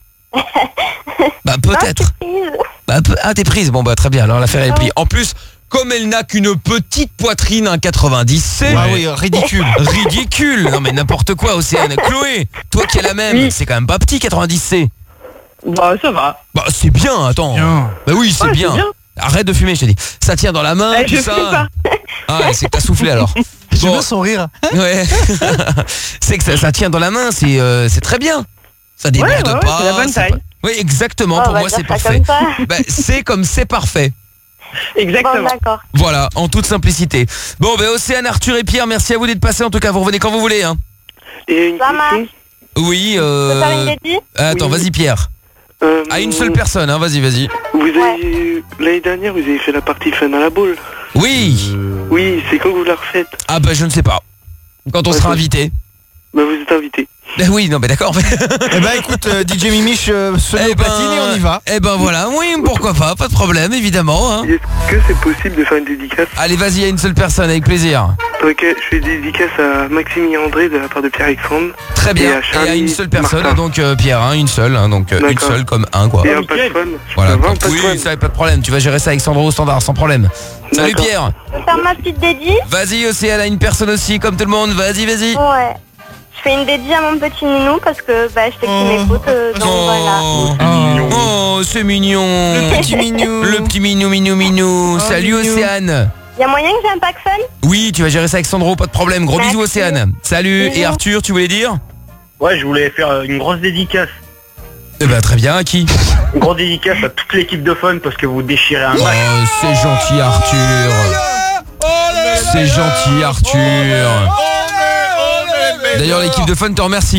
Speaker 4: Bah peut-être. T'es prise. Bon bah très bien. Alors l'affaire est pliée. En plus, comme elle n'a qu'une petite poitrine, un 90C.
Speaker 1: Ah oui, ridicule.
Speaker 4: Ridicule. Non mais n'importe quoi, Océane. Chloé, toi qui es la même, c'est quand même pas petit 90C.
Speaker 17: Bah ça va.
Speaker 4: Bah c'est bien. Attends. Bah oui, c'est bien. Arrête de fumer, je te dis. Ça tient dans la main, tout ça. Pas. Ah, c'est que t'as soufflé alors.
Speaker 5: J'aime bien son rire.
Speaker 4: Ouais. C'est que ça tient dans la main, c'est très bien. Ça déborde pas.
Speaker 17: C'est la bonne taille.
Speaker 4: Oui, exactement. Pour moi, c'est parfait. Bah, c'est comme c'est parfait.
Speaker 17: Exactement.
Speaker 13: Bon, d'accord.
Speaker 4: Voilà, en toute simplicité. Bon, ben Océane, Arthur et Pierre, merci à vous d'être passés. En tout cas, vous revenez quand vous voulez. Hein.
Speaker 19: Et une question.
Speaker 4: Oui.
Speaker 13: Peux faire une dédie ?
Speaker 4: Attends, vas-y Pierre. À une seule personne, hein, vas-y.
Speaker 11: L'année dernière, vous avez fait la partie fun à la boule.
Speaker 4: Oui.
Speaker 11: Oui, c'est quand vous la refaites?
Speaker 4: Ah bah je ne sais pas. Quand on sera invité.
Speaker 11: Bah vous êtes invité.
Speaker 4: Oui, non mais d'accord.
Speaker 1: Eh ben écoute, DJ Mimiche, platine et on y va.
Speaker 4: Eh ben voilà, oui, pourquoi pas de problème, évidemment. Hein.
Speaker 11: Est-ce que c'est possible de faire une dédicace?
Speaker 4: Allez, vas-y, à une seule personne, avec plaisir.
Speaker 11: Ok, je fais une dédicace à Maxime et André de la part de Pierre-Alexandre.
Speaker 4: Très bien, et à une seule personne,
Speaker 11: Martin.
Speaker 4: donc Pierre, hein, une seule, hein, donc une seule comme un, quoi.
Speaker 11: Et un pas de fun.
Speaker 4: Voilà, oui, ça pas de problème, tu vas gérer ça avec Sandro au standard, sans problème. Salut Pierre.
Speaker 13: Je peux faire ma petite dédie?
Speaker 4: Vas-y, Océane, à une personne aussi, comme tout le monde, vas-y.
Speaker 13: Ouais. Je fais une dédie à mon petit Ninou parce que je sais qu'il m'écoute, donc voilà.
Speaker 4: Oh, c'est mignon.
Speaker 1: Le petit minou.
Speaker 4: Le petit minou. Salut
Speaker 1: mignon.
Speaker 4: Océane.
Speaker 13: Y'a moyen que j'ai un pack fun?
Speaker 4: Oui, tu vas gérer ça avec Sandro, pas de problème. Gros bisous Océane. Salut.
Speaker 13: Bisous.
Speaker 4: Et Arthur, tu voulais dire?
Speaker 19: Ouais, je voulais faire une grosse dédicace.
Speaker 4: Eh ben très bien, à qui?
Speaker 19: Une grosse dédicace à toute l'équipe de Fun parce que vous déchirez un match.
Speaker 4: Oh, c'est gentil Arthur. C'est gentil Arthur. D'ailleurs l'équipe de Fun te remercie.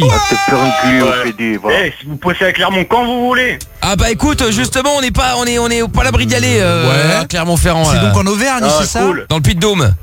Speaker 19: Si vous pouvez à Clermont quand vous voulez.
Speaker 4: Ah bah écoute, justement on n'est pas à l'abri d'y aller à Clermont-Ferrand.
Speaker 5: C'est donc en Auvergne, c'est ça?
Speaker 19: Cool.
Speaker 4: Dans le Puy-de-Dôme.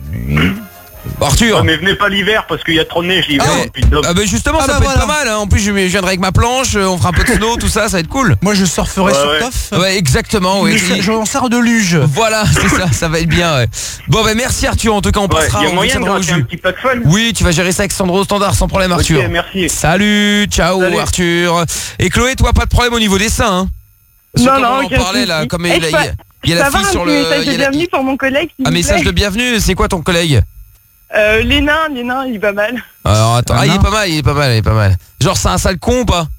Speaker 4: Arthur.
Speaker 19: Mais venez pas l'hiver parce qu'il y a trop de neige l'hiver.
Speaker 4: Ah bah justement ça peut être pas mal, hein. En plus je viendrai avec ma planche, on fera un peu de snow, tout ça va être cool.
Speaker 5: Moi je surferai sur Toff.
Speaker 4: Ouais exactement, oui.
Speaker 5: J'en sers de luge.
Speaker 4: Voilà, c'est ça va être bien, ouais. Bon bah merci Arthur, en tout cas on passera.
Speaker 19: Il y a moyen de gratter un petit pack fun.
Speaker 4: Oui, tu vas gérer ça avec Sandro au standard sans problème Arthur.
Speaker 19: Ok, merci.
Speaker 4: Salut, ciao Arthur. Et Chloé, toi pas de problème au niveau des seins, hein?
Speaker 17: Non,
Speaker 4: on parlait là, comme il y a la fille sur le
Speaker 17: message de bienvenue pour mon collègue.
Speaker 4: Un message de bienvenue, c'est quoi ton collègue?
Speaker 17: Lénin, il va mal.
Speaker 4: Alors attends, il est pas mal. Genre c'est un sale con ou pas?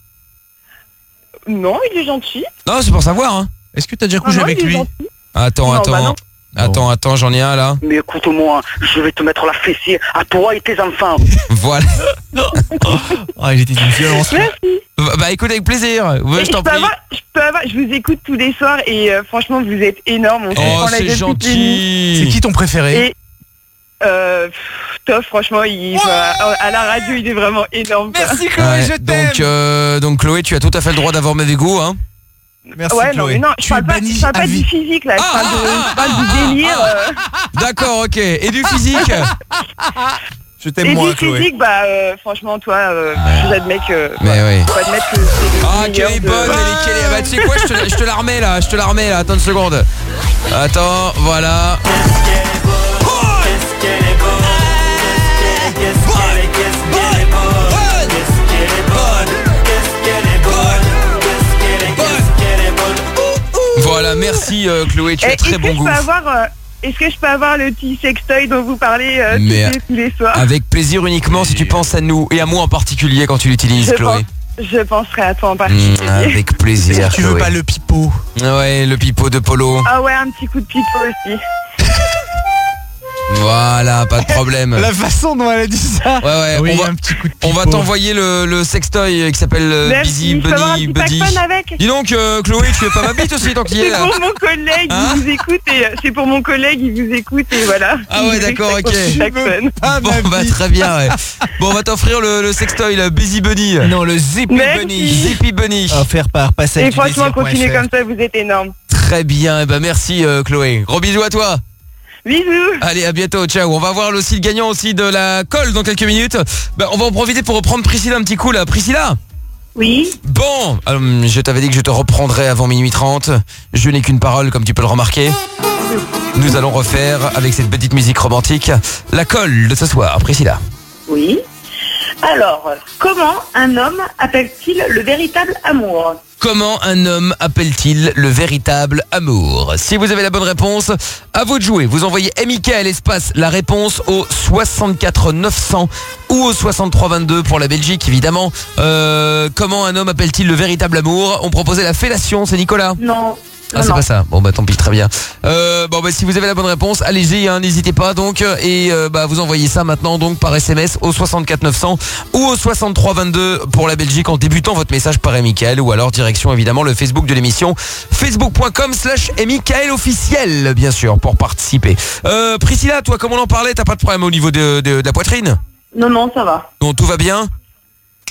Speaker 17: Non, il est gentil.
Speaker 4: Non, c'est pour savoir, hein.
Speaker 5: Est-ce que t'as déjà couché avec lui?
Speaker 4: Attends, j'en ai un là.
Speaker 8: Mais écoute-moi, je vais te mettre la fessier à toi et tes enfants.
Speaker 4: Voilà.
Speaker 1: Il était une violence.
Speaker 17: Merci.
Speaker 4: Bah écoute, avec plaisir.
Speaker 17: Je vous écoute tous les soirs et franchement vous êtes énorme.
Speaker 4: Oh, c'est gentil.
Speaker 5: C'est qui ton préféré?
Speaker 17: Toff, franchement, à la radio, il est vraiment énorme.
Speaker 1: Merci Chloé, je t'aime.
Speaker 4: Donc Chloé, tu as tout à fait le droit d'avoir mes goûts, hein.
Speaker 1: Merci
Speaker 17: Chloé. Non, je parle pas du physique là, je parle du délire.
Speaker 4: D'accord, ok. Et du physique?
Speaker 1: Je t'aime moins,
Speaker 17: Chloé. Et du physique, franchement, toi, j'admets que...
Speaker 4: Mais oui.
Speaker 17: Faut admettre que c'est
Speaker 4: qu'elle est bonne, Bah tu sais quoi, je te la remets là, attends une seconde. Attends, voilà. Voilà, merci Chloé, tu as très bon goût.
Speaker 17: Est-ce que je peux avoir le petit sextoy dont vous parlez tous les soirs?
Speaker 4: Avec plaisir, uniquement si tu penses à nous et à moi en particulier quand tu l'utilises, Chloé.
Speaker 17: Je penserai à toi en particulier.
Speaker 4: Avec plaisir.
Speaker 5: Tu veux pas le pipeau?
Speaker 4: Ouais, le pipeau de Polo.
Speaker 17: Ah ouais, un petit coup de pipeau aussi.
Speaker 4: Voilà, pas de problème.
Speaker 1: La façon dont elle a dit ça.
Speaker 4: Ouais,
Speaker 5: oui, un petit coup de pipeau.
Speaker 4: On va t'envoyer le sextoy qui s'appelle Busy Bunny Buddy. Dis donc Chloé, tu fais pas ma bite aussi tant qu'il est là.
Speaker 17: C'est pour mon collègue, il vous écoute et c'est pour mon collègue, il vous écoute et voilà.
Speaker 4: Ah ouais, d'accord, ok. Bon, bah très bien, ouais. Bon, on va t'offrir le sextoy, le Busy Bunny.
Speaker 1: Non, le Zippy Bunny.
Speaker 4: Zippy Bunny.
Speaker 1: Offert par Passage.
Speaker 17: Et franchement, continuez comme ça, vous êtes énorme.
Speaker 4: Très bien, et ben merci Chloé. Gros bisous à toi.
Speaker 17: Bisous.
Speaker 4: Allez, à bientôt, ciao. On va voir aussi le gagnant aussi de la colle dans quelques minutes. On va en profiter pour reprendre Priscilla un petit coup là. Priscilla?
Speaker 13: Oui.
Speaker 4: Bon, je t'avais dit que je te reprendrais avant minuit 30. Je n'ai qu'une parole, comme tu peux le remarquer. Nous allons refaire, avec cette petite musique romantique, la colle de ce soir. Priscilla.
Speaker 13: Oui. Alors, comment un homme appelle-t-il le véritable amour?
Speaker 4: Comment un homme appelle-t-il le véritable amour? Si vous avez la bonne réponse, à vous de jouer. Vous envoyez Michael espace la réponse au 64 900 ou au 63 22 pour la Belgique, évidemment. Comment un homme appelle-t-il le véritable amour? On proposait la fellation, c'est Nicolas?
Speaker 13: Non.
Speaker 4: Ah, c'est pas ça. Bon bah tant pis, très bien. Si vous avez la bonne réponse, allez-y, hein, n'hésitez pas donc et vous envoyez ça maintenant donc par SMS au 64 900 ou au 63 22 pour la Belgique en débutant votre message par Michael ou alors direction évidemment le Facebook de l'émission facebook.com/Michael officiel bien sûr pour participer. Priscilla, toi comme on en parlait, t'as pas de problème au niveau de la poitrine?
Speaker 13: Non, ça va.
Speaker 4: Donc tout va bien?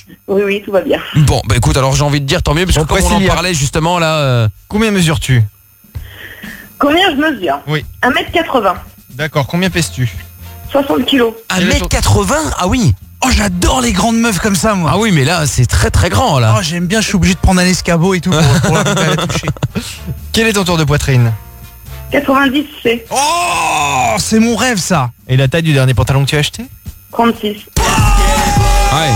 Speaker 17: Oui, tout va bien.
Speaker 4: Bon, bah écoute, alors j'ai envie de dire tant mieux, parce que comme on en parlait justement là...
Speaker 1: Combien mesures-tu?
Speaker 17: Combien je mesure?
Speaker 1: Oui.
Speaker 17: 1m80.
Speaker 1: D'accord, combien pèses-tu?
Speaker 17: 60 kilos.
Speaker 4: 1m80? Ah oui.
Speaker 5: Oh, j'adore les grandes meufs comme ça, moi.
Speaker 4: Ah oui, mais là, c'est très très grand, là.
Speaker 5: Oh, j'aime bien, je suis obligé de prendre un escabeau et tout pour la toucher.
Speaker 1: Quel est ton tour de poitrine?
Speaker 17: 90 C.
Speaker 5: Oh, c'est mon rêve, ça.
Speaker 1: Et la taille du dernier pantalon que tu as acheté?
Speaker 17: 36.
Speaker 4: Ouais.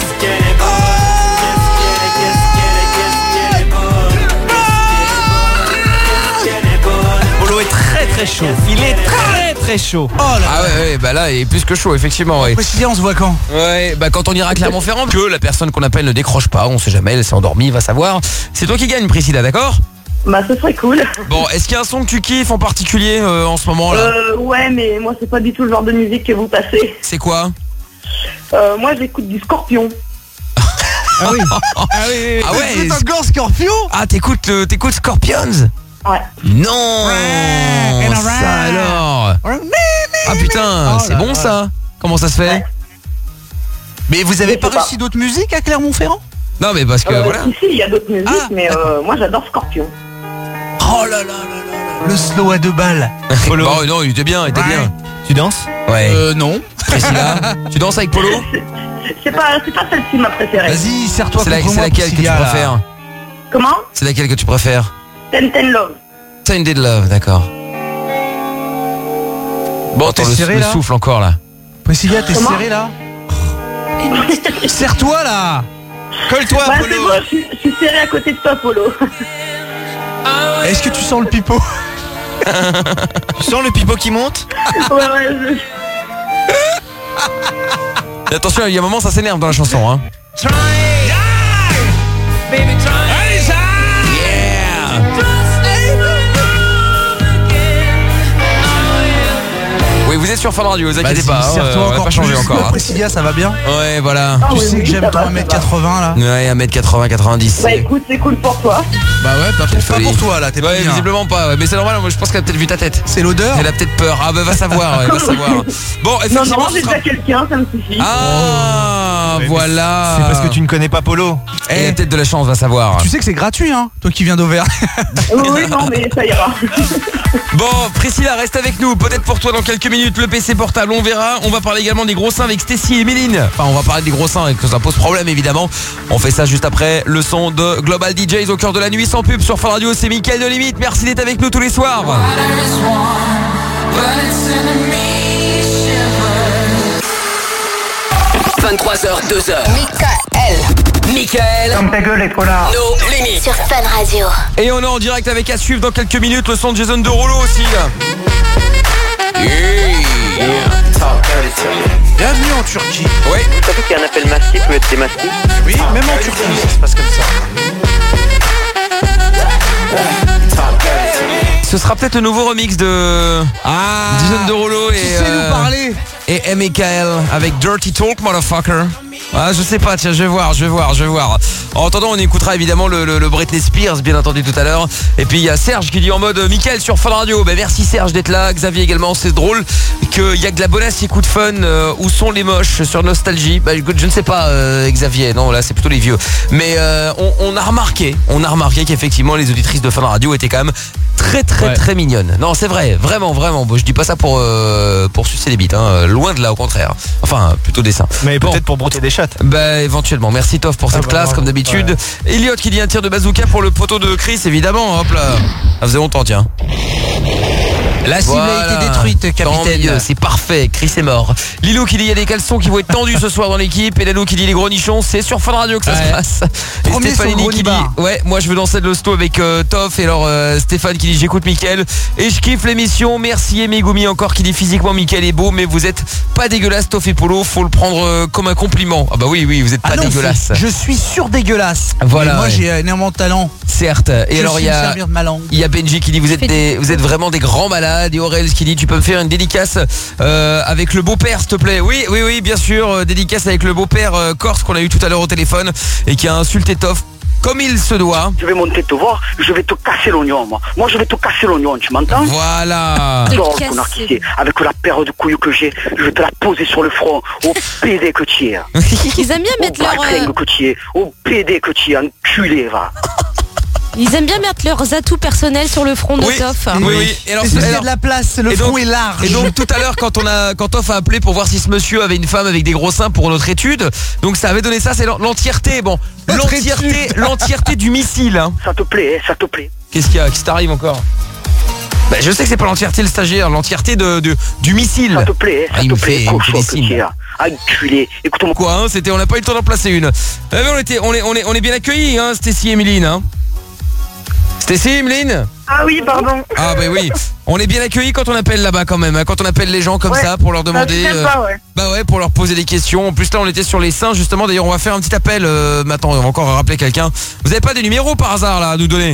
Speaker 1: Polo est très très chaud. Il est très très chaud.
Speaker 5: Oh là là.
Speaker 4: Ah ouais, bah là, il est plus que chaud, effectivement. Ouais.
Speaker 5: Priscilla, on se voit quand?
Speaker 4: Ouais, bah quand on ira à Clermont-Ferrand, que la personne qu'on appelle ne décroche pas, on sait jamais, elle s'est endormie, va savoir. C'est toi qui gagne, Priscilla, d'accord?
Speaker 17: Bah, ce serait cool.
Speaker 4: Bon, est-ce qu'il y a un son que tu kiffes en particulier en ce moment là?
Speaker 17: Ouais, mais moi, c'est pas du tout le genre de musique que vous passez.
Speaker 4: C'est quoi?
Speaker 17: Moi, j'écoute du Scorpion.
Speaker 1: Ah oui. Ah oui.
Speaker 4: Ah ouais.
Speaker 5: T'écoutes encore Scorpion?
Speaker 4: Ah, t'écoutes Scorpions?
Speaker 17: Ouais.
Speaker 4: Non. Ça alors. Ah putain, c'est bon ça. Comment ça se fait?
Speaker 17: Ouais.
Speaker 5: Mais vous avez pas réussi d'autres musiques à Clermont-Ferrand?
Speaker 4: Non mais parce que voilà.
Speaker 17: Ici, il y a d'autres musiques, mais moi, j'adore Scorpion.
Speaker 5: Oh là là là là. Le slow à 2 balles.
Speaker 4: Polo. Bon, non, il était bien, bien.
Speaker 1: Tu danses?
Speaker 4: Ouais.
Speaker 5: Non.
Speaker 4: Priscilla, tu danses avec Polo?
Speaker 17: C'est pas celle-ci ma préférée.
Speaker 5: Vas-y, serre-toi contre moi.
Speaker 4: C'est laquelle que tu préfères?
Speaker 17: Comment?
Speaker 4: C'est laquelle que tu préfères?
Speaker 17: Ten Love.
Speaker 4: Tainted Love, d'accord. Bon, attends, le souffle encore là.
Speaker 5: Priscilla, t'es serré là? Serre-toi là.
Speaker 1: Colle-toi,
Speaker 17: Ouais,
Speaker 1: Polo.
Speaker 17: c'est bon, je suis serré à côté de toi, Polo.
Speaker 5: Est-ce que tu sens le pipeau?
Speaker 1: Tu sens le pipeau qui monte?
Speaker 17: Ouais,
Speaker 4: Et attention, il y a un moment, ça s'énerve dans la chanson, hein. Oui, vous êtes sur Fun Radio, vous inquiétez pas, on n'a pas changé encore.
Speaker 5: Priscilla, ça va bien?
Speaker 4: Ouais, voilà.
Speaker 5: Tu sais que j'aime ton 1m80 là?
Speaker 4: Ouais, 1m80, 90.
Speaker 17: Bah écoute, c'est cool pour toi.
Speaker 5: Bah ouais, pas pour toi là, t'es pas
Speaker 4: Ouais,
Speaker 5: bien.
Speaker 4: visiblement pas, ouais. Mais c'est normal, moi je pense qu'elle a peut-être vu ta tête.
Speaker 5: C'est l'odeur?
Speaker 4: Elle a peut-être peur. Ah bah va savoir, va savoir. Bon, effectivement.
Speaker 17: Non, j'ai déjà quelqu'un, ça me suffit.
Speaker 4: Ah, voilà.
Speaker 1: C'est parce que tu ne connais pas Polo.
Speaker 4: Elle a peut-être de la chance, va savoir.
Speaker 5: Tu sais que c'est gratuit, hein, toi qui viens d'Auvergne.
Speaker 17: Oui, non, mais ça ira.
Speaker 4: Bon, Priscilla, reste avec nous. Peut-être pour toi dans quelques minutes le PC portable, on verra. On va parler également des gros seins avec Stacy et Méline. Enfin, on va parler des gros seins et que ça pose problème évidemment. On fait ça juste après le son de Global DJs au cœur de la nuit sans pub sur Fun Radio. C'est Mickaël de Limite. Merci d'être avec nous tous les soirs.
Speaker 6: 23h, 2h. Mickaël.
Speaker 3: Comme ta gueule, les connards.
Speaker 6: Nos limites.
Speaker 13: Sur Fun Radio.
Speaker 4: Et on est en direct avec à suivre dans quelques minutes le son de Jason Derulo aussi.
Speaker 5: Bienvenue en Turquie.
Speaker 4: Oui.
Speaker 12: Vous savez qu'il y a un appel massif où être démasqué?
Speaker 5: Oui, même en Turquie, ça se passe comme ça.
Speaker 4: Ce sera peut-être le nouveau remix de Jason Derulo et Mickaël avec Dirty Talk, motherfucker. Ah, je sais pas, tiens, je vais voir. En attendant, on écoutera évidemment le Britney Spears, bien entendu, tout à l'heure. Et puis il y a Serge qui dit en mode Mickaël sur Fun Radio. Ben merci Serge d'être là. Xavier également, c'est drôle qu'il y a que de la bonasse qui écoute Fun. Où sont les moches sur Nostalgie? Bah écoute, je ne sais pas, Xavier. Non, là c'est plutôt les vieux. Mais on a remarqué qu'effectivement les auditrices de Fun Radio étaient quand même très mignonnes. Non, c'est vrai, vraiment. Bon, je dis pas ça pour sucer les bites, hein. Loin de là, au contraire. Enfin, plutôt des seins.
Speaker 1: Mais peut-être pour brouter des chattes.
Speaker 4: Bah éventuellement. Merci Toff pour cette classe comme d'habitude. Ouais. Elliot qui dit un tir de bazooka pour le poteau de Chris, évidemment. Hop là. Ça faisait longtemps, tiens.
Speaker 5: La cible a été détruite, capitaine.
Speaker 4: C'est parfait, Chris est mort. Lilou qui dit il y a des caleçons qui vont être tendus ce soir dans l'équipe. Et Lalo qui dit les gros nichons, c'est sur Fun Radio que ça se passe. Et Stéphanie qui dit ouais, moi je veux danser de l'hosto avec Toff. Et alors Stéphane qui dit j'écoute Mickaël et je kiffe l'émission. Merci. Et Megumi encore qui dit physiquement Mickaël est beau, mais vous êtes pas dégueulasse, Toff et Polo. Faut le prendre comme un compliment. Ah bah oui, vous êtes pas dégueulasse.
Speaker 5: Je suis sûr dégueulasse.
Speaker 4: Voilà.
Speaker 5: Mais moi j'ai énormément de talent.
Speaker 4: Certes. Et alors il y a Benji qui dit vous êtes vraiment des grands malades. Et Aurel qui dit tu peux me faire une dédicace avec le beau-père s'il te plaît. Oui bien sûr, dédicace avec le beau-père Corse qu'on a eu tout à l'heure au téléphone et qui a insulté Toff comme il se doit.
Speaker 8: Je vais monter te voir, je vais te casser l'oignon, moi. Moi, je vais te casser l'oignon, tu m'entends?
Speaker 4: Voilà.
Speaker 8: Genre, le connard qui c'est, avec la paire de couilles que j'ai, je vais te la poser sur le front, au PD que tu es.
Speaker 2: Ils aiment bien mettre leur...
Speaker 8: que tu es, au PD que tu es, enculé, va.
Speaker 2: Ils aiment bien mettre leurs atouts personnels sur le front de Toff.
Speaker 4: Oui.
Speaker 5: Et alors, il y a de la place, le front est large.
Speaker 4: Et donc tout à l'heure quand Toff a appelé pour voir si ce monsieur avait une femme avec des gros seins pour notre étude, donc ça avait donné ça, c'est l'entièreté, bon, l'entièreté du missile. Hein.
Speaker 8: Ça te plaît, ça te plaît.
Speaker 4: Qu'est-ce qu'il y a? Qu'est-ce qui t'arrive encore? Bah, je sais que c'est pas l'entièreté le stagiaire, l'entièreté du missile.
Speaker 8: Ça te plaît, ça te plaît,
Speaker 4: cochon,
Speaker 8: enculé. Écoute-moi.
Speaker 4: Quoi, hein, on n'a pas eu le temps d'en placer une. Mais on est bien accueillis, hein, Stécie et Emeline, hein. Stécie, Emeline?
Speaker 17: Ah oui, pardon.
Speaker 4: Ah bah oui, on est bien accueillis quand on appelle là-bas quand même, hein, quand on appelle les gens comme ça pour leur demander, pour leur poser des questions. En plus là on était sur les seins justement, d'ailleurs on va faire un petit appel, maintenant on va encore rappeler quelqu'un. Vous avez pas des numéros par hasard là à nous donner?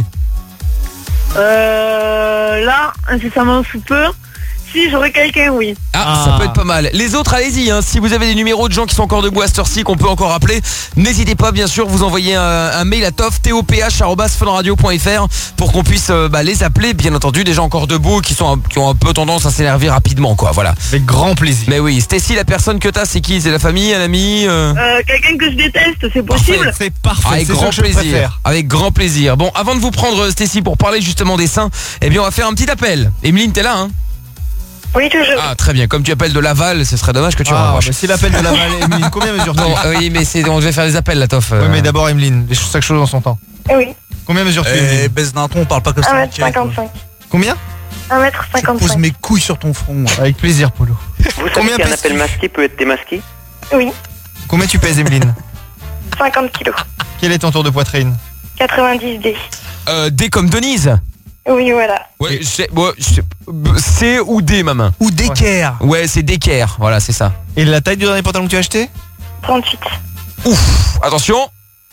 Speaker 17: Là, incessamment sous peu. Si j'aurais quelqu'un, oui.
Speaker 4: Ça peut être pas mal. Les autres, allez-y, hein. Si vous avez des numéros de gens qui sont encore debout à cette heure-ci, qu'on peut encore appeler, n'hésitez pas, bien sûr, vous envoyez un mail à toph@funradio.fr pour qu'on puisse les appeler, bien entendu, des gens encore debout qui ont un peu tendance à s'énerver rapidement, quoi. Voilà.
Speaker 1: Avec grand plaisir.
Speaker 4: Mais oui, Stécie, la personne que t'as, c'est qui? C'est la famille, un ami
Speaker 17: quelqu'un que je déteste, c'est possible?
Speaker 1: C'est parfait.
Speaker 4: Avec grand plaisir. Avec grand plaisir. Bon, avant de vous prendre, Stécie, pour parler justement des seins, eh bien, on va faire un petit appel. Emeline, t'es là, hein?
Speaker 17: Oui, toujours.
Speaker 4: Ah, très bien. Comme tu appelles de Laval, ce serait dommage que tu raccroches.
Speaker 1: C'est l'appel de Laval. Emeline, combien mesures-tu?
Speaker 4: Oui, mais on devait faire des appels, la Toff.
Speaker 1: Oui, mais d'abord, Emeline, chaque chose en son temps.
Speaker 17: Oui.
Speaker 1: Combien mesures-tu, Emeline?
Speaker 5: Baisse d'un ton, on parle pas comme ça.
Speaker 17: 1m55.
Speaker 1: Combien?
Speaker 17: 1m55.
Speaker 5: Je pose mes couilles sur ton front.
Speaker 1: Avec plaisir, Polo.
Speaker 12: Vous savez qu'un appel masqué peut être démasqué?
Speaker 17: Oui.
Speaker 1: Combien tu pèses, Emeline?
Speaker 17: 50 kilos.
Speaker 1: Quel est ton tour de poitrine?
Speaker 17: 90 D.
Speaker 4: D comme Denise?
Speaker 17: Oui, voilà.
Speaker 4: Ouais, C ou D, ma main.
Speaker 5: Ou d'équerre.
Speaker 4: Ouais, c'est d'équerre, voilà, c'est ça.
Speaker 1: Et la taille du dernier pantalon que tu as acheté?
Speaker 17: 38.
Speaker 4: Ouf, attention.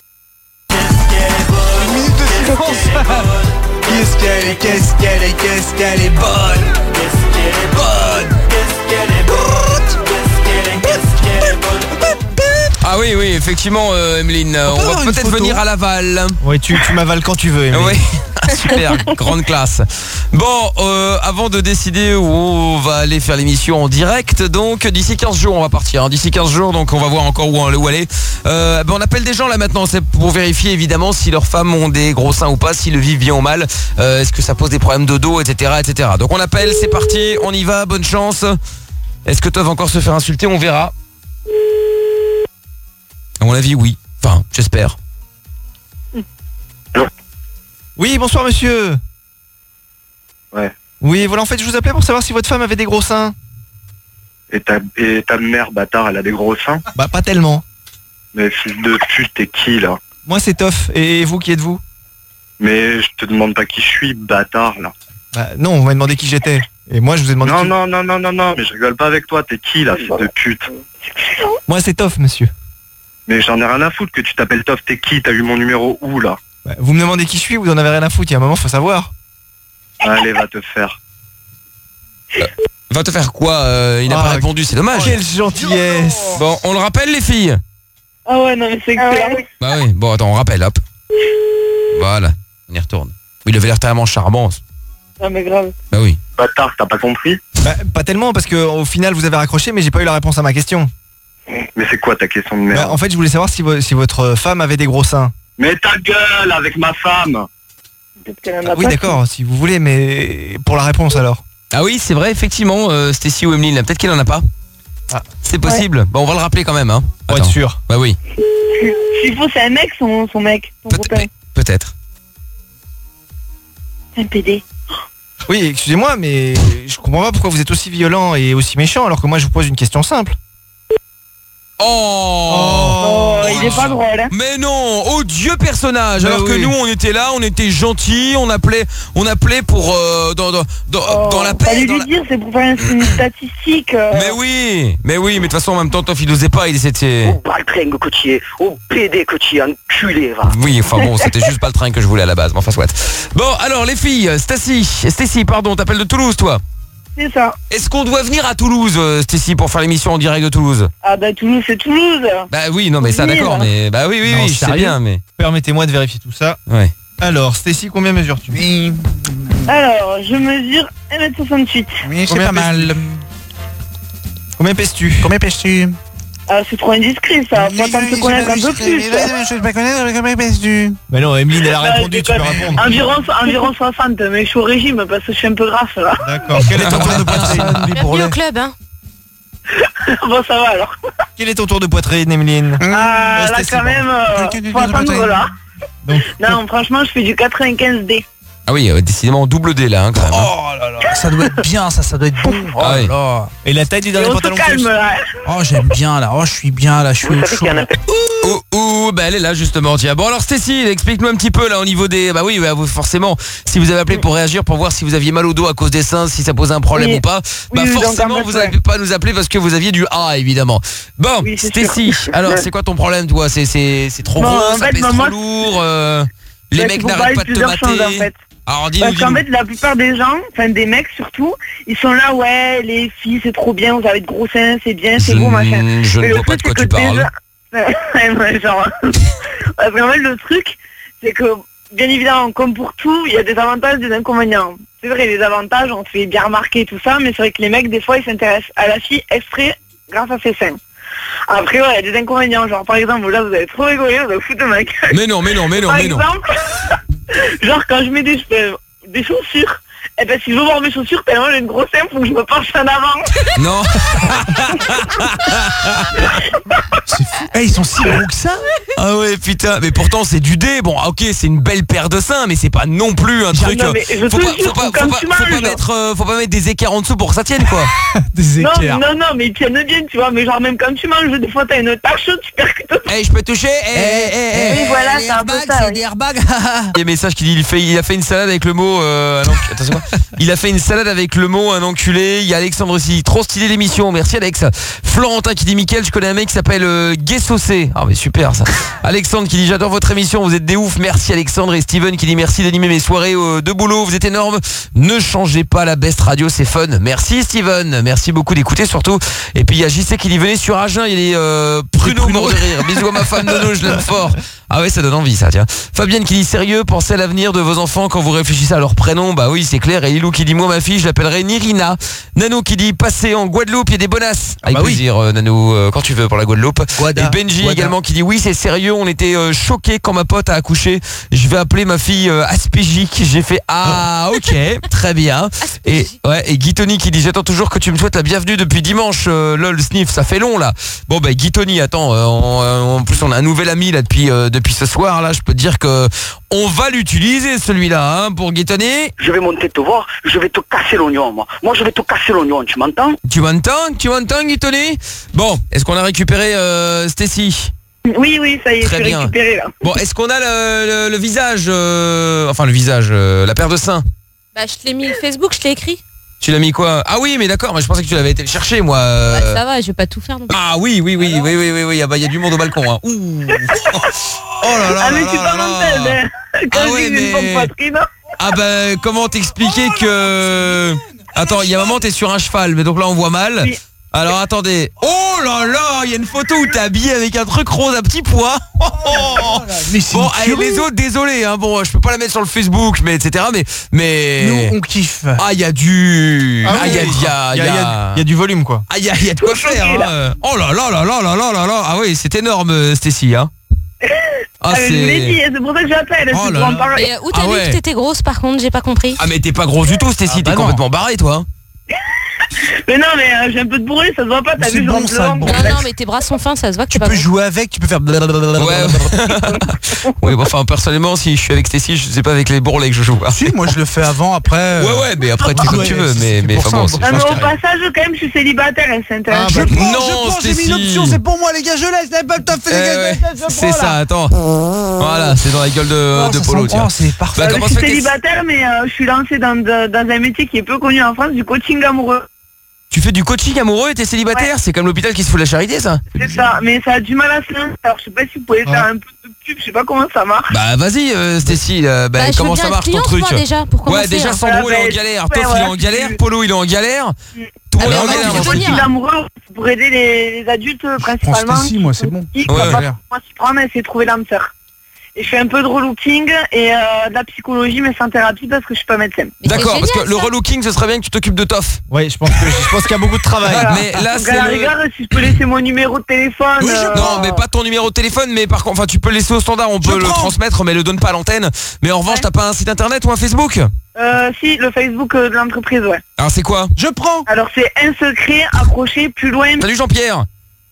Speaker 5: Une minute de silence. Qu'est-ce qu'elle est bonne.
Speaker 4: Ah oui, effectivement, Emeline, on va peut-être venir à Laval.
Speaker 1: Oui, tu m'avales quand tu veux, Emeline.
Speaker 4: Oui, super, grande classe. Bon, avant de décider où on va aller faire l'émission en direct, donc d'ici 15 jours on va partir, hein. D'ici 15 jours, donc on va voir encore où aller. On appelle des gens là maintenant, c'est pour vérifier évidemment si leurs femmes ont des gros seins ou pas, s'ils le vivent bien ou mal, est-ce que ça pose des problèmes de dos, etc. Donc on appelle, c'est parti, on y va, bonne chance. Est-ce que toi va encore se faire insulter? On verra. À mon avis, oui. Enfin, j'espère.
Speaker 1: Oui, bonsoir monsieur.
Speaker 3: Ouais.
Speaker 1: Oui, voilà, en fait, je vous appelais pour savoir si votre femme avait des gros seins.
Speaker 3: Et ta mère, bâtard, elle a des gros seins?
Speaker 1: Bah, pas tellement.
Speaker 3: Mais fils de pute, t'es qui, là?
Speaker 1: Moi, c'est Toff. Et vous, qui êtes-vous?
Speaker 3: Mais je te demande pas qui je suis, bâtard, là.
Speaker 1: Bah, non, vous m'avez demandé qui j'étais. Et moi, je vous ai demandé
Speaker 3: Non, mais je rigole pas avec toi, t'es qui, là, fils de pute?
Speaker 1: Moi, c'est Toff, monsieur.
Speaker 3: Mais j'en ai rien à foutre que tu t'appelles Toff, t'es qui? T'as eu mon numéro où, là?
Speaker 1: Bah, vous me demandez qui je suis, vous en avez rien à foutre, il y a un moment, faut savoir.
Speaker 3: Allez, va te faire.
Speaker 4: Va te faire quoi? Il n'a pas répondu, c'est dommage.
Speaker 1: Quelle gentillesse.
Speaker 4: Bon, on le rappelle les filles?
Speaker 17: Ah ouais, non mais c'est excellent.
Speaker 4: Bah oui, bon attends, on rappelle, hop. Voilà, on y retourne. Il avait l'air tellement charmant.
Speaker 17: Ah mais grave.
Speaker 4: Bah oui.
Speaker 3: Bâtard, t'as pas compris?
Speaker 1: Bah, pas tellement, parce que au final, vous avez raccroché, mais j'ai pas eu la réponse à ma question.
Speaker 3: Mais c'est quoi ta question de merde?
Speaker 1: Bah, en fait, je voulais savoir si votre femme avait des gros seins.
Speaker 3: Mais ta gueule avec ma femme!
Speaker 17: Peut-être qu'elle en a
Speaker 1: Oui,
Speaker 17: pas.
Speaker 1: d'accord, si vous voulez, mais pour la réponse alors.
Speaker 4: Ah oui, c'est vrai, effectivement, Stécie ou Emeline, peut-être qu'elle en a pas.
Speaker 1: Ah.
Speaker 4: C'est possible. Ouais. Bon, on va le rappeler quand même, hein.
Speaker 1: Pour être sûr.
Speaker 4: Bah oui.
Speaker 17: S'il faut, c'est un mec, son mec. Son copain.
Speaker 4: Peut-être.
Speaker 17: Un PD.
Speaker 1: Oui, excusez-moi, mais je comprends pas pourquoi vous êtes aussi violent et aussi méchant alors que moi je vous pose une question simple.
Speaker 4: Oh,
Speaker 17: il est pas drôle, hein.
Speaker 4: Mais non, odieux personnage.
Speaker 1: Bah
Speaker 4: alors que
Speaker 1: oui.
Speaker 4: nous on était là, on était gentils, on appelait pour dans la paix.
Speaker 17: Fallait lui dire, c'est pour faire une statistique.
Speaker 4: Mais oui, mais de toute façon en même temps, Toff il osait pas, il était.
Speaker 8: Au baltringue que tu es, au PD que tu es, enculé, va.
Speaker 4: Oui, enfin bon, c'était juste pas le train que je voulais à la base, mais enfin soit. Bon, alors les filles, Stécie, pardon, t'appelles de Toulouse toi?
Speaker 17: C'est ça.
Speaker 4: Est-ce qu'on doit venir à Toulouse, Stécie, pour faire l'émission en direct de Toulouse?
Speaker 17: Ah bah Toulouse, c'est Toulouse.
Speaker 4: Bah oui, non mais ça d'accord, mais bah oui,
Speaker 1: Non,
Speaker 4: je sais
Speaker 1: sérieux.
Speaker 4: bien, mais...
Speaker 1: Permettez-moi de vérifier tout ça.
Speaker 4: Ouais.
Speaker 1: Alors, Stécie, combien mesures-tu?
Speaker 17: Alors, je mesure 1m68.
Speaker 5: Oui, c'est
Speaker 1: Combien
Speaker 5: pas mal.
Speaker 1: Combien pèses-tu?
Speaker 17: Ah, c'est trop indiscret ça, faut attendre de se connaître un peu plus.
Speaker 1: Bah non, Emeline, elle a répondu, tu peux répondre.
Speaker 17: Environ 60, mais je suis au régime parce que je suis un peu grasse là.
Speaker 1: D'accord, quel est ton tour de poitrine?
Speaker 2: Bienvenue au club, hein.
Speaker 17: Bon, ça va alors.
Speaker 1: Quel est ton tour de poitrine, Emeline?
Speaker 17: Ah, là quand même, faut attendre là. Non, franchement, je fais du 95D.
Speaker 4: Ah oui, décidément double D là, hein, quand même.
Speaker 5: Oh là là, ça doit être bien, ça doit être bon. Oh
Speaker 4: Ah oui.
Speaker 5: là.
Speaker 1: Et la taille du dernier
Speaker 17: Et on se
Speaker 1: pantalon
Speaker 17: calme
Speaker 1: plus?
Speaker 17: là.
Speaker 5: Oh, j'aime bien là. Oh, je suis bien là. Je suis au chaud.
Speaker 4: Bah elle est là justement, tiens. Bon alors Stécie, explique-nous un petit peu là au niveau des... Bah oui, vous, forcément, si vous avez appelé pour réagir, pour voir si vous aviez mal au dos à cause des seins, si ça posait un problème ou pas, bah
Speaker 17: Oui,
Speaker 4: forcément
Speaker 17: donc,
Speaker 4: vous n'avez pas à nous appeler parce que vous aviez du A évidemment. Bon,
Speaker 17: Oui, c'est
Speaker 4: Stécie,
Speaker 17: sûr.
Speaker 4: alors
Speaker 17: Ouais.
Speaker 4: c'est quoi ton problème toi? C'est trop
Speaker 17: Bon,
Speaker 4: gros,
Speaker 17: en
Speaker 4: ça
Speaker 17: fait,
Speaker 4: pèse
Speaker 17: moi,
Speaker 4: trop lourd, les
Speaker 17: Bah,
Speaker 4: mecs
Speaker 17: faut
Speaker 4: n'arrêtent
Speaker 17: parler
Speaker 4: pas
Speaker 17: de
Speaker 4: de te
Speaker 17: plusieurs choses,
Speaker 4: mater.
Speaker 17: en fait.
Speaker 4: Alors dis-nous,
Speaker 17: Parce qu'en fait, la plupart des gens, enfin des mecs surtout, ils sont là, ouais, les filles, c'est trop bien, vous avez de gros seins, c'est bien, c'est beau, machin.
Speaker 4: je
Speaker 17: Mais
Speaker 4: ne
Speaker 17: le
Speaker 4: vois pas de
Speaker 17: truc,
Speaker 4: quoi
Speaker 17: c'est
Speaker 4: tu
Speaker 17: que
Speaker 4: parles.
Speaker 17: déjà- Ouais, genre... Parce qu'en fait, le truc, c'est que, bien évidemment, comme pour tout, il y a des avantages et des inconvénients. C'est vrai, les avantages, on se fait bien remarquer tout ça, mais c'est vrai que les mecs, des fois, ils s'intéressent à la fille exprès grâce à ses seins. Après, ouais, il y a des inconvénients, genre par exemple, là, vous avez trop rigolé, vous avez foutu de ma gueule.
Speaker 4: Mais non.
Speaker 17: Par exemple, genre quand je mets des chaussures, eh ben si je veux voir mes chaussures, tellement j'ai une grosse seins, faut que je me penche en avant.
Speaker 4: Non.
Speaker 5: Ils sont si gros que ça.
Speaker 4: Ah ouais putain, mais pourtant c'est du dé. Bon ok, c'est une belle paire de seins, mais c'est pas non plus un truc.
Speaker 17: Non, mais je te jure, quand tu manges.
Speaker 4: Faut pas mettre des écarts en dessous pour que ça tienne quoi.
Speaker 5: Des équerres.
Speaker 17: Non, mais ils tiennent bien, tu vois, mais genre même quand tu manges, des fois t'as une tache, tu percutes.
Speaker 4: Je peux toucher.
Speaker 17: Oui, voilà, c'est un peu ça.
Speaker 5: Des airbags.
Speaker 4: Il y a un message qui dit il a fait une salade avec le mot attention. Il a fait une salade avec le mot un enculé. Il y a Alexandre aussi, trop stylé l'émission, merci Alex. Florentin qui dit Mickaël, je connais un mec qui s'appelle Gay Saucé. Ah mais super ça. Alexandre qui dit j'adore votre émission, vous êtes des oufs, merci Alexandre. Et Steven qui dit merci d'animer mes soirées de boulot, vous êtes énorme. Ne changez pas la best radio, c'est fun. Merci Steven, merci beaucoup d'écouter surtout. Et puis il y a JC qui dit venez sur Agen, il y a les pruneaux morts de rire. Bisous à ma femme Nono, je l'aime fort. Ah ouais, ça donne envie ça, tiens. Fabienne qui dit sérieux, pensez à l'avenir de vos enfants quand vous réfléchissez à leur prénom. Bah oui, c'est clair. Et Lilou qui dit moi ma fille, je l'appellerai Nirina. Nano qui dit passez en Guadeloupe, il y a des bonasses. Avec plaisir Nano, quand tu veux pour la Guadeloupe. Et Benji également qui dit oui, c'est sérieux, on était choqués quand ma pote a accouché. Je vais appeler ma fille Aspégique. J'ai fait ah OK, très bien. Et Guy Tony qui dit j'attends toujours que tu me souhaites la bienvenue depuis dimanche. Lol sniff, ça fait long là. Bon bah Guy Tony, attends, en plus on a un nouvel ami là depuis ce soir là, je peux te dire que on va l'utiliser celui-là pour Guy Tony.
Speaker 8: Je vais monter te voir, je vais te casser l'oignon moi. Moi je vais te casser l'oignon, tu m'entends?
Speaker 4: Tu m'entends Guy Tony? Bon, est-ce qu'on a récupéré Stécie?
Speaker 17: Oui, ça y est,
Speaker 4: très
Speaker 17: je suis récupéré là.
Speaker 4: Bon, est-ce qu'on a le visage, enfin le visage, la paire de seins?
Speaker 2: Bah je te l'ai mis Facebook, je t'ai écrit.
Speaker 4: Tu l'as mis quoi? Ah oui, mais d'accord, mais je pensais que tu l'avais été le chercher moi.
Speaker 2: Bah, ça va, je vais pas tout faire non plus.
Speaker 4: Ah oui, ah bah il y a du monde au balcon hein. Ouh. Oh là là.
Speaker 17: Ah mais tu pas mental, quand je dis une pompe poitrine.
Speaker 4: Ah bah comment t'expliquer que... Attends, il y a un moment t'es sur un cheval, mais donc là on voit mal. Oui. Alors attendez. Oh là là, il y a une photo où t'es habillé avec un truc rose à petits pois.
Speaker 5: Mais
Speaker 4: bon, allez, les autres, désolé hein. Bon, je peux pas la mettre sur le Facebook, mais etc. Mais
Speaker 5: nous on kiffe.
Speaker 4: Ah, il y a du
Speaker 1: il y a du volume quoi.
Speaker 4: Ah, il y a de quoi faire hein. Oh là là là là là là là là. Ah oui, c'est énorme Stécie hein.
Speaker 17: Ah, je l'ai dit, c'est pour ça que j'appelle.
Speaker 4: Oh là là.
Speaker 2: Et où t'as vu que t'étais grosse par contre, j'ai pas compris.
Speaker 4: Ah mais t'es pas grosse du tout Stécie, t'es complètement barré toi.
Speaker 17: Mais non, mais j'ai un peu de bourré, ça se voit pas, t'as vu,
Speaker 5: bon, ça,
Speaker 2: bon. Non, mais tes bras sont fins, ça se voit que
Speaker 5: tu peux jouer avec, tu peux faire
Speaker 4: ouais, bon, enfin, personnellement, si je suis avec Stécie, je sais pas avec les bourrelets que je joue.
Speaker 5: Si, moi je le fais avant, après.
Speaker 4: Ouais, mais après, tu fais comme tu veux, mais enfin bon.
Speaker 17: Ah, mais au passage, quand même, je suis célibataire, elle s'intéresse.
Speaker 5: Je prends, j'ai mis une option, c'est pour moi, les gars, je laisse, elle peut t'as fait les gars,
Speaker 4: c'est ça, attends. Voilà, c'est dans la gueule de Polo, tiens.
Speaker 5: C'est parfait.
Speaker 17: Je suis célibataire, mais je suis lancé dans un métier qui est peu connu en France, du coaching amoureux.
Speaker 4: Tu fais du coaching amoureux et t'es célibataire? C'est comme l'hôpital qui se fout de la charité, ça?
Speaker 17: C'est ça, mais ça a du mal à se lancer. Alors je sais pas si vous pouvez faire un peu de pub, je sais pas comment ça marche.
Speaker 4: Bah vas-y Stécie, comment ça marche ton truc?
Speaker 2: Moi, déjà, pour commencer,
Speaker 4: déjà Sandro il est en galère, Toff il est en galère, Polo il est en galère. Tout le monde est en galère.
Speaker 17: C'est coaching amoureux pour aider les adultes principalement.
Speaker 5: Stécie, moi c'est bon.
Speaker 17: Moi c'est pas mais c'est trouver l'âme sœur. Et je fais un peu de relooking et de la psychologie mais sans thérapie parce que je suis pas médecin.
Speaker 4: D'accord, parce que le relooking ce serait bien que tu t'occupes de Toff.
Speaker 1: Oui, je pense qu'il y a beaucoup de travail.
Speaker 17: Voilà.
Speaker 4: Mais là
Speaker 17: donc à la rigueur, si je peux laisser mon numéro de téléphone.
Speaker 4: Oui, non, mais pas ton numéro de téléphone, mais par contre, tu peux le laisser au standard, on peut le transmettre, mais le donne pas à l'antenne. Mais en revanche, t'as pas un site internet ou un Facebook?
Speaker 17: Si, le Facebook de l'entreprise, ouais.
Speaker 4: Alors c'est quoi?
Speaker 5: Je prends.
Speaker 17: Alors c'est un secret accroché plus loin.
Speaker 4: Salut Jean-Pierre.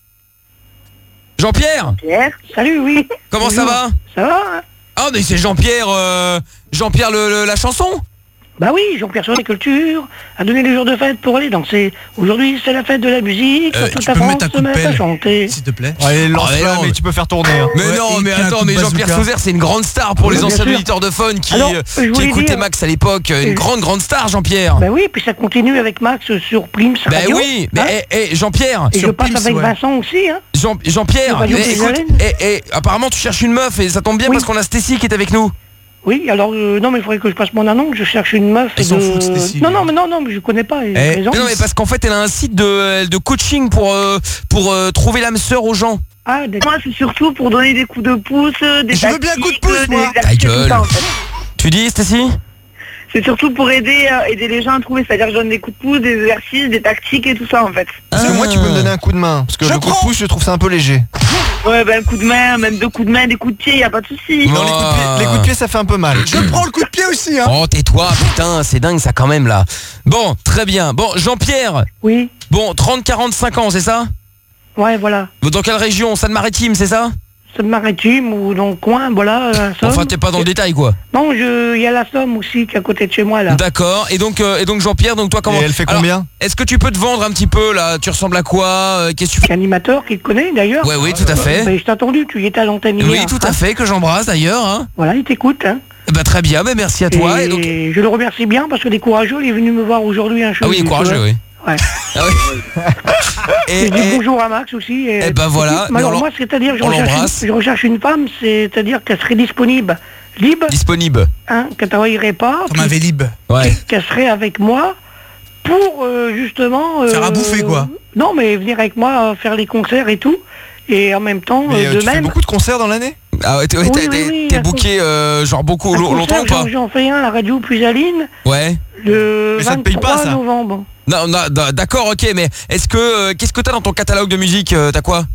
Speaker 4: Jean-Pierre.
Speaker 17: Salut, oui.
Speaker 4: Comment ça va?
Speaker 17: Ça va.
Speaker 4: Ah mais c'est Jean-Pierre, Jean-Pierre la chanson?
Speaker 20: Bah oui, Jean-Pierre sur les cultures a donné les jours de fête pour aller danser. Aujourd'hui, c'est la fête de la musique. Toute la France se met à chanter.
Speaker 5: S'il te plaît.
Speaker 1: Ouais, mais tu peux faire tourner. Hein.
Speaker 4: Mais non, mais attends, mais Jean-Pierre Sauzère, c'est une grande star pour les anciens auditeurs de Fun qui écoutaient Max à l'époque. Une grande star, Jean-Pierre.
Speaker 20: Bah oui, puis ça continue avec Max sur Prims Radio.
Speaker 4: Bah oui, mais Jean-Pierre.
Speaker 20: Et je passe avec Vincent aussi. Hein.
Speaker 4: Jean-Pierre, écoute, apparemment tu cherches une meuf et ça tombe bien parce qu'on a Stécie qui est avec nous.
Speaker 20: Oui, alors non mais il faudrait que je passe mon annonce, je cherche une meuf et Non mais je connais pas.
Speaker 4: Mais non mais parce qu'en fait elle a un site de coaching pour trouver l'âme sœur aux gens.
Speaker 17: Ah moi c'est surtout pour donner des coups de pouce, des
Speaker 5: je veux bien un coup de pouce moi.
Speaker 4: Ta gueule. Tu dis Stécie?
Speaker 17: C'est surtout pour aider les gens à trouver, c'est-à-dire je donne des coups de pouce, des exercices, des tactiques et tout ça en fait.
Speaker 1: Parce que moi tu peux me donner un coup de main, parce que le coup de pouce je trouve ça un peu léger.
Speaker 17: Ouais un coup de main, même 2 coups de main, des coups de pied, y a pas de souci.
Speaker 1: Non, les coups de pied ça fait un peu mal.
Speaker 5: Je prends le coup de pied aussi hein.
Speaker 4: Oh tais-toi putain, c'est dingue ça quand même là. Bon, très bien. Bon, Jean-Pierre.
Speaker 20: Oui.
Speaker 4: Bon, 30-45 ans, c'est ça?
Speaker 20: Ouais, voilà.
Speaker 4: Dans quelle région? Seine-Maritime, c'est ça?
Speaker 20: Seine-Maritime ou dans le coin, voilà, la Somme.
Speaker 4: Enfin, t'es pas dans le détail quoi.
Speaker 20: Non, il y a la Somme aussi qui est à côté de chez moi là.
Speaker 4: D'accord. Et donc Jean-Pierre, donc toi comment?
Speaker 1: Et elle fait combien?
Speaker 4: Est-ce que tu peux te vendre un petit peu là? Tu ressembles à quoi? Qu'est-ce que tu fais?
Speaker 20: Animateur qui te connaît d'ailleurs.
Speaker 4: Ouais, oui, tout à fait.
Speaker 20: Mais je t'ai entendu, tu y étais à l'antenne hier.
Speaker 4: Oui, tout à fait, que j'embrasse d'ailleurs. Hein.
Speaker 20: Voilà, il t'écoute. Hein.
Speaker 4: Bah très bien, bah, merci à toi.
Speaker 20: Et
Speaker 4: donc...
Speaker 20: je le remercie bien parce que les courageux, il est venu me voir aujourd'hui un show.
Speaker 4: Ah oui, courageux, oui.
Speaker 20: Ouais.
Speaker 4: Ah oui.
Speaker 20: Et je dis bonjour à Max aussi.
Speaker 4: Et ben voilà.
Speaker 20: Alors moi, c'est-à-dire, je recherche une femme, c'est-à-dire qu'elle serait disponible.
Speaker 4: Disponible.
Speaker 20: Hein, qu'elle travaillerait pas.
Speaker 5: Comme un Vélib.
Speaker 4: Ouais.
Speaker 20: Qu'elle serait avec moi pour justement...
Speaker 5: faire à bouffer quoi.
Speaker 20: Non, mais venir avec moi faire les concerts et tout. Et en même temps,
Speaker 1: tu fais beaucoup de concerts dans l'année?
Speaker 4: Ah ouais, t'es booké genre beaucoup longtemps ou pas?
Speaker 20: J'en fais un à la radio Puisaline.
Speaker 4: Ouais.
Speaker 20: Le 23
Speaker 1: ça.
Speaker 20: novembre.
Speaker 4: Non, d'accord, ok, mais qu'est-ce que t'as dans ton catalogue de musique? T'as quoi?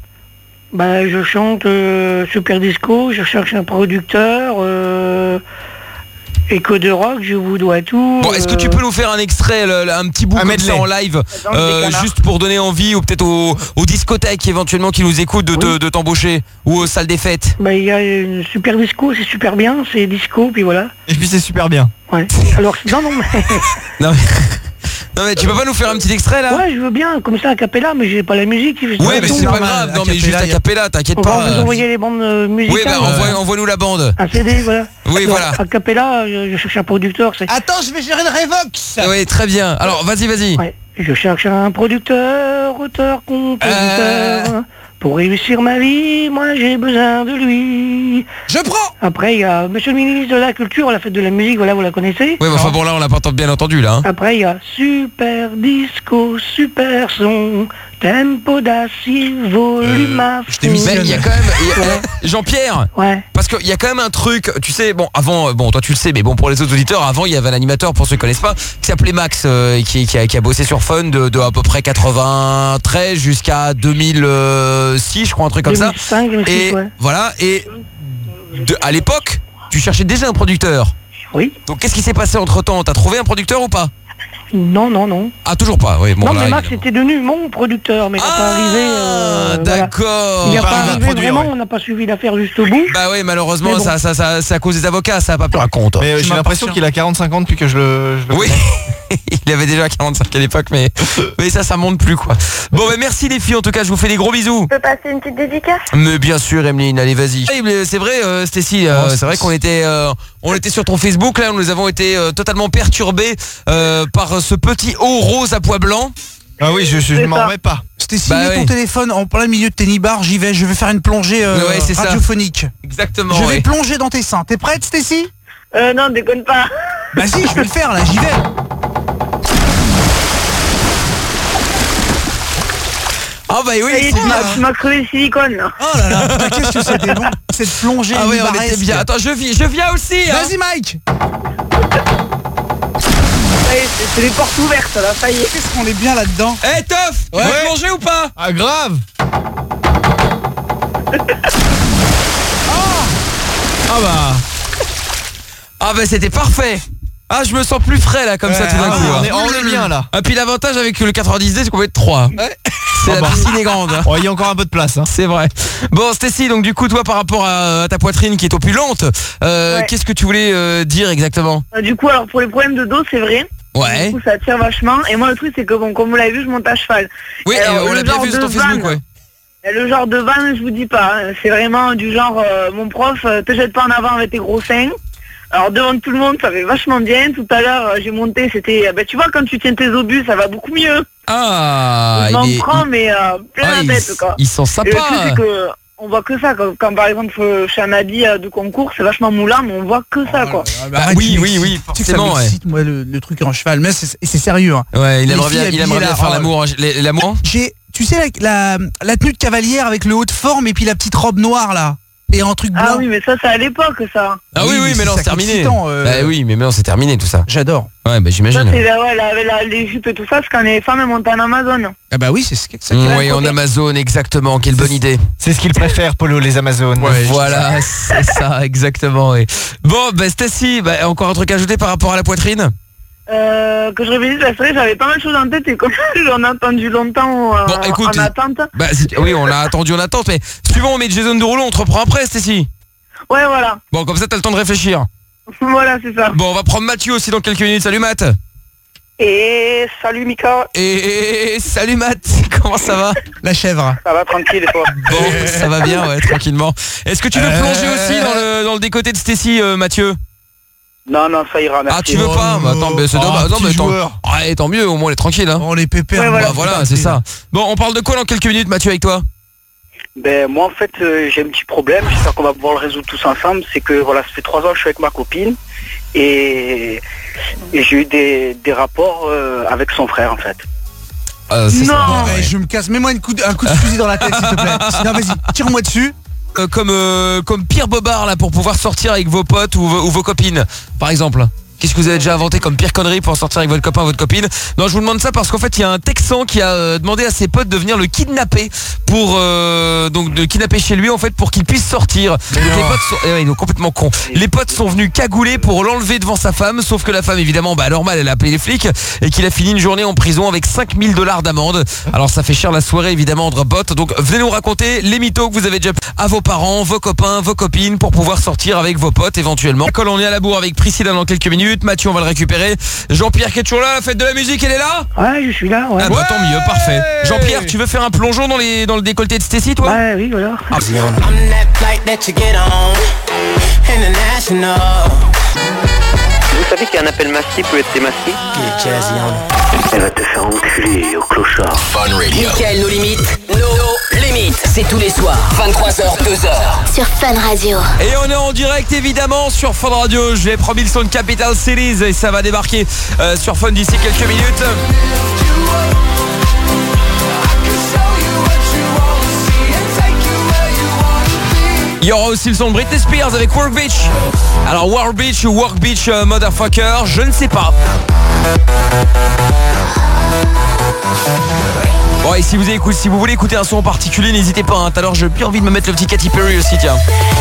Speaker 20: Bah je chante Super Disco, je cherche un producteur, Écho de rock, je vous dois tout.
Speaker 4: Bon, est-ce que tu peux nous faire un extrait, un petit bout comme ça en live, juste pour donner envie, ou peut-être aux discothèques éventuellement qui nous écoutent de t'embaucher, ou aux salles des fêtes?
Speaker 20: Bah il y a une Super Disco, c'est super bien, c'est disco, puis voilà.
Speaker 1: Et puis c'est super bien.
Speaker 20: Ouais. Alors non mais...
Speaker 4: Non mais tu peux pas nous faire un petit extrait là?
Speaker 20: Ouais, je veux bien, comme ça a cappella, mais j'ai pas la musique.
Speaker 4: Ouais, mais c'est pas grave, non mais juste a cappella, t'inquiète pas.
Speaker 20: On va vous envoyer les bandes musicales.
Speaker 4: Oui, bah envoie-nous la bande.
Speaker 20: Un CD, voilà.
Speaker 4: Oui, voilà.
Speaker 20: A cappella, je cherche un producteur.
Speaker 5: Attends, je vais gérer le Revox.
Speaker 4: Oui, très bien. Alors, vas-y.
Speaker 20: Ouais. Je cherche un producteur, auteur, compositeur. Pour réussir ma vie, moi j'ai besoin de lui.
Speaker 5: Je prends.
Speaker 20: Après il y a Monsieur le ministre de la Culture, la fête de la musique, voilà, vous la connaissez.
Speaker 4: Oui, enfin bon là on l'a pas bien entendu là. Hein.
Speaker 20: Après il y a Super Disco, Super Son, Tempo d'acier, volume à fond.
Speaker 4: Mais il y a quand même Jean-Pierre.
Speaker 20: Ouais.
Speaker 4: Parce qu'il y a quand même un truc, tu sais, bon avant, toi tu le sais, mais bon pour les autres auditeurs, avant il y avait un animateur pour ceux qui connaissent pas, qui s'appelait Max, qui a bossé sur Fun de à peu près 93 jusqu'à 2006 je crois, un truc comme
Speaker 20: 2005,
Speaker 4: ça. Et
Speaker 20: ouais.
Speaker 4: voilà, et à l'époque, tu cherchais déjà un producteur.
Speaker 20: Oui.
Speaker 4: Donc qu'est-ce qui s'est passé entre temps? T'as trouvé un producteur ou pas?
Speaker 20: Non.
Speaker 4: Ah, toujours pas, oui. Bon,
Speaker 20: non,
Speaker 4: là,
Speaker 20: mais Max était devenu mon producteur, mais il n'a pas arrivé...
Speaker 4: d'accord.
Speaker 20: Il n'a pas arrivé vraiment, on n'a pas suivi l'affaire juste au bout.
Speaker 4: Bah oui, malheureusement, bon. ça c'est à cause des avocats, ça n'a pas pu raconter.
Speaker 1: Mais j'ai l'impression qu'il a 45 ans depuis que je le
Speaker 4: oui, il avait déjà 45 à l'époque, mais ça monte plus, quoi. Bon, mais merci les filles, en tout cas, je vous fais des gros bisous.
Speaker 13: Je peux passer une petite dédicace?
Speaker 4: Mais bien sûr, Emeline, allez, vas-y. C'est vrai, Stécie, c'est vrai qu'on était sur ton Facebook, là, nous avons été totalement perturbés par ce petit haut rose à pois blanc.
Speaker 1: Ah oui, je m'en remets pas.
Speaker 5: Stécie, mets ton téléphone en plein milieu de tes nibards, j'y vais, je vais faire une plongée radiophonique.
Speaker 4: Ça. Exactement.
Speaker 5: Je vais plonger dans tes seins. T'es prête, Stécie?
Speaker 17: Non, déconne pas.
Speaker 5: Bah si, je vais le faire là, j'y vais.
Speaker 4: Ah bah oui,
Speaker 17: tu m'as crevé le silicone là.
Speaker 5: Oh là là, putain, qu'est-ce que c'était bon cette plongée.
Speaker 4: Ah oui, on était bien. Attends, je viens aussi.
Speaker 5: Vas-y Mike.
Speaker 17: C'est les portes ouvertes là, ça y est.
Speaker 5: Qu'est-ce qu'on est bien là-dedans.
Speaker 4: Eh Toff, tu veux plonger ou pas?
Speaker 1: Ah grave.
Speaker 4: Ah bah c'était parfait. Ah, je me sens plus frais là comme ça tout d'un coup.
Speaker 1: On est bien là.
Speaker 4: Ah puis l'avantage avec le 90D c'est qu'on va être 3. C'est la piscine est grande.
Speaker 1: Oh, il y a encore un peu de place. Hein.
Speaker 4: C'est vrai. Bon Stécie, donc du coup toi par rapport à ta poitrine qui est opulente, qu'est-ce que tu voulais dire exactement?
Speaker 17: Du coup alors pour les problèmes de dos c'est vrai.
Speaker 4: Ouais.
Speaker 17: Du coup ça tire vachement. Et moi le truc c'est que bon comme vous l'avez vu je monte à cheval.
Speaker 4: Oui, on l'a bien vu sur ton Facebook ouais.
Speaker 17: Le genre de vanne je vous dis pas. Hein. C'est vraiment du genre mon prof te jette pas en avant avec tes gros seins. Alors devant tout le monde ça fait vachement bien. Tout à l'heure j'ai monté, c'était tu vois quand tu tiens tes obus ça va beaucoup mieux.
Speaker 4: Ah,
Speaker 17: je m'en prends mais plein la tête quoi.
Speaker 4: Ils sont sympas.
Speaker 17: Et le truc c'est que on voit que ça quand par exemple je suis un habit de concours c'est vachement moulant mais on voit que ça quoi.
Speaker 4: Oui forcément
Speaker 5: ça m'excite, moi le truc en cheval mais c'est sérieux hein.
Speaker 4: Ouais il aimerait bien faire l'amour.
Speaker 5: Tu sais la tenue de cavalière avec le haut de forme et puis la petite robe noire là. Et un truc blanc.
Speaker 17: Ah oui mais ça c'est à l'époque ça.
Speaker 4: Ah oui mais non c'est terminé. Bah oui mais maintenant c'est terminé tout ça.
Speaker 5: J'adore.
Speaker 4: Ouais bah j'imagine.
Speaker 17: Ça c'est les jupes et tout ça c'est quand les femmes montent en Amazon.
Speaker 5: Ah bah oui c'est ça.
Speaker 4: Oui en Amazon exactement, quelle bonne idée.
Speaker 1: C'est ce qu'ils préfèrent Polo les Amazones.
Speaker 4: Ouais, voilà c'est ça exactement oui. Bon bah Stécie, encore un truc à ajouter par rapport à la poitrine?
Speaker 17: Que je réfléchisse, c'est vrai j'avais pas mal de choses en tête et comme j'en ai attendu longtemps en attente.
Speaker 4: Oui on l'a attendu en attente mais suivant on met Jason Derulo, on te reprend après Stécie.
Speaker 17: Ouais voilà.
Speaker 4: Bon comme ça t'as le temps de réfléchir.
Speaker 17: Voilà c'est ça.
Speaker 4: Bon on va prendre Mathieu aussi dans quelques minutes, salut Matt.
Speaker 8: Et salut Mika.
Speaker 4: Et salut Matt, comment ça va?
Speaker 5: La chèvre.
Speaker 8: Ça va tranquille et toi?
Speaker 4: Bon ça va bien ouais tranquillement. Est-ce que tu veux plonger aussi dans le décoté de Stécie Mathieu?
Speaker 8: Non, ça ira, merci.
Speaker 4: Ah, tu veux pas? Bah attends, c'est dommage. Tant mieux, au moins on est tranquille. Hein.
Speaker 5: On est pépère.
Speaker 17: Ouais,
Speaker 4: voilà, c'est ça. Bon, on parle de quoi dans quelques minutes, Mathieu, avec toi?
Speaker 8: Moi, en fait, j'ai un petit problème. J'espère qu'on va pouvoir le résoudre tous ensemble. C'est que, voilà, ça fait 3 ans que je suis avec ma copine. Et j'ai eu des rapports avec son frère, en fait.
Speaker 5: Non, je me casse. Mets-moi un coup de fusil dans la tête, s'il te plaît. Non, vas-y, tire-moi dessus.
Speaker 4: Comme Pierre Bobard là pour pouvoir sortir avec vos potes ou vos copines par exemple. Qu'est-ce que vous avez déjà inventé comme pire connerie pour sortir avec votre copain ou votre copine? Non, je vous demande ça parce qu'en fait, il y a un Texan qui a demandé à ses potes de venir le kidnapper pour donc de le kidnapper chez lui en fait pour qu'il puisse sortir. Donc, les potes sont ils sont complètement cons. Les potes sont venus cagouler pour l'enlever devant sa femme, sauf que la femme évidemment normal, elle a appelé les flics et qu'il a fini une journée en prison avec 5000 $ d'amende. Alors ça fait cher la soirée évidemment entre potes. Donc venez nous raconter les mythos que vous avez déjà à vos parents, vos copains, vos copines pour pouvoir sortir avec vos potes éventuellement. Quand on est à la bourre avec Priscilla dans quelques minutes. Mathieu on va le récupérer. Jean-Pierre qui est toujours là, la fête de la musique elle est là?
Speaker 20: Ouais je suis là ouais.
Speaker 4: Ah bah tant mieux, parfait. Jean-Pierre tu veux faire un plongeon dans le décolleté de Stécie toi?
Speaker 20: Ouais oui voilà.
Speaker 12: Vous savez qu'un appel masqué peut être démasqué?
Speaker 8: Elle va te faire enculer au clochard.
Speaker 6: Fun Radio. Mickaël, nos limites, nos limites. C'est tous les soirs, 23h, 2h.
Speaker 2: Sur Fun Radio.
Speaker 4: Et on est en direct évidemment sur Fun Radio. Je l'ai promis le son de Capital Cities et ça va débarquer sur Fun d'ici quelques minutes. Il y aura aussi le son de Britney Spears avec Work Beach. Alors Work Beach ou Work Beach Motherfucker, je ne sais pas. Bon et si vous voulez écouter un son en particulier, n'hésitez pas hein. Tout à l'heure j'ai plus envie de me mettre le petit Katy Perry aussi tiens.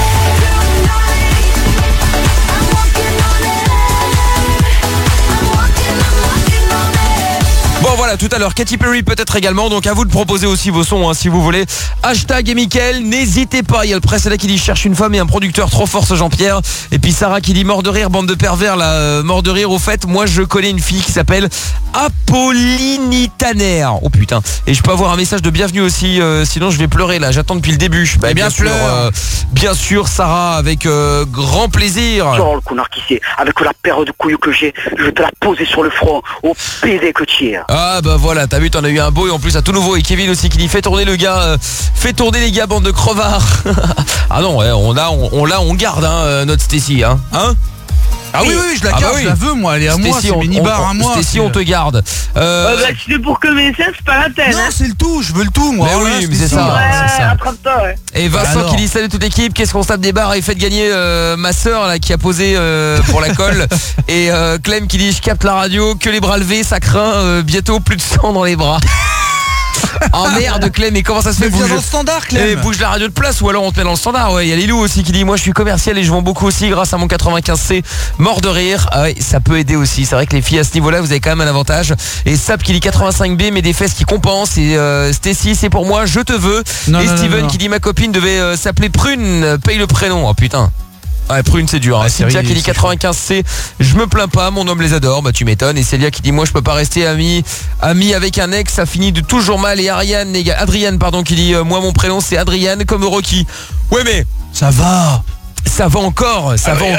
Speaker 4: Bon voilà, tout à l'heure Katy Perry peut-être également, donc à vous de proposer aussi vos sons hein, si vous voulez. Hashtag et Mickaël, n'hésitez pas. Il y a le précédent qui dit cherche une femme et un producteur trop fort ce Jean-Pierre. Et puis Sarah qui dit mort de rire, bande de pervers là, mort de rire. Au fait, moi je connais une fille qui s'appelle Apolline Tanner. Oh putain. Et je peux avoir un message de bienvenue aussi, sinon je vais pleurer là, j'attends depuis le début. Bah, bien sûr Sarah, avec grand plaisir.
Speaker 8: Genre le connard qui sait, avec la paire de couilles que j'ai, je vais te la poser sur le front, au PD que tu es.
Speaker 4: Ah Ah bah voilà, t'as vu, t'en as eu un beau et en plus un tout nouveau. Et Kevin aussi qui dit fais tourner les gars, bande de crevards. Ah non, ouais, on garde notre Stacy, hein.
Speaker 5: Ah oui, je la garde, je la veux, moi, elle est à moi, c'est mini-bar à moi.
Speaker 4: Stacy, on te garde.
Speaker 17: Si c'est pour que mes seins, c'est pas la peine.
Speaker 5: Non, c'est le tout, je veux le tout, moi.
Speaker 4: Mais oui, mais c'est ça.
Speaker 17: Ouais, attrape-toi, ouais.
Speaker 4: Et Vincent qui dit salut toute l'équipe, qu'est-ce qu'on se tape des barres et faites gagner ma sœur là qui a posé pour la colle. Et Clem qui dit je capte la radio, que les bras levés, ça craint, bientôt plus de sang dans les bras. Oh merde Clem, mais comment ça se fait?
Speaker 5: Bouge dans le standard, Clem.
Speaker 4: Bouge la radio de place ou alors on te met dans le standard. Ouais, il y a Lilou aussi qui dit moi je suis commercial et je vends beaucoup aussi grâce à mon 95C. Mort de rire. Ah ouais, ça peut aider aussi. C'est vrai que les filles à ce niveau-là, vous avez quand même un avantage. Et Sap qui dit 85B mais des fesses qui compensent. Et Stacy, c'est pour moi, je te veux. Et Steven qui dit ma copine devait s'appeler Prune, paye le prénom. Oh putain. Ouais, Prune c'est dur. Cynthia qui dit 95C, je me plains pas, mon homme les adore, bah tu m'étonnes. Et Célia qui dit moi je peux pas rester ami avec un ex, ça finit de toujours mal. Et Adrienne qui dit moi mon prénom c'est Adrienne comme Rocky. Ouais mais
Speaker 5: ça va.
Speaker 4: Ça va encore.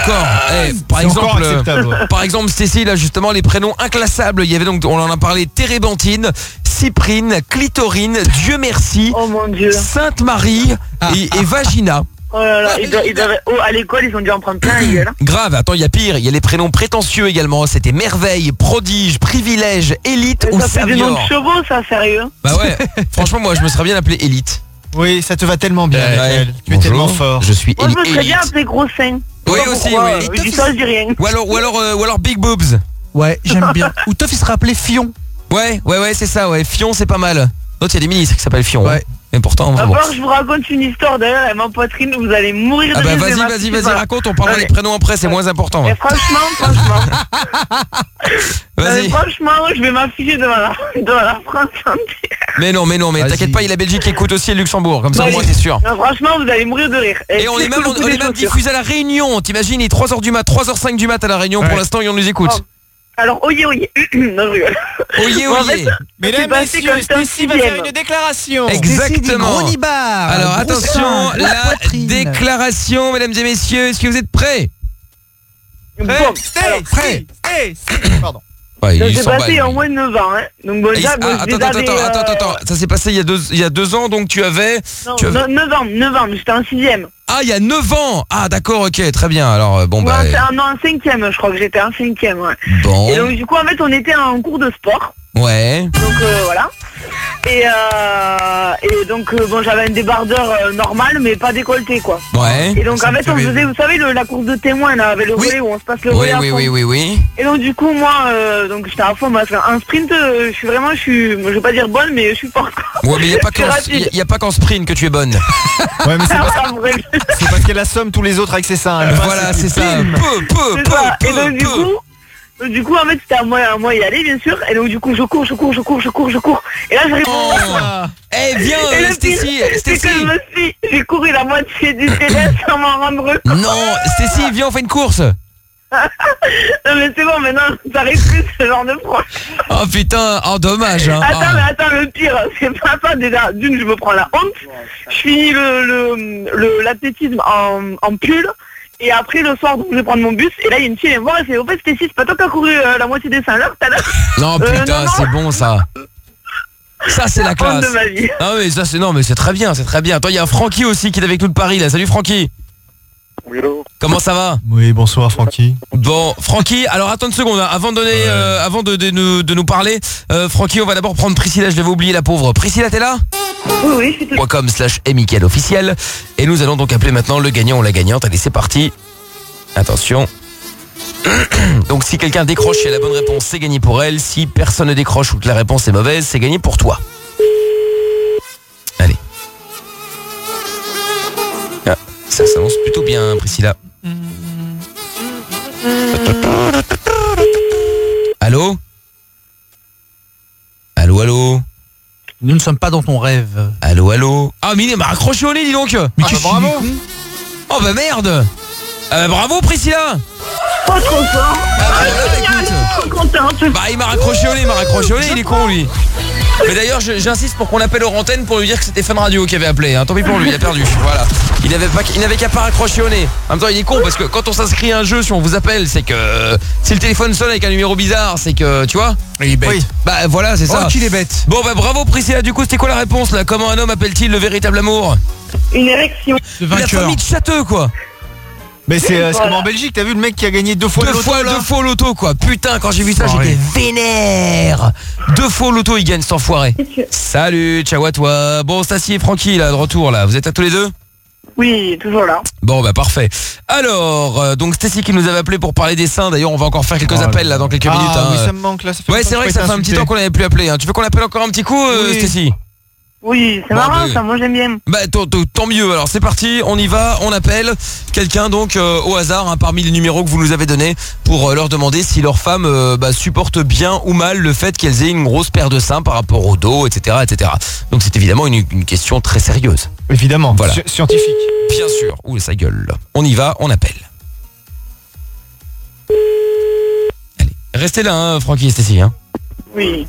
Speaker 4: Par exemple Stacy là justement les prénoms inclassables. Il y avait donc, on en a parlé, Térébenthine, Cyprine, Clitorine, Dieu merci,
Speaker 17: oh mon Dieu,
Speaker 4: Sainte Marie et Vagina.
Speaker 17: Oh là là, à l'école ils ont dû en prendre plein la gueule.
Speaker 4: Grave, attends, il y a pire, il y a les prénoms prétentieux également. C'était merveille, prodige, privilège, élite ou
Speaker 17: ça fait des noms de chevaux, ça, sérieux.
Speaker 4: Bah ouais, franchement moi je me serais bien appelé élite.
Speaker 1: Oui, ça te va tellement bien, tu es tellement fort.
Speaker 4: Je suis élite.
Speaker 17: Moi je me serais bien appelé gros sein.
Speaker 4: Oui aussi, oui.
Speaker 17: Je dis ça, je dis rien.
Speaker 4: Ou alors Big Boobs.
Speaker 5: Ouais, j'aime bien. Ou Toff il serait appelé Fion.
Speaker 4: Ouais, c'est ça, ouais. Fion c'est pas mal. D'autres, il y a des ministres qui s'appellent Fion. Ouais. Et pourtant,
Speaker 17: bon. Je vous raconte une histoire d'ailleurs avec ma poitrine, vous allez mourir de rire.
Speaker 4: Vas-y, raconte, on parlera des prénoms après, c'est moins important.
Speaker 17: Et franchement.
Speaker 4: Vas-y.
Speaker 17: Franchement, je vais m'afficher devant la France entière.
Speaker 4: Mais non, t'inquiète pas, il y a la Belgique qui écoute aussi et le Luxembourg, comme ça au moins t'es sûr.
Speaker 17: Non, franchement, vous allez mourir de rire.
Speaker 4: Et on est même diffusé à la Réunion, t'imagines, il est 3h du mat, 3h05 du mat à la Réunion, pour l'instant, et on nous écoute.
Speaker 17: Oh. Alors, oyez. Non, je rigole.
Speaker 4: Oyez.
Speaker 1: Mesdames, messieurs, Stacy va faire une déclaration.
Speaker 4: Exactement. Alors, attention, la déclaration, mesdames et messieurs, est-ce que vous êtes prêts?
Speaker 1: Prêt. Pardon.
Speaker 4: Ouais,
Speaker 17: ça s'est passé il y a au moins de 9 ans, hein. Donc bon,
Speaker 4: attends, ça s'est passé il y a 2 ans, donc tu avais...
Speaker 17: Non, 9 ans, mais j'étais en 6ème.
Speaker 4: Ah, il y a 9 ans. Ah, d'accord, ok, très bien. Alors, bon, bah...
Speaker 17: Non, en 5ème, je crois que j'étais en 5ème, ouais.
Speaker 4: Bon.
Speaker 17: Et donc, du coup, en fait, on était en cours de sport.
Speaker 4: Ouais.
Speaker 17: Donc, voilà. Et donc, j'avais un débardeur normal, mais pas décolleté, quoi.
Speaker 4: Ouais.
Speaker 17: Et donc, en fait, on faisait, vous savez, la course de témoin, là, avec le relais, où on se passe le relais à fond.
Speaker 4: Oui.
Speaker 17: Et donc, du coup, moi, j'étais à fond, en sprint, je vais pas dire bonne, mais je suis forte, quoi.
Speaker 4: Ouais, mais il n'y a pas qu'en sprint que tu es bonne.
Speaker 1: Ouais, mais c'est parce qu'elle assomme tous les autres avec ses seins.
Speaker 4: Voilà, c'est ça.
Speaker 17: Et donc, du coup, en fait, c'était à moi y aller, bien sûr. Et donc, du coup, je cours. Et là, je réponds.
Speaker 4: Viens, Stacy.
Speaker 17: J'ai couru la moitié du terrain sans m'en rendre compte.
Speaker 4: Non, Stacy, viens, on fait une course.
Speaker 17: Non, mais c'est bon, maintenant, ça arrive plus, ce genre de proche.
Speaker 4: Oh putain, dommage. Hein.
Speaker 17: Attends, le pire, c'est pas ça. Déjà, d'une, je me prends la honte. Je finis l'athlétisme en pull. Et après le soir, donc, je vais prendre mon bus. Et là, il y a une fille, elle me voit, elle fait, au fait, Stacy, c'est pas toi qui as couru la moitié des 5 heures tout à l'heure?
Speaker 4: Non, putain, c'est bon ça. Ça, c'est la classe.
Speaker 17: De ma vie.
Speaker 4: Ah mais ça, c'est très bien, Attends, il y a Francky aussi qui est avec nous de Paris là. Salut Francky.
Speaker 3: Oui, hello.
Speaker 4: Comment ça va?
Speaker 1: Oui, bonsoir Francky.
Speaker 4: Bon, Francky, alors attends une seconde, hein, avant de nous parler, Francky, on va d'abord prendre Priscilla, je l'avais oublié la pauvre. Priscilla, t'es là?
Speaker 17: Oui, je suis tout.
Speaker 4: .com/Mickaël officiel. Et nous allons donc appeler maintenant le gagnant ou la gagnante. Allez, c'est parti. Attention. Donc si quelqu'un décroche et a la bonne réponse, c'est gagné pour elle. Si personne ne décroche ou que la réponse est mauvaise, c'est gagné pour toi. Allez. Ah, ça s'annonce plutôt bien, Priscilla. Allô? Allô?
Speaker 5: Nous ne sommes pas dans ton rêve.
Speaker 4: Allô? Ah, mais il m'a raccroché au nez, dis donc.
Speaker 1: Mais bravo.
Speaker 4: Oh bah merde. Bravo Priscilla.
Speaker 17: Oh, trop fort.
Speaker 4: Écoute.
Speaker 17: Contente.
Speaker 4: Bah il m'a raccroché au nez, il est con lui. Mais d'ailleurs, j'insiste pour qu'on appelle aux antennes pour lui dire que c'était Fun Radio qui avait appelé. Hein. Tant pis pour lui, il a perdu. Voilà. Il n'avait qu'à pas raccrocher au nez. En même temps, il est con parce que quand on s'inscrit à un jeu, si on vous appelle, c'est que si le téléphone sonne avec un numéro bizarre, c'est que tu vois.
Speaker 5: Il est bête. Oui.
Speaker 4: Bah voilà, c'est ça.
Speaker 5: Oh, qu'il est bête.
Speaker 4: Bon bah bravo Priscilla. Du coup, c'était quoi la réponse là? Comment un homme appelle-t-il le véritable amour?
Speaker 17: Une érection.
Speaker 4: La famille de Châteux quoi.
Speaker 1: Mais c'est comme en Belgique, t'as vu le mec qui a gagné 2 fois le loto là.
Speaker 4: 2 fois au loto quoi. Putain, quand j'ai vu ça, j'étais vénère. 2 fois au loto, il gagne cet enfoiré. Salut, ciao à toi. Bon, Stacy et Francky là de retour là. Vous êtes à tous les deux?
Speaker 17: Oui, toujours là.
Speaker 4: Bon bah parfait. Alors, donc Stacy qui nous avait appelé pour parler des seins. D'ailleurs, on va encore faire quelques appels là dans quelques minutes.
Speaker 1: Ah oui, ça me manque là.
Speaker 4: Ouais, c'est vrai que ça fait un petit temps qu'on n'avait plus appelé. Hein. Tu veux qu'on appelle encore un petit coup, Stacy?
Speaker 17: Oui, c'est marrant ça, moi j'aime bien.
Speaker 4: Bah tant mieux, alors c'est parti, on y va, on appelle quelqu'un donc au hasard parmi les numéros que vous nous avez donnés pour leur demander si leur femme supporte bien ou mal le fait qu'elles aient une grosse paire de seins par rapport au dos, etc. etc. Donc c'est évidemment une question très sérieuse.
Speaker 1: Évidemment,
Speaker 4: voilà.
Speaker 1: Scientifique.
Speaker 4: Bien sûr, ouh ça gueule. On y va, on appelle. Allez, restez là hein, Francky et Stacy hein.
Speaker 17: Oui.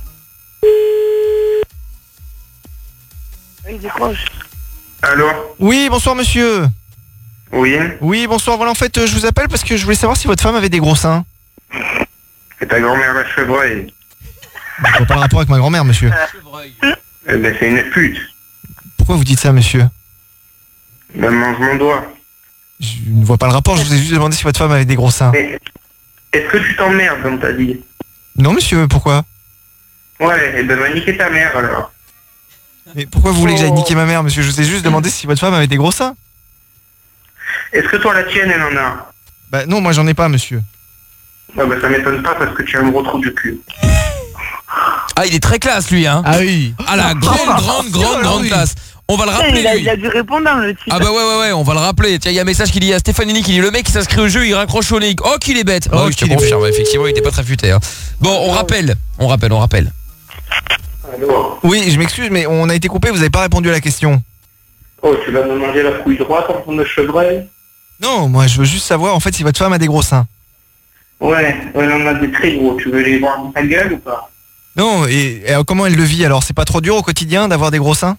Speaker 17: Il décroche.
Speaker 3: Allô?
Speaker 1: Oui, bonsoir monsieur.
Speaker 3: Oui.
Speaker 1: Oui, bonsoir. Voilà, en fait, je vous appelle parce que je voulais savoir si votre femme avait des gros seins.
Speaker 3: Et ta grand-mère la chevreuil.
Speaker 1: Je vois pas le rapport avec ma grand-mère, monsieur.
Speaker 3: Eh ben, c'est une pute.
Speaker 1: Pourquoi vous dites ça, monsieur?
Speaker 3: Ben, mange mon doigt.
Speaker 1: Je ne vois pas le rapport, je vous ai juste demandé si votre femme avait des gros seins.
Speaker 3: Mais, est-ce que tu t'emmerdes, comme t'as dit?
Speaker 1: Non, monsieur, pourquoi?
Speaker 3: Ouais, et ben, va niquer ta mère, alors.
Speaker 1: Mais pourquoi vous voulez que j'aille niquer ma mère, monsieur? Je vous ai juste demandé si votre femme avait des gros seins.
Speaker 3: Est-ce que toi, la tienne, elle en a?
Speaker 1: Bah non, moi j'en ai pas, monsieur.
Speaker 3: Ah bah ça m'étonne pas parce que tu as un gros trou du cul.
Speaker 4: Ah, il est très classe, lui, hein.
Speaker 5: Ah oui.
Speaker 4: Ah, la grande classe. On va le rappeler, lui.
Speaker 17: Il a du répondant, le type.
Speaker 4: Ah bah ouais, on va le rappeler. Tiens, il y a un message qui dit à Stéphanini qui dit le mec qui s'inscrit au jeu, il raccroche au nez. Oh, qu'il est bête. Oh, je te confirme, effectivement, il était pas très futé. Hein. Bon, on rappelle.
Speaker 3: Alors.
Speaker 1: Oui, je m'excuse, mais on a été coupé, vous avez pas répondu à la question.
Speaker 3: Oh, tu vas me manger la couille droite en forme de chevreuil?
Speaker 1: Non, moi je veux juste savoir en fait si votre femme a des gros seins.
Speaker 3: Ouais, elle en a des très gros. Tu veux les voir dans ta gueule ou pas?
Speaker 1: Non, et comment elle le vit alors? C'est pas trop dur au quotidien d'avoir des gros seins?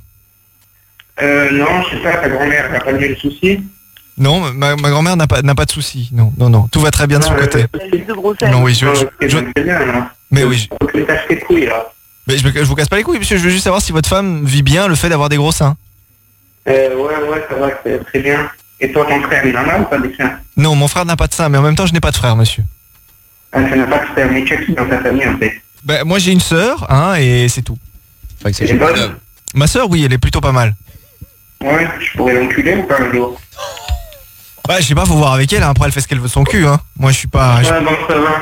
Speaker 3: Non, je sais pas, ta grand-mère n'a pas le même souci?
Speaker 1: Non, ma grand-mère n'a pas de soucis. Non, tout va très bien de son côté. Non, oui, mais oui.
Speaker 3: Faut que tu casses tes couilles là.
Speaker 1: Mais je vous casse pas les couilles, monsieur, je veux juste savoir si votre femme vit bien le fait d'avoir des gros seins.
Speaker 3: Ouais, ça va, c'est très bien. Et toi, ton frère, il en a ou pas des seins?
Speaker 1: Non, mon frère n'a pas de seins, mais en même temps, je n'ai pas de frère, monsieur.
Speaker 3: Ah, tu n'as pas de frère, mais tu as qui dans ta famille, en fait?
Speaker 1: Bah, moi, j'ai une sœur, et c'est tout.
Speaker 3: C'est bonne?
Speaker 1: Ma sœur, oui, elle est plutôt pas mal.
Speaker 3: Ouais, je pourrais l'enculer ou pas un jour?
Speaker 1: Bah, je sais pas, faut voir avec elle, hein. Après, elle fait ce qu'elle veut de son cul, hein. Moi, je suis pas...
Speaker 3: Ouais, bon, ça va.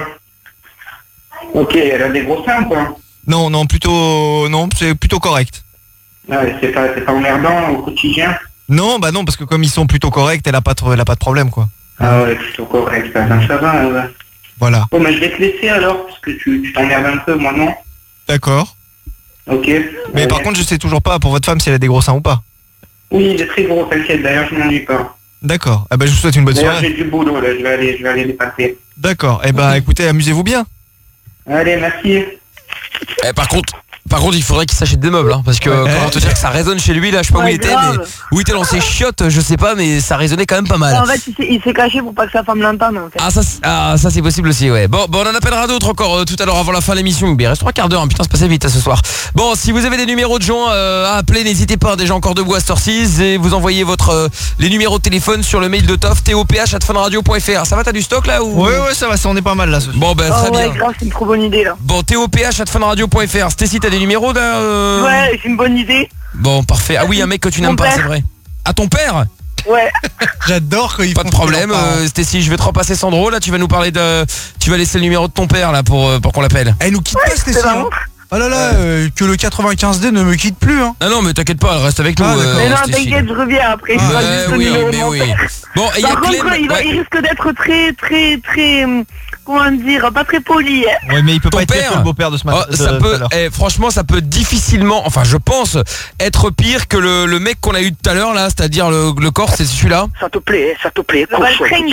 Speaker 3: Ok, elle a des gros seins, quoi?
Speaker 1: Non, c'est plutôt correct.
Speaker 3: Ouais, c'est pas emmerdant au quotidien?
Speaker 1: Non, bah non, parce que comme ils sont plutôt corrects, elle a pas de problème, quoi.
Speaker 3: Ah ouais, plutôt correct, ça va, ouais.
Speaker 1: Voilà.
Speaker 3: Bon, mais je vais te laisser alors, parce que tu t'emmerdes un peu, moi non?
Speaker 1: D'accord.
Speaker 3: Ok.
Speaker 1: Mais par contre, je sais toujours pas pour votre femme si elle a des gros seins ou pas.
Speaker 3: Oui, il est très gros, t'inquiète, d'ailleurs, je m'ennuie pas.
Speaker 1: D'accord. Eh ben, je vous souhaite une bonne soirée.
Speaker 3: J'ai du boulot, là, je vais aller les passer.
Speaker 1: D'accord. Eh ben, écoutez, amusez-vous bien.
Speaker 3: Allez, merci.
Speaker 4: Par contre, il faudrait qu'il s'achète des meubles, hein, parce que comment te dire que ça résonne chez lui, là, je sais pas où il était, mais où il était dans ses chiottes, je sais pas, mais ça résonnait quand même pas mal.
Speaker 17: En fait, il s'est caché pour pas que sa femme l'entende, en fait.
Speaker 4: Ah, ça c'est possible aussi, ouais. Bon, on en appellera d'autres encore tout à l'heure avant la fin de l'émission. Il reste 3 quarts d'heure, hein, putain, c'est passé vite ce soir. Bon, si vous avez des numéros de gens à appeler, n'hésitez pas, déjà encore debout à cette heure-ci, et vous envoyez les numéros de téléphone sur le mail de Toff, toph@funradio.fr. Ça va, t'as du stock là ou...
Speaker 1: Ouais, ça va, ça on est pas mal là ce soir.
Speaker 4: Bon, très bien.
Speaker 17: Ouais, grave, c'est une trop bonne idée là.
Speaker 4: Bon, toph@funradio.fr. Stacy, t'as des numéros là
Speaker 17: Ouais, c'est une bonne idée.
Speaker 4: Bon, parfait. Ah oui, un mec que tu n'aimes pas, c'est vrai. À ton père?
Speaker 17: Ouais.
Speaker 5: J'adore quand il
Speaker 4: Pas de problème, Stacy, je vais te repasser Sandro. Là, tu vas nous parler tu vas laisser le numéro de ton père là pour qu'on l'appelle.
Speaker 5: Elle nous quitte pas, Stacy. Oh là là, que le 95D ne me quitte plus, hein.
Speaker 4: Ah non, mais t'inquiète pas, elle reste avec nous.
Speaker 17: Mais non, t'inquiète, je reviens après.
Speaker 4: Oui. Bon, et il y a Clem.
Speaker 17: Il risque d'être très, comment dire, pas très poli. Hein.
Speaker 1: Ouais, mais il peut pas être le beau-père de ce matin.
Speaker 4: Franchement, ça peut difficilement, enfin, je pense, être pire que le mec qu'on a eu tout à l'heure là, c'est-à-dire le corps, c'est celui-là.
Speaker 8: Ça te plaît,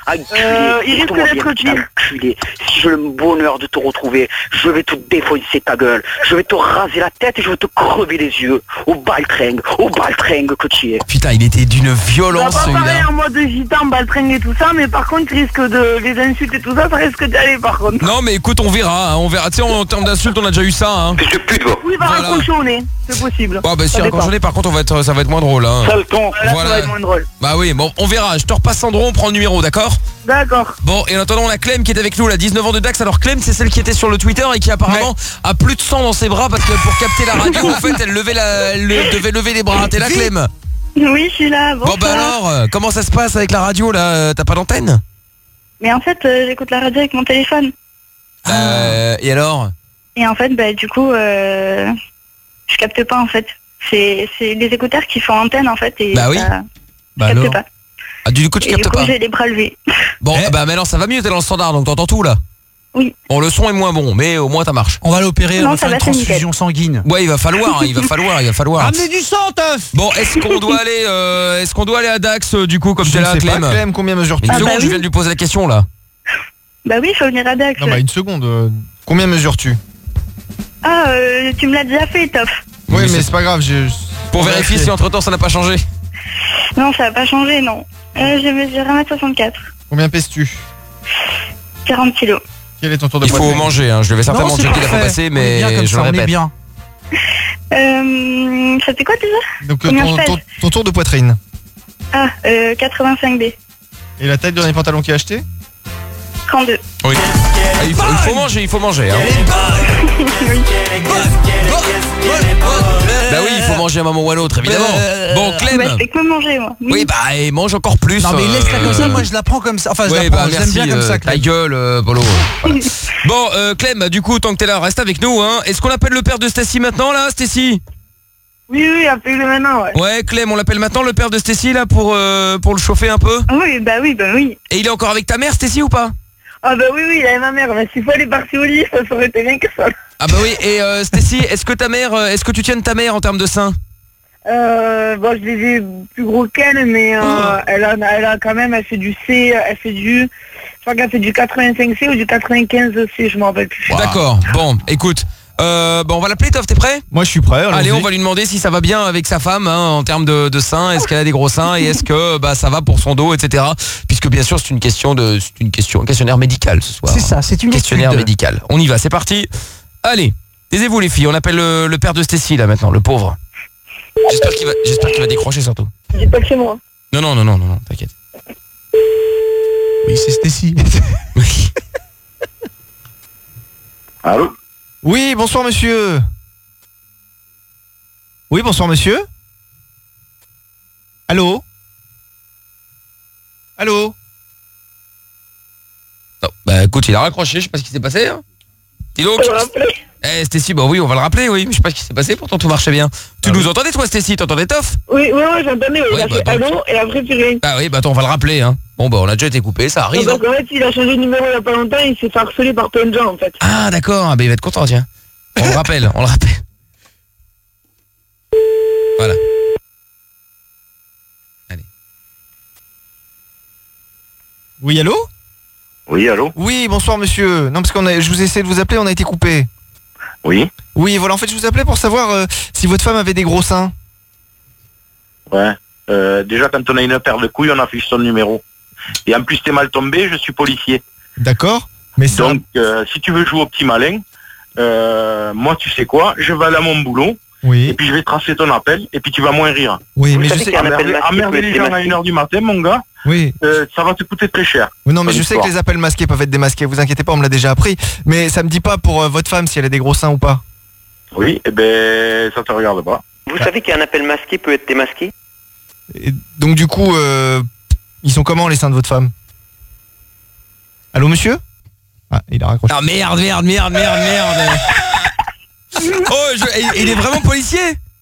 Speaker 8: Enculé,
Speaker 17: il risque d'être pire.
Speaker 8: enculé. Si j'ai le bonheur de te retrouver, je vais te défoncer ta gueule. Je vais te raser la tête et je vais te crever les yeux. Au baltringue que tu es.
Speaker 4: Putain, il était d'une violence
Speaker 17: Ça va pas parler
Speaker 4: celui-là.
Speaker 17: en mode gitan, baltringue et tout ça, mais par contre, il risque de les insultes et tout ça, ça risque d'y aller par contre.
Speaker 4: Non mais écoute, on verra, hein, on verra. Tu sais, en termes d'insultes, on a déjà eu ça. Hein.
Speaker 17: Oui, il va raccrocher au nez, c'est possible.
Speaker 4: Bon bah si
Speaker 17: Ça
Speaker 4: raccroché, par contre, ça va être moins drôle. Hein.
Speaker 8: Sale con.
Speaker 17: Là, ça va être moins drôle.
Speaker 4: Bah oui, bon, on verra. Je te repasse Sandro, on prend le numéro, d'accord?
Speaker 17: D'accord.
Speaker 4: Bon, et en attendant, on a Clem qui est avec nous, la 19 ans de Dax. Alors Clem, c'est celle qui était sur le Twitter et qui apparemment a plus de sang dans ses bras parce que pour capter la radio, en fait, elle devait lever les bras. T'es là, Clem?
Speaker 13: Oui, je suis là.
Speaker 4: Bon bah alors, comment ça se passe avec la radio là? T'as pas d'antenne?
Speaker 13: Mais en fait, j'écoute la radio avec mon téléphone.
Speaker 4: Et alors?
Speaker 13: Et en fait, bah, du coup, je capte pas en fait. C'est les écouteurs qui font antenne en fait. Et
Speaker 4: bah oui.
Speaker 13: Je capte pas.
Speaker 4: Ah, du coup, tu
Speaker 13: Et
Speaker 4: captes
Speaker 13: du coup,
Speaker 4: pas?
Speaker 13: j'ai les bras levés.
Speaker 4: Bon, bah maintenant ça va mieux, t'es dans le standard, donc t'entends tout là?
Speaker 13: Oui.
Speaker 4: Bon, le son est moins bon, mais au moins ça marche.
Speaker 5: On va l'opérer,
Speaker 13: Non,
Speaker 5: on va
Speaker 13: ça
Speaker 5: faire
Speaker 13: va,
Speaker 5: une
Speaker 13: c'est nickel.
Speaker 5: transfusion sanguine.
Speaker 4: Ouais, il va falloir.
Speaker 5: Ramenez du sang, teuf.
Speaker 4: Bon, est-ce qu'on doit aller à Dax du coup, comme
Speaker 1: Je
Speaker 4: t'es
Speaker 1: ne
Speaker 4: là,
Speaker 1: sais pas,
Speaker 4: Clem?
Speaker 1: Clem, combien mesures-tu?
Speaker 4: Une
Speaker 13: Ah,
Speaker 4: seconde,
Speaker 13: bah
Speaker 4: je
Speaker 13: oui.
Speaker 4: viens de lui poser la question là.
Speaker 13: Bah oui, il faut venir à Dax.
Speaker 1: Non, bah une seconde. Combien mesures-tu?
Speaker 13: Ah, tu me l'as déjà fait, Toff.
Speaker 1: Oui, mais c'est pas grave.
Speaker 4: Pour vérifier si entre temps ça n'a pas changé.
Speaker 13: Non, ça va pas changer, non. Je mesure 1m64.
Speaker 1: Combien pèses-tu?
Speaker 13: 40 kilos.
Speaker 1: Quel est ton tour de
Speaker 4: Il faut
Speaker 1: poitrine?
Speaker 4: manger, hein. Je devais certainement
Speaker 5: Non, c'est
Speaker 4: checker la fois
Speaker 5: parfait.
Speaker 4: passée,
Speaker 5: On est bien
Speaker 4: mais
Speaker 5: comme
Speaker 4: je
Speaker 5: ça,
Speaker 4: le
Speaker 5: on est
Speaker 4: répète.
Speaker 5: bien.
Speaker 13: Ça fait quoi déjà?
Speaker 1: Donc
Speaker 13: Combien je pèse
Speaker 1: ton tour de poitrine.
Speaker 13: Ah, 85B.
Speaker 1: Et la taille de les pantalons qu'il a acheté?
Speaker 13: 32.
Speaker 4: Oui. Ah, il faut manger. Hein. Bah oui, il faut manger à un moment ou à l'autre, évidemment. Bon, Clem.
Speaker 13: Bah, je fais que me manger, moi.
Speaker 4: Oui, bah, et mange encore plus.
Speaker 5: Non mais laisse-la comme ça, moi je la prends comme ça. Enfin je
Speaker 4: Ouais,
Speaker 5: la prends,
Speaker 4: bah,
Speaker 5: j'aime
Speaker 4: merci,
Speaker 5: bien comme ça.
Speaker 4: ta
Speaker 5: Clem.
Speaker 4: gueule, Polo. Voilà. Bon, Clem, du coup, tant que t'es là, reste avec nous. Hein. Est-ce qu'on appelle le père de Stacy maintenant, là, Stacy?
Speaker 17: Oui, appelez-le maintenant, ouais.
Speaker 4: Ouais, Clem, on l'appelle maintenant, le père de Stacy, là, pour le chauffer un peu?
Speaker 13: Oui.
Speaker 4: Et il est encore avec ta mère, Stacy, ou pas?
Speaker 17: Ah bah oui, il avait ma mère, mais s'il faut aller partir au lit, ça aurait été bien que ça.
Speaker 4: Ah bah oui, et Stacy, est-ce que tu tiens de ta mère en termes de seins?
Speaker 17: Bon, je les ai plus gros qu'elle, mais elle a quand même, elle fait du C, je crois qu'elle fait du 85C ou du 95C, je m'en rappelle plus.
Speaker 4: D'accord, bon, écoute, on va l'appeler, Toff, t'es prêt?
Speaker 1: Moi je suis prêt.
Speaker 4: Allez, on va lui demander si ça va bien avec sa femme hein, en termes de seins, est-ce qu'elle a des gros seins et est-ce que ça va pour son dos, etc. Puisque bien sûr c'est un questionnaire médical ce soir.
Speaker 5: C'est ça, c'est une
Speaker 4: questionnaire
Speaker 5: étude.
Speaker 4: médical. On y va, c'est parti. Allez, taisez-vous les filles, on appelle le père de Stacy là maintenant, le pauvre. J'espère qu'il va décrocher surtout.
Speaker 17: Dis pas que c'est moi.
Speaker 4: Non, t'inquiète.
Speaker 5: Oui, c'est Stacy.
Speaker 14: Allô?
Speaker 1: Oui, bonsoir monsieur. Oui, bonsoir monsieur. Allô? Allô?
Speaker 4: Non, bah écoute, il a raccroché, je sais pas ce qui s'est passé. Hein. Dis donc. Stacy, bah oui, on va le rappeler, oui. Mais je sais pas ce qui s'est passé, pourtant tout marchait bien. Tu nous entendais toi, Stacy? T'entendais Toff?
Speaker 17: Oui, j'entendais, il a fait allô et après plus rien.
Speaker 4: Ah oui, bah attends, on va le rappeler, hein. Bon bah on a déjà été coupé, ça arrive.
Speaker 17: Donc en fait, il a changé de numéro il y a pas longtemps, il s'est fait harceler par plein de gens en fait.
Speaker 4: Ah d'accord, bah il va être content, tiens. On le rappelle. Voilà. Allez.
Speaker 1: Oui, allô?
Speaker 14: Oui, allô?
Speaker 1: Oui, bonsoir monsieur. Non, parce je vous ai essayé de vous appeler, on a été coupé.
Speaker 14: Oui.
Speaker 1: Oui, voilà, en fait je vous appelais pour savoir si votre femme avait des gros seins.
Speaker 14: Ouais. Déjà, quand on a une paire de couilles, on affiche son numéro. Et en plus, t'es mal tombé, je suis policier.
Speaker 1: D'accord. Mais ça...
Speaker 14: Donc, si tu veux jouer au petit malin, moi, tu sais quoi? Je vais aller à mon boulot.
Speaker 1: Oui.
Speaker 14: Et puis, je vais tracer ton appel. Et puis, tu vas moins rire.
Speaker 1: Oui, mais je sais
Speaker 14: emmerder les gens à 1h du matin, mon gars.
Speaker 1: Oui.
Speaker 14: Ça va te coûter très cher.
Speaker 1: Oui, non, mais je sais que les appels masqués peuvent être démasqués. Vous inquiétez pas, on me l'a déjà appris. Mais ça me dit pas pour votre femme si elle a des gros seins ou pas.
Speaker 14: Oui, eh ben, ça te regarde pas.
Speaker 12: Vous savez qu'un appel masqué peut être démasqué?
Speaker 1: Et donc du coup, ils sont comment les seins de votre femme? Allô monsieur? Ah, il a raccroché.
Speaker 4: Ah merde. Oh, il est vraiment policier?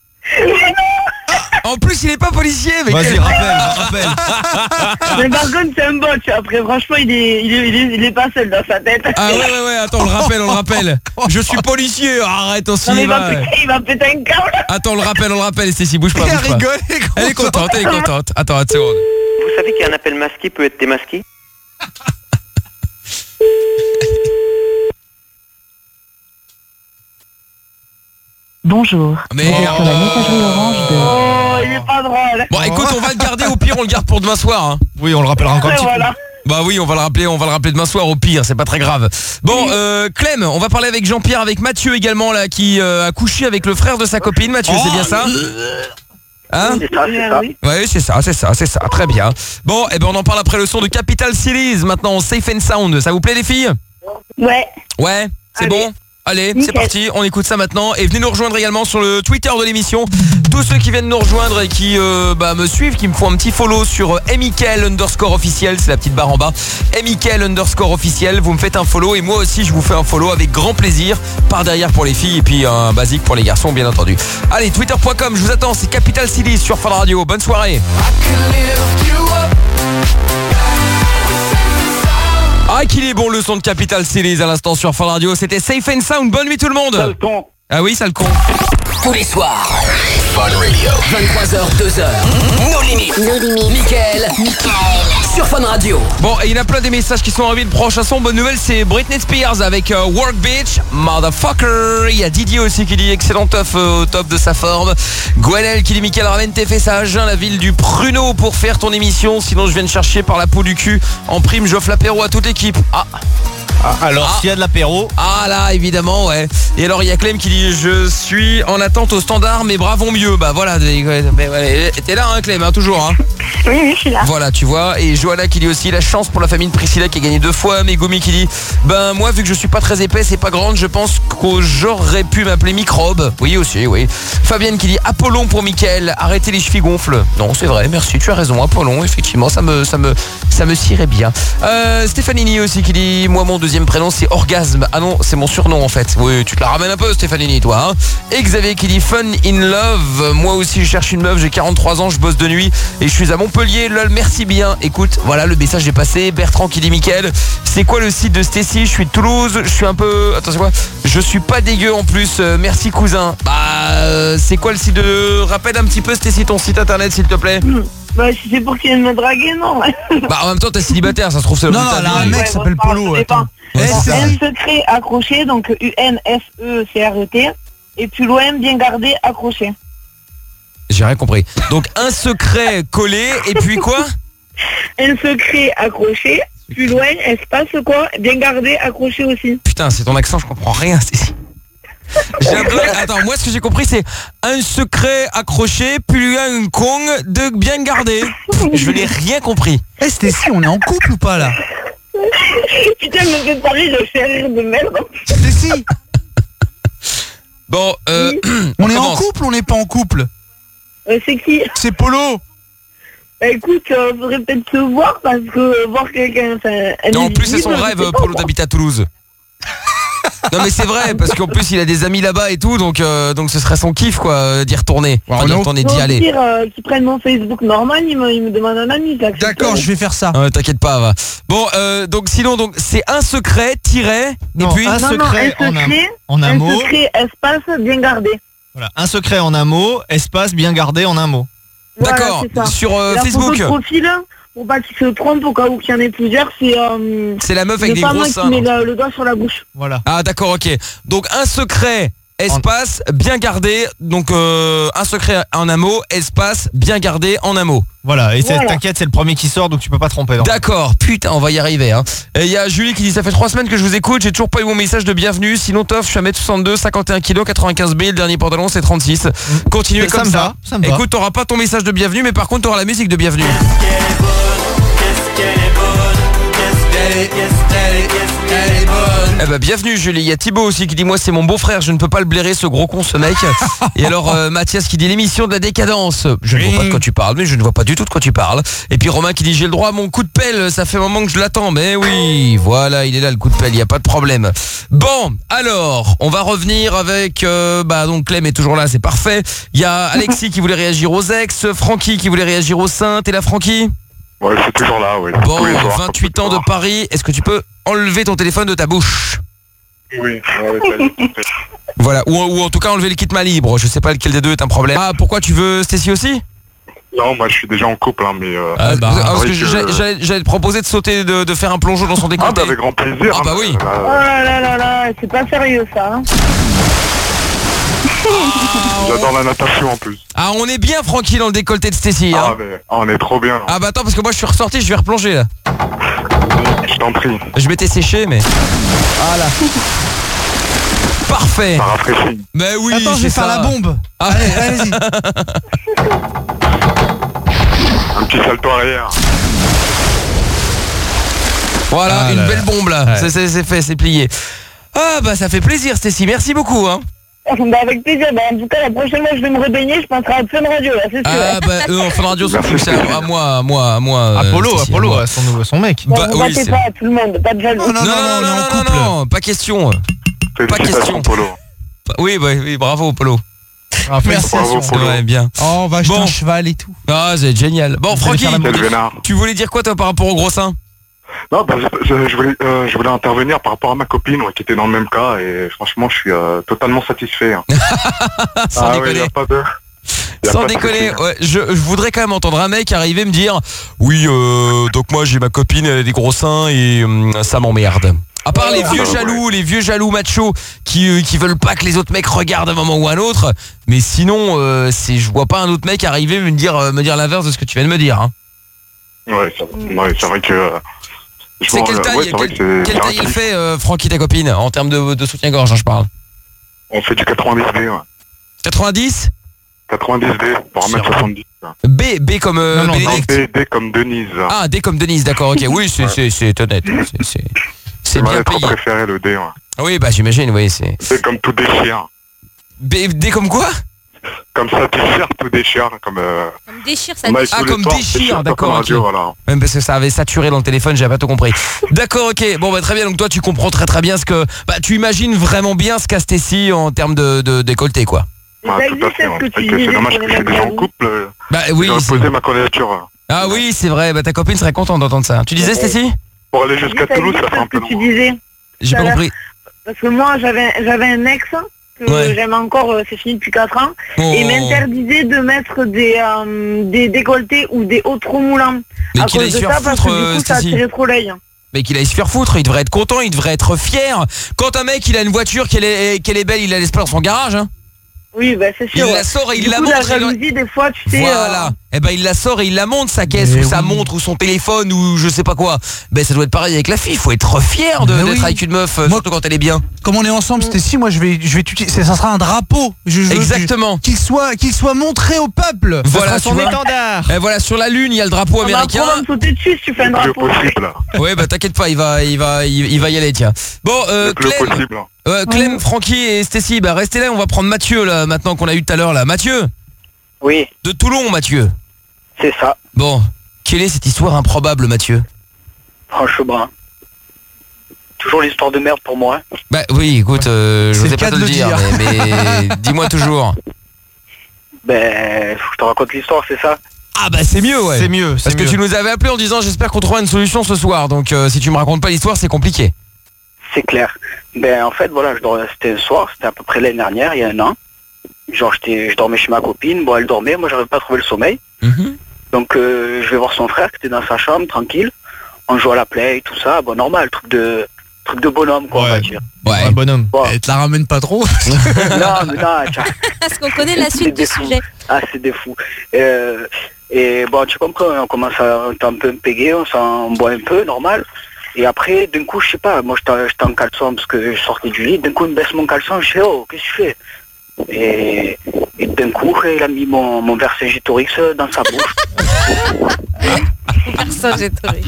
Speaker 4: En plus, il est pas policier, mais
Speaker 1: vas-y, rappelle.
Speaker 17: Mais par contre, c'est un bot. Après, franchement, il est pas seul dans sa tête.
Speaker 4: Ah ouais, attends, on le rappelle. Je suis policier, arrête, on s'y va.
Speaker 17: Il va péter un câble.
Speaker 4: Attends, on le rappelle, Stacy, bouge pas.
Speaker 1: Elle rigole,
Speaker 4: elle est contente. Attends, une seconde.
Speaker 12: Vous savez qu'un appel masqué peut être démasqué?
Speaker 10: Bonjour.
Speaker 4: Mais
Speaker 10: Vous êtes sur la messagerie orange de...
Speaker 17: Oh, il est pas drôle.
Speaker 4: bon, écoute, on va le garder. Au pire, on le garde pour demain soir. Hein.
Speaker 1: Oui, on le rappellera encore un petit
Speaker 17: Voilà.
Speaker 4: Bah oui, on va le rappeler demain soir au pire, c'est pas très grave. Bon, Clem, on va parler avec Jean-Pierre, avec Mathieu également là, qui a couché avec le frère de sa copine. Mathieu, c'est bien ça? Hein?
Speaker 8: C'est ça, c'est ça.
Speaker 4: Ouais, c'est ça, très bien. Bon, et ben on en parle après le son de Capital Cities, maintenant Safe and Sound. Ça vous plaît les filles?
Speaker 13: Ouais.
Speaker 4: Ouais, c'est bon? Allez, c'est parti, on écoute ça maintenant. Et venez nous rejoindre également sur le Twitter de l'émission. Tous ceux qui viennent nous rejoindre et qui me suivent, qui me font un petit follow sur @Michael_officiel, c'est la petite barre en bas. Michael_officiel, vous me faites un follow et moi aussi je vous fais un follow avec grand plaisir. Par derrière pour les filles et puis un basique pour les garçons bien entendu. Allez, twitter.com, je vous attends, c'est Capital Cities sur Fun Radio. Bonne soirée. Ah, qu'il est bon le son de Capital Cities à l'instant sur Fun Radio. C'était Safe and Sound. Bonne nuit tout le monde.
Speaker 8: Sale con.
Speaker 4: Ah oui, sale con.
Speaker 6: Tous les soirs. Fun Radio. 23h, 2h. Nos limites. Mickaël. Sur Fun Radio.
Speaker 4: Bon, et il y en a plein des messages qui sont arrivés de prochain son. Bonne nouvelle, c'est Britney Spears avec Work Bitch, Motherfucker. Il y a Didier aussi qui dit excellent teuf au top de sa forme. Gwenel qui dit Mickaël, ramène tes fesses à Agen, la ville du pruneau pour faire ton émission. Sinon je viens de chercher par la peau du cul. En prime, j'offre l'apéro à toute l'équipe.
Speaker 1: S'il y a de l'apéro.
Speaker 4: Ah là, évidemment, ouais. Et alors il y a Clem qui dit je suis en attente au standard, mes bras vont mieux. Bah voilà, t'es là hein Clem, hein, toujours hein.
Speaker 13: Oui, je suis là.
Speaker 4: Voilà, tu vois. Et Johanna qui dit aussi la chance pour la famille de Priscilla qui a gagné 2 fois. Megumi qui dit ben moi vu que je suis pas très épaisse et pas grande, je pense que j'aurais pu m'appeler Microbe. Oui aussi, oui. Fabienne qui dit Apollon pour Mickaël, arrêtez les chevilles gonfles. Non, c'est vrai, merci, tu as raison, Apollon, effectivement, ça me cirait bien. Stéphanini aussi qui dit moi mon deuxième prénom c'est Orgasme. Ah non, c'est mon surnom en fait. Oui, tu te la ramènes un peu Stéphanini toi hein. Et Xavier qui dit Fun in Love. Moi aussi je cherche une meuf, j'ai 43 ans, je bosse de nuit et je suis à Montpellier, lol, merci bien. Écoute, voilà, le message est passé. Bertrand qui dit Mickaël, c'est quoi le site de Stécie? Je suis de Toulouse, je suis un peu... Attends, c'est quoi? Je suis pas dégueu en plus, merci cousin. Bah, c'est quoi le site de... Rappelle un petit peu Stécie ton site internet s'il te plaît.
Speaker 17: Bah si c'est pour qu'il vienne me draguer, non.
Speaker 4: Bah en même temps t'es célibataire, ça se trouve c'est le
Speaker 5: Non, là un mec s'appelle Polo. Attends.
Speaker 17: Un secret accroché, donc UNSECRET, et plus loin bien gardé accroché.
Speaker 4: J'ai rien compris. Donc un secret collé et puis quoi?
Speaker 17: Un secret accroché, plus loin, espace quoi, bien gardé accroché aussi.
Speaker 4: Putain, c'est ton accent, je comprends rien Stécie. Attends, moi ce que j'ai compris c'est un secret accroché, puis un con de bien gardé. Je n'ai rien compris.
Speaker 5: Stécie, on est en couple ou pas là?
Speaker 17: Putain, me fait parler de faire rire de merde.
Speaker 5: Stécie.
Speaker 4: Bon,
Speaker 5: on est en couple ou on n'est pas en couple?
Speaker 17: C'est qui?
Speaker 5: C'est Polo.
Speaker 17: Bah écoute, faudrait peut-être se voir parce que voir quelqu'un...
Speaker 4: Non, en plus c'est son rêve, Polo d'habiter à Toulouse. Non mais c'est vrai parce qu'en plus il a des amis là-bas et tout donc ce serait son kiff quoi d'y retourner. Enfin, d'y retourner, d'y aller.
Speaker 17: Qu'il prenne mon Facebook normal, il me demande un ami.
Speaker 5: D'accord, je vais faire ça.
Speaker 4: T'inquiète pas, va. Bon donc sinon donc c'est un secret tiré et puis
Speaker 1: un secret en un mot.
Speaker 17: Un secret espace bien gardé.
Speaker 1: Voilà, un secret en un mot, espace bien gardé en un mot.
Speaker 4: D'accord.
Speaker 17: Voilà,
Speaker 4: sur
Speaker 17: la
Speaker 4: Facebook.
Speaker 17: Photo de profil, pour pas qu'il se trompe au cas où qu'il y en ait plusieurs,
Speaker 4: c'est la meuf avec des gros seins.
Speaker 17: Qui met le doigt sur la bouche.
Speaker 1: Voilà.
Speaker 4: Ah d'accord, ok. Donc un secret espace bien gardé. Donc un secret en un mot, espace bien gardé en un mot.
Speaker 1: Voilà, et t'inquiète, c'est le premier qui sort donc tu peux pas tromper.
Speaker 4: D'accord, putain, on va y arriver hein. Et il y a Julie qui dit ça fait 3 semaines que je vous écoute, j'ai toujours pas eu mon message de bienvenue. Sinon tof, je suis 1m62, 51 kg, 95 B, le dernier pantalon c'est 36. Continuez comme ça. Écoute, t'auras pas ton message de bienvenue, mais par contre t'auras la musique de bienvenue. Eh ben bienvenue Julie, il y a Thibaut aussi qui dit moi c'est mon beau-frère, je ne peux pas le blairer ce gros con ce mec. Et alors Mathias qui dit l'émission de la décadence. Je ne vois pas de quoi tu parles, mais je ne vois pas du tout de quoi tu parles. Et puis Romain qui dit j'ai le droit à mon coup de pelle, ça fait un moment que je l'attends. Mais oui, voilà, il est là le coup de pelle, il n'y a pas de problème. Bon, alors, on va revenir avec donc Clem est toujours là, c'est parfait. Il y a Alexis qui voulait réagir aux ex, Francky qui voulait réagir aux seins. T'es là Francky?
Speaker 21: Ouais, c'est toujours là, oui.
Speaker 4: Bon, 28 ans de Paris, est-ce que tu peux enlever ton téléphone de ta bouche?
Speaker 21: Oui,
Speaker 4: voilà, ou en tout cas enlever le kit main libre, je sais pas lequel des deux est un problème. Ah, pourquoi tu veux Stécie aussi?
Speaker 21: Non, moi je suis déjà en couple, hein, mais...
Speaker 4: parce que j'allais te proposer de sauter, de faire un plongeon dans son décolleté.
Speaker 21: Ah bah avec grand plaisir.
Speaker 4: Ah bah oui.
Speaker 17: Oh là là là, c'est pas sérieux ça. Hein.
Speaker 21: J'adore la natation en plus.
Speaker 4: Ah, on est bien Francky dans le décolleté de Stacy.
Speaker 21: Ah mais on est trop bien.
Speaker 4: Ah bah attends, parce que moi je suis ressorti, je vais replonger là.
Speaker 21: Je t'en prie.
Speaker 4: Je m'étais séché mais... Voilà. Parfait.
Speaker 21: Ça rafraîchit.
Speaker 4: Mais oui.
Speaker 5: Attends, je vais faire la bombe.
Speaker 4: Ah,
Speaker 5: allez, vas-y.
Speaker 21: Un petit salto arrière.
Speaker 4: Voilà, une belle bombe là. Ouais. C'est fait, c'est plié. Ah bah ça fait plaisir Stacy, merci beaucoup hein.
Speaker 17: Bah avec plaisir, bah en tout cas la prochaine fois je vais me rebaigner, je penserai à Fun Radio là, c'est sûr.
Speaker 4: Ah bah eux en Fun Radio c'est à moi.
Speaker 1: Apollo, son mec.
Speaker 17: Bah vous battez pas à tout le monde, pas de jaloux.
Speaker 4: Non, pas question. Pas question.
Speaker 21: Polo.
Speaker 4: Oui, bravo Polo.
Speaker 1: Ah,
Speaker 5: merci.
Speaker 4: Ouais, bien.
Speaker 5: Oh, on va acheter un cheval et tout.
Speaker 4: Ah, c'est génial. Bon, Francky, tu voulais dire quoi toi par rapport au gros sein?
Speaker 21: Non, bah, je voulais intervenir par rapport à ma copine qui était dans le même cas et franchement je suis totalement satisfait. Hein.
Speaker 4: Sans déconner. Sans déconner, ouais, je voudrais quand même entendre un mec arriver me dire oui, donc moi j'ai ma copine, elle a des gros seins et ça m'emmerde. À part les vieux jaloux machos qui veulent pas que les autres mecs regardent un moment ou un autre, mais sinon je vois pas un autre mec arriver me dire l'inverse de ce que tu viens de me dire. Hein.
Speaker 21: Ouais, c'est vrai que...
Speaker 4: C'est quelle taille, quelle taille il fait, Francky, ta copine, en termes de soutien-gorge, hein, je parle?
Speaker 21: On fait du 90D, ouais.
Speaker 4: 90
Speaker 21: 90D pour 1m70.
Speaker 4: B comme Bénédicte.
Speaker 21: D comme Denise.
Speaker 4: Ah, D comme Denise, d'accord, ok. Oui, c'est honnête. C'est bien payé.
Speaker 21: Préféré le D, ouais.
Speaker 4: Oui, bah j'imagine, oui, c'est...
Speaker 21: D comme tout déchire.
Speaker 4: D comme quoi?
Speaker 21: Comme ça déchire, tout déchire. Comme
Speaker 2: déchire, ça déchire.
Speaker 4: Ah, comme déchire, d'accord.
Speaker 21: Radio, voilà.
Speaker 4: Même parce que ça avait saturé dans le téléphone, j'avais pas tout compris. D'accord, ok. Bon, bah très bien. Donc toi, tu comprends très bien ce que... Bah, tu imagines vraiment bien ce qu'a Stacy en termes de décolleté, quoi.
Speaker 21: Ah, tout à fait. C'est dommage que je suis déjà en couple.
Speaker 4: Bah oui.
Speaker 21: J'aurais posé ma candidature.
Speaker 4: Ah oui, c'est vrai. Bah ta copine serait contente d'entendre ça. Tu disais, Stacy?
Speaker 21: Pour aller jusqu'à Toulouse, ça fait un peu long.
Speaker 4: J'ai pas compris.
Speaker 17: Parce que moi, j'avais un ex... que j'aime encore, c'est fini depuis 4 ans, et m'interdisait de mettre des décolletés ou des hauts trop moulants.
Speaker 4: Mais
Speaker 17: à
Speaker 4: qu'il
Speaker 17: cause de ça, parce que du coup, ça attirait trop l'œil.
Speaker 4: Mais qu'il aille se faire foutre, il devrait être content, il devrait être fier. Quand un mec, il a une voiture, qu'elle est belle, il la laisse pas dans son garage, hein.
Speaker 17: Oui, bah c'est sûr.
Speaker 4: Il la sort et il la
Speaker 17: montre.
Speaker 4: La
Speaker 17: jalousie, des fois, tu sais...
Speaker 4: Voilà. Eh ben, il la sort et il la monte, sa caisse, ou sa montre, ou son téléphone, ou je sais pas quoi. Ben, ça doit être pareil avec la fille. Il faut être fier d'être avec une meuf, surtout quand elle est bien.
Speaker 5: Comme on est ensemble, c'était si, moi je vais t'utiliser, ça sera un drapeau.
Speaker 4: Exactement.
Speaker 5: Qu'il soit montré au peuple.
Speaker 4: Voilà
Speaker 1: son étendard.
Speaker 4: Et voilà, sur la lune, il y a le drapeau américain.
Speaker 17: On va me sauter dessus si tu fais un drapeau.
Speaker 4: Ouais, bah t'inquiète pas, il va y aller, tiens. Bon, Clem, Francky et Stacy, bah restez là, on va prendre Mathieu là, maintenant qu'on a eu tout à l'heure là. Mathieu.
Speaker 8: Oui.
Speaker 4: De Toulon, Mathieu.
Speaker 8: C'est ça.
Speaker 4: Bon, quelle est cette histoire improbable, Mathieu?
Speaker 8: Franchement, toujours l'histoire de merde pour moi.
Speaker 4: Bah oui, écoute, je vous ai pas de le dire, mais dis-moi toujours.
Speaker 8: Ben, faut que je te raconte l'histoire, c'est ça?
Speaker 4: Ah bah c'est mieux, ouais.
Speaker 1: C'est mieux.
Speaker 4: Parce que tu nous avais appelé en disant j'espère qu'on trouvera une solution ce soir, donc si tu me racontes pas l'histoire, c'est compliqué.
Speaker 8: C'est clair. Ben en fait, voilà, c'était un soir, c'était à peu près l'année dernière, il y a 1 an. Genre je dormais chez ma copine, bon elle dormait, moi j'arrivais pas à trouver le sommeil. Donc je vais voir son frère qui était dans sa chambre, tranquille. On joue à la play, tout ça, bon normal, truc de bonhomme quoi, on va dire.
Speaker 4: Ouais,
Speaker 1: un bonhomme.
Speaker 5: Bon. Elle te la ramène pas trop?
Speaker 8: Non, mais non,
Speaker 2: parce qu'on connaît la suite du sujet.
Speaker 8: Ah, c'est des fous. Et bon, tu comprends, on commence à un peu péguer, on boit un peu, normal. Et après, d'un coup, je sais pas, moi j'étais en caleçon parce que je sortais du lit, d'un coup il me baisse mon caleçon, je fais oh, qu'est-ce que tu fais? Et d'un coup, il a mis mon Vercingétorix dans sa bouche.
Speaker 2: Vercingétorix.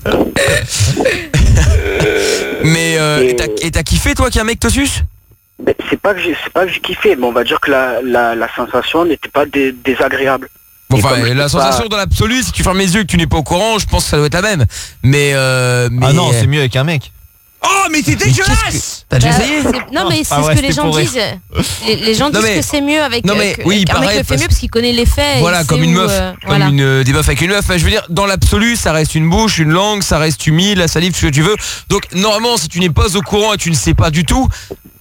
Speaker 4: Mais et t'as kiffé toi qu'un mec te suce?
Speaker 8: Ben, c'est pas que j'ai kiffé, mais on va dire que la sensation n'était pas désagréable.
Speaker 4: Bon, enfin, la sensation dans l'absolu, si tu fermes les yeux et que tu n'es pas au courant, je pense que ça doit être la même. Mais
Speaker 1: ah non, c'est mieux avec un mec.
Speaker 5: Oh mais t'es dégueulasse!
Speaker 4: T'as déjà essayé?
Speaker 2: Non mais c'est ce que les gens disent. Les gens disent que c'est mieux avec un mec le fait mieux parce qu'il connaît les faits.
Speaker 4: Voilà, comme une meuf, des meufs avec une meuf. Je veux dire, dans l'absolu, ça reste une bouche, une langue, ça reste humide, la salive, tout ce que tu veux. Donc normalement, si tu n'es pas au courant et tu ne sais pas du tout, bah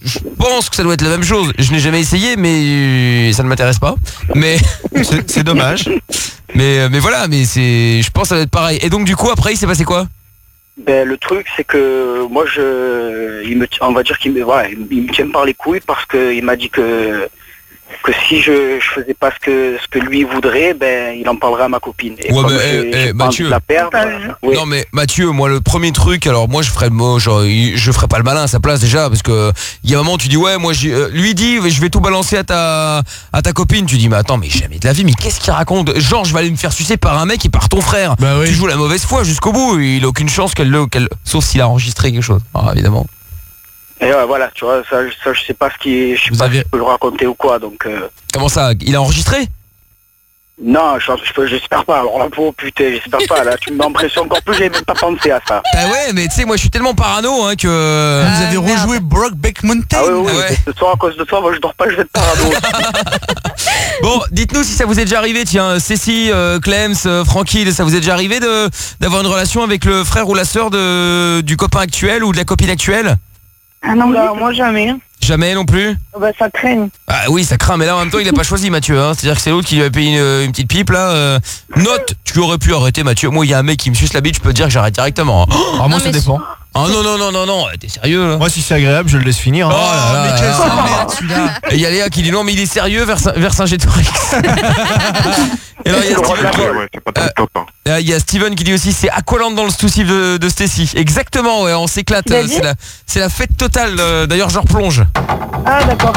Speaker 4: je pense que ça doit être la même chose. Je n'ai jamais essayé, mais ça ne m'intéresse pas. Mais
Speaker 1: c'est dommage.
Speaker 4: Mais voilà, mais je pense que ça doit être pareil. Et donc du coup après il s'est passé quoi?
Speaker 8: Ben, le truc, c'est que moi, on va dire qu'il me tient par les couilles parce qu'il m'a dit que si je faisais pas ce que lui voudrait, ben il en parlerait à ma copine. Et
Speaker 4: ouais,
Speaker 8: mais
Speaker 4: Mathieu.
Speaker 8: La perdre,
Speaker 4: non mais Mathieu, moi le premier truc, alors moi je ferais pas le malin à sa place déjà, parce que il y a un moment tu dis ouais, moi lui dit je vais tout balancer à ta copine, tu dis mais attends, mais jamais de la vie, mais qu'est-ce qu'il raconte? Genre je vais aller me faire sucer par un mec et par ton frère.
Speaker 5: Bah oui.
Speaker 4: Tu joues la mauvaise foi jusqu'au bout, il a aucune chance qu'elle sauf s'il a enregistré quelque chose. Alors, évidemment.
Speaker 8: Et voilà, tu vois, ça je sais pas si je peux le raconter ou quoi, donc...
Speaker 4: Comment ça? Il a enregistré?
Speaker 8: Non, j'espère pas. Alors là, putain, j'espère pas. Là, tu me mets en pression encore plus, j'ai même pas pensé à ça.
Speaker 4: Bah ouais, mais tu sais, moi je suis tellement parano que...
Speaker 5: Vous avez rejoué Brokeback Mountain?
Speaker 8: Ah oui, ce soir, à cause de toi, moi je dors pas, je vais être parano.
Speaker 4: Bon, dites-nous si ça vous est déjà arrivé, tiens, Cécile, Clems, Francky, ça vous est déjà arrivé d'avoir une relation avec le frère ou la sœur du copain actuel ou de la copine actuelle?
Speaker 17: Ah non, moi jamais.
Speaker 4: Jamais non plus?
Speaker 17: Bah ça craint.
Speaker 4: Ah oui, ça craint, mais là en même temps il a pas choisi Mathieu, hein. C'est-à-dire que c'est l'autre qui lui a payé une petite pipe là. Note, tu aurais pu arrêter Mathieu. Moi il y a un mec qui me suce la bite, je peux te dire que j'arrête directement. Hein.
Speaker 1: Alors moi ça dépend.
Speaker 4: Ah non, t'es sérieux là?
Speaker 1: Moi si c'est agréable, je le laisse finir.
Speaker 4: Oh là là, mais quelle merde. Et il y a Léa qui dit non mais il est sérieux vers Saint-Gétorix. Et alors il y a Steven qui dit aussi c'est Aqualand dans le souci de Stacy. Exactement, ouais, on s'éclate. C'est la fête totale. D'ailleurs je replonge.
Speaker 17: Ah d'accord.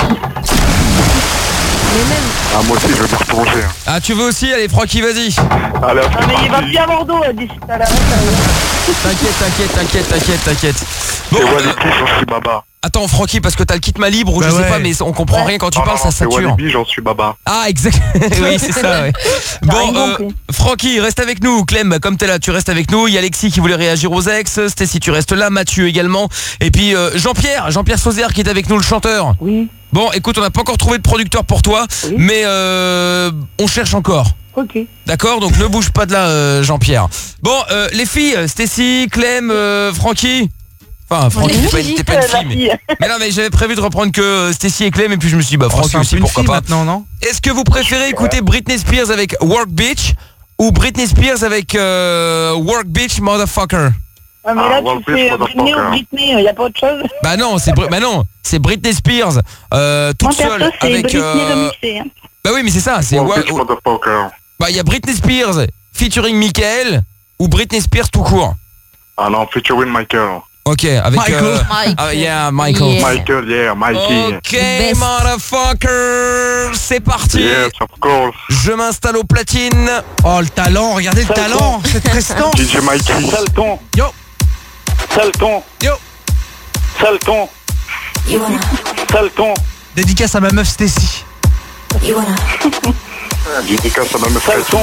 Speaker 21: Ah moi aussi je vais me replonger.
Speaker 4: Ah tu veux aussi? Allez Francky, vas-y.
Speaker 21: Allez,
Speaker 17: ah mais il va bien avoir d'eau d'ici à la
Speaker 4: T'inquiète. Bon,
Speaker 21: j'en suis baba.
Speaker 4: Attends Francky, parce que t'as le kit main libre ou je sais pas, mais on comprend rien quand tu parles, ça sature.
Speaker 21: J'en suis baba.
Speaker 4: Ah exact. Oui c'est ça, ouais. Bon Francky, reste avec nous. Clem, comme t'es là, tu restes avec nous. Il y a Alexis qui voulait réagir aux ex. Stacy, tu restes là. Mathieu également. Et puis Jean-Pierre Sauzère qui est avec nous, le chanteur.
Speaker 17: Oui.
Speaker 4: Bon écoute, on n'a pas encore trouvé de producteur pour toi, mais on cherche encore.
Speaker 17: Ok.
Speaker 4: D'accord, donc ne bouge pas de là Jean-Pierre. Bon les filles, Stacy, Clem, Francky. Enfin Francky t'es pas une fille mais non, mais j'avais prévu de reprendre que Stacy et Clem, et puis je me suis dit bah Francky aussi, pourquoi pas
Speaker 5: maintenant, non?
Speaker 4: Est-ce que vous préférez écouter Britney Spears avec Work Bitch ou Britney Spears avec Work Bitch Motherfucker?
Speaker 17: Ah mais là tu fais Britney ou Britney, y a pas autre chose?
Speaker 4: Bah non, c'est Britney Spears toute seule avec Bah oui mais c'est ça, c'est bah il y a Britney Spears featuring Michael ou Britney Spears tout court.
Speaker 21: Ah non, featuring Michael.
Speaker 4: Ok, avec
Speaker 21: Michael.
Speaker 4: Yeah, Michael.
Speaker 21: Yeah. Michael, yeah, Mikey.
Speaker 4: Ok, motherfucker, c'est parti.
Speaker 21: Yes, of course.
Speaker 4: Je m'installe au platine.
Speaker 5: Oh, le talent, regardez le talent, cette prestance.
Speaker 21: DJ Mikey.
Speaker 8: Salton.
Speaker 5: Yo.
Speaker 8: Salton.
Speaker 5: Yo.
Speaker 8: Salton. Salton.
Speaker 5: Dédicace à ma meuf Stacy.
Speaker 21: Dédicace à ma meuf
Speaker 8: Salton.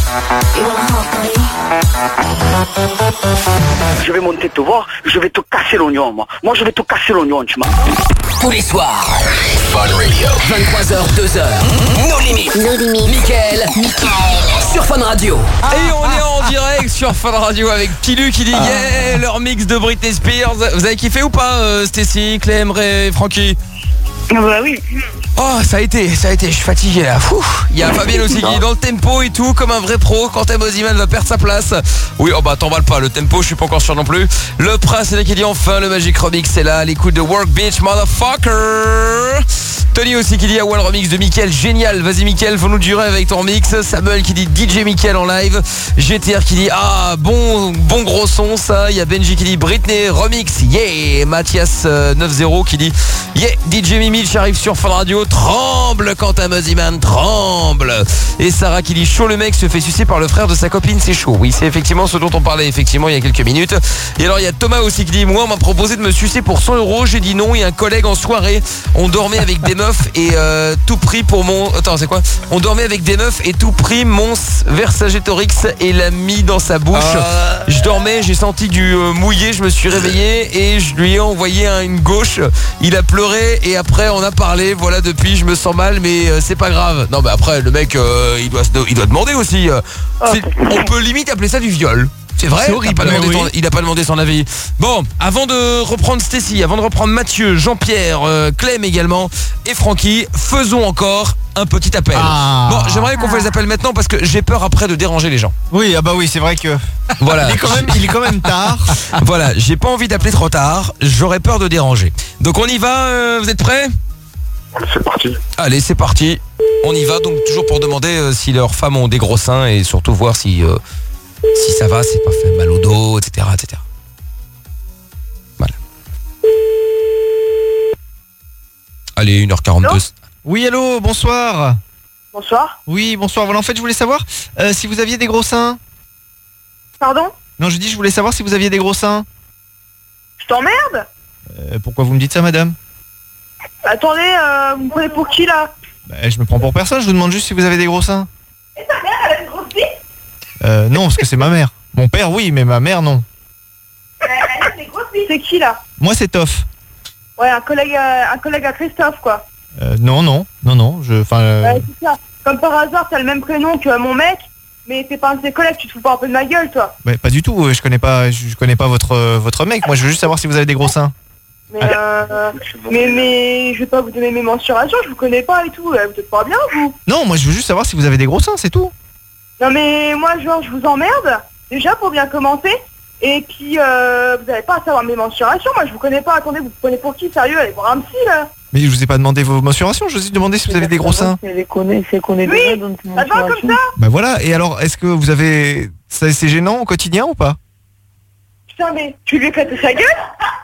Speaker 8: Je vais monter te voir, je vais te casser l'oignon, moi. Moi, je vais te casser l'oignon, tu m'as.
Speaker 6: Tous les soirs, Fun Radio, 23h, 2h, nos limites. Mickaël, sur Fun Radio.
Speaker 4: Et on est en direct sur Fun Radio avec Pilu qui dit yeah, leur mix de Britney Spears. Vous avez kiffé ou pas, Stacy, Clem, Ray, Francky?
Speaker 17: Ah bah oui.
Speaker 4: Oh ça a été, je suis fatigué là. Il y a Fabien aussi qui est dans le tempo et tout, comme un vrai pro. Quentin Moziman va perdre sa place. Oui, oh bah t'emballes pas, le tempo je suis pas encore sûr non plus. Le prince c'est là qui dit enfin le Magic Remix c'est là, l'écoute de Work Bitch Motherfucker. Tony aussi qui dit ah ouais le remix de Mickaël, génial, vas-y Mickaël, faut nous durer avec ton mix. Samuel qui dit DJ Mickaël en live. GTR qui dit ah bon gros son ça. Il y a Benji qui dit Britney remix, yeah. Mathias 90 qui dit yeah DJ Mimich arrive sur Fun Radio. Tremble Quentin Moziman, tremble. Et Sarah qui dit chaud, le mec se fait sucer par le frère de sa copine, c'est chaud. Oui c'est effectivement ce dont on parlait effectivement il y a quelques minutes. Et alors il y a Thomas aussi qui dit moi on m'a proposé de me sucer pour 100 €, j'ai dit non. Il y a un collègue en soirée, on dormait avec des meufs et tout pris pour mon... Attends c'est quoi? On dormait avec des meufs et tout pris mon Vercingétorix et l'a mis dans sa bouche. Je dormais, j'ai senti du mouillé, je me suis réveillé et je lui ai envoyé une gauche. Il a pleuré et après on a parlé, voilà depuis je me sens mal mais c'est pas grave. Non mais après le mec il doit demander aussi. On peut limite appeler ça du viol. C'est vrai,
Speaker 1: horrible.
Speaker 4: Il a pas demandé son avis. Bon, avant de reprendre Stacy, avant de reprendre Mathieu, Jean-Pierre, Clem également et Francky, faisons encore un petit appel. Bon, j'aimerais qu'on fasse les appels maintenant parce que j'ai peur après de déranger les gens.
Speaker 1: Oui, ah bah oui, c'est vrai que
Speaker 4: voilà.
Speaker 1: il est quand même tard.
Speaker 4: Voilà, j'ai pas envie d'appeler trop tard, j'aurais peur de déranger. Donc on y va, vous êtes prêts?
Speaker 21: C'est parti.
Speaker 4: Allez, c'est parti. On y va, donc toujours pour demander si leurs femmes ont des gros seins et surtout voir si ça va, c'est pas fait mal au dos, etc. etc. Voilà. Allez, 1h42.
Speaker 1: Allô, oui, allô, bonsoir.
Speaker 17: Bonsoir.
Speaker 1: Oui, bonsoir. Voilà, en fait, je voulais savoir si vous aviez des gros seins.
Speaker 17: Pardon?
Speaker 1: Non, je voulais savoir si vous aviez des gros seins.
Speaker 17: Je t'emmerde?
Speaker 1: Pourquoi vous me dites ça, madame?
Speaker 17: Attendez, vous me prenez pour qui, là?
Speaker 1: Je me prends pour personne, je vous demande juste si vous avez des gros seins.
Speaker 17: Et ta mère, elle a une grosse bite?
Speaker 1: Non, parce que c'est ma mère. Mon père, oui, mais ma mère, non.
Speaker 17: Elle a des grosses bites. C'est qui, là?
Speaker 1: Moi, c'est Toff.
Speaker 17: Ouais, un collègue à Christophe, quoi.
Speaker 1: Non, c'est
Speaker 17: ça. Comme par hasard, t'as le même prénom que mon mec, mais t'es pas un de ses collègues, tu te fous pas un peu de ma gueule, toi?
Speaker 1: Pas du tout, je connais pas votre mec. Moi, je veux juste savoir si vous avez des gros seins.
Speaker 17: Mais je vais pas vous donner mes mensurations, je vous connais pas et tout, vous êtes pas bien, vous?
Speaker 1: Non, moi, je veux juste savoir si vous avez des gros seins, c'est tout.
Speaker 17: Non, mais moi, genre, je vous emmerde, déjà, pour bien commencer. Et puis, vous avez pas à savoir mes mensurations, moi, je vous connais pas. Attendez, vous vous prenez pour qui, sérieux? Allez voir un psy, là.
Speaker 1: Mais je vous ai pas demandé vos mensurations, je vous ai demandé si vous avez des gros seins.
Speaker 17: Oui, ça va comme ça?
Speaker 1: Bah voilà, et alors, est-ce que vous avez... C'est gênant au quotidien ou pas?
Speaker 17: Putain, mais tu lui éclates sa gueule?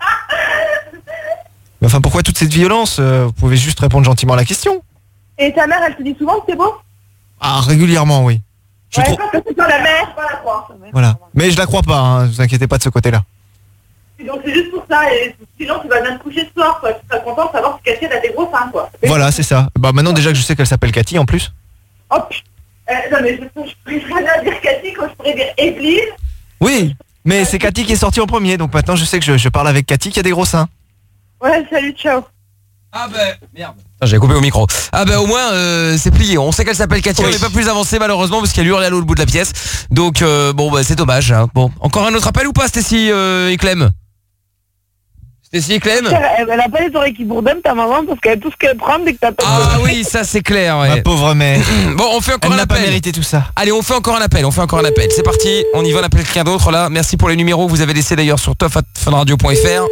Speaker 1: Enfin, pourquoi toute cette violence? Vous pouvez juste répondre gentiment à la question.
Speaker 17: Et ta mère, elle te dit souvent que c'est beau?
Speaker 1: Ah, régulièrement, oui.
Speaker 17: Ouais, je pense que c'est pas la mère, pas la croix.
Speaker 1: Voilà. Mais je la crois pas, hein, vous inquiétez pas de ce côté-là.
Speaker 17: Donc c'est juste pour ça, et sinon tu vas bien te coucher ce soir, quoi. Tu seras content de savoir si Cathy elle a des gros seins, quoi.
Speaker 1: Voilà, c'est ça. Bah maintenant déjà que je sais qu'elle s'appelle Cathy en plus.
Speaker 17: Oh putain, non mais je préfère dire Cathy quand je pourrais dire Evelyne.
Speaker 1: Oui, mais c'est Cathy qui est sortie en premier, donc maintenant je sais que je parle avec Cathy qui a des gros seins.
Speaker 17: Ouais, salut, ciao.
Speaker 4: Ah ben, merde. J'ai coupé au micro. Ah ben au moins c'est plié. On sait qu'elle s'appelle Cathy. Oui. On n'est pas plus avancé malheureusement parce qu'elle hurle à l'autre bout de la pièce. Donc bon bah c'est dommage. Hein. Bon, encore un autre appel ou pas, Stacy et Clem? Stacy et Clem?
Speaker 17: Elle a pas les oreilles qui bourdonnent, ta maman, parce qu'elle tout ce qu'elle prend dès que t'appelles.
Speaker 4: Ah oui, ça c'est clair. Ouais.
Speaker 1: Ma pauvre mère.
Speaker 4: Bon, on fait encore un appel.
Speaker 1: Elle n'a pas mérité tout ça.
Speaker 4: Allez, on fait encore un appel. C'est parti. On y va, on appelle quelqu'un d'autre là. Merci pour les numéros que vous avez laissés d'ailleurs sur toff@funradio.fr.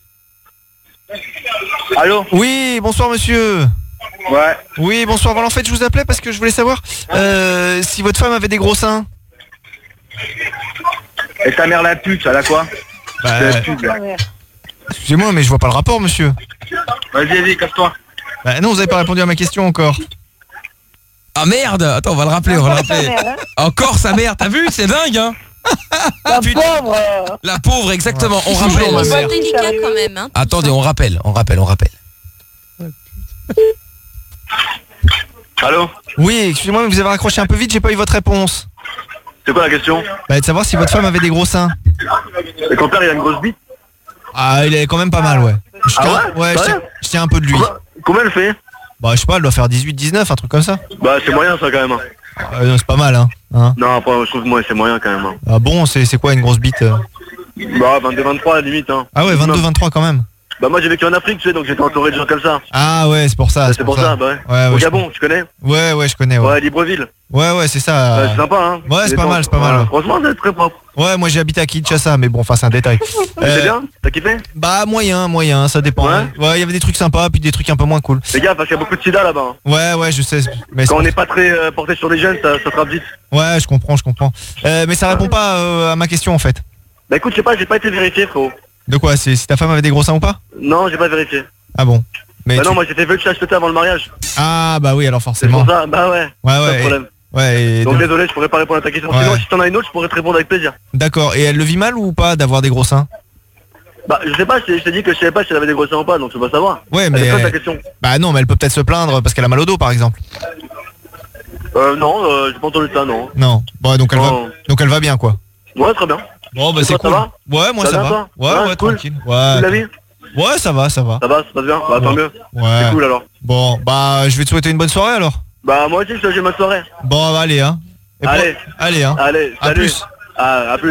Speaker 14: Allô?
Speaker 1: Oui, bonsoir monsieur.
Speaker 14: Ouais.
Speaker 1: Oui, bonsoir. Voilà, en fait, je vous appelais parce que je voulais savoir si votre femme avait des gros seins.
Speaker 14: Et ta mère la pute, ça la quoi?
Speaker 1: Bah, excusez-moi, mais je vois pas le rapport, monsieur.
Speaker 14: Vas-y, casse-toi.
Speaker 1: Bah non, vous avez pas répondu à ma question encore.
Speaker 4: Ah merde! Attends, on va le rappeler, Encore sa mère, t'as vu? C'est dingue, hein?
Speaker 17: La pauvre.
Speaker 4: La pauvre, exactement. On rappelle.
Speaker 2: C'est délicat quand même, hein.
Speaker 4: Attendez, on rappelle.
Speaker 14: Allô?
Speaker 1: Oui, excusez-moi, mais vous avez raccroché un peu vite, j'ai pas eu votre réponse.
Speaker 14: C'est quoi la question?
Speaker 1: Bah, de savoir si votre femme avait des gros seins.
Speaker 14: Et ton père, il a une grosse bite?
Speaker 1: Ah, il est quand même pas mal, ouais. Je tiens un peu de lui.
Speaker 14: Combien elle fait?
Speaker 1: Bah, je sais pas, elle doit faire 18-19, un truc comme ça.
Speaker 14: Bah, c'est moyen ça quand même.
Speaker 1: Non, c'est pas mal, hein.
Speaker 14: Non, après, je trouve que moi, c'est moyen quand même. Hein.
Speaker 1: Ah bon, c'est quoi une grosse bite?
Speaker 14: Bah, 22-23 à la limite, hein.
Speaker 1: Ah ouais, 22-23 quand même.
Speaker 14: Bah, moi, j'ai vécu en Afrique, tu sais, donc j'étais entouré de gens comme ça.
Speaker 1: Ah ouais, c'est pour ça.
Speaker 14: C'est pour ça, bah ouais. Au Gabon, tu connais?
Speaker 1: Ouais, je connais, ouais.
Speaker 14: Ouais, Libreville.
Speaker 1: Ouais, c'est ça.
Speaker 14: C'est sympa, hein.
Speaker 1: Ouais, c'est pas mal,
Speaker 14: Ouais. Franchement, c'est très propre.
Speaker 1: Ouais, moi j'ai habité à Kinshasa, mais bon, enfin c'est un détail.
Speaker 14: C'est bien? T'as kiffé?
Speaker 1: Bah moyen, ça dépend. Ouais, il y avait des trucs sympas, puis des trucs un peu moins cool.
Speaker 14: Les gars, parce qu'il y a beaucoup de sida là-bas.
Speaker 1: Hein. Ouais, je sais. Mais
Speaker 14: quand on n'est pas très porté sur les jeunes, ça frappe vite.
Speaker 1: Ouais, je comprends. Mais ça répond pas à ma question en fait.
Speaker 14: Bah écoute, je sais pas, j'ai pas été vérifié, frérot.
Speaker 1: De quoi? Si ta femme avait des gros seins ou pas?
Speaker 14: Non, j'ai pas vérifié.
Speaker 1: Ah bon? Mais
Speaker 14: non, moi j'ai fait vœu de chasteté avant le mariage.
Speaker 1: Ah bah oui, alors forcément.
Speaker 14: C'est pour ça, bah ouais.
Speaker 1: Pas
Speaker 14: de problème.
Speaker 1: Ouais.
Speaker 14: Donc désolé, je pourrais pas répondre à ta question. Sinon, si t'en as une autre, je pourrais te répondre avec plaisir.
Speaker 1: D'accord. Et elle le vit mal ou pas d'avoir des gros seins?
Speaker 14: Bah je sais pas, je t'ai dit que je savais pas si elle avait des gros seins ou pas, donc je peux pas savoir.
Speaker 1: Ouais, mais
Speaker 14: c'est quoi ta question?
Speaker 1: Bah non, mais elle peut peut-être se plaindre parce qu'elle a mal au dos par exemple.
Speaker 14: Non, j'ai pas entendu ça, non.
Speaker 1: Non. Bon, donc elle va bien quoi.
Speaker 14: Ouais, très bien.
Speaker 1: Bon bah c'est cool.
Speaker 14: Ça va?
Speaker 1: Ouais, moi ça va. Ouais,
Speaker 14: cool.
Speaker 1: Tranquille. Ouais.
Speaker 14: La vie?
Speaker 1: Ouais, ça va.
Speaker 14: Ça va, ça se passe bien. Bah tant mieux.
Speaker 1: Ouais.
Speaker 14: C'est cool alors.
Speaker 1: Bon, bah je vais te souhaiter une bonne soirée alors.
Speaker 14: Bah moi aussi, j'ai ma soirée.
Speaker 1: Bon, bah allez hein.
Speaker 14: Allez,
Speaker 1: hein.
Speaker 14: Allez,
Speaker 1: à
Speaker 14: salut.
Speaker 1: plus.
Speaker 8: Ah, à plus.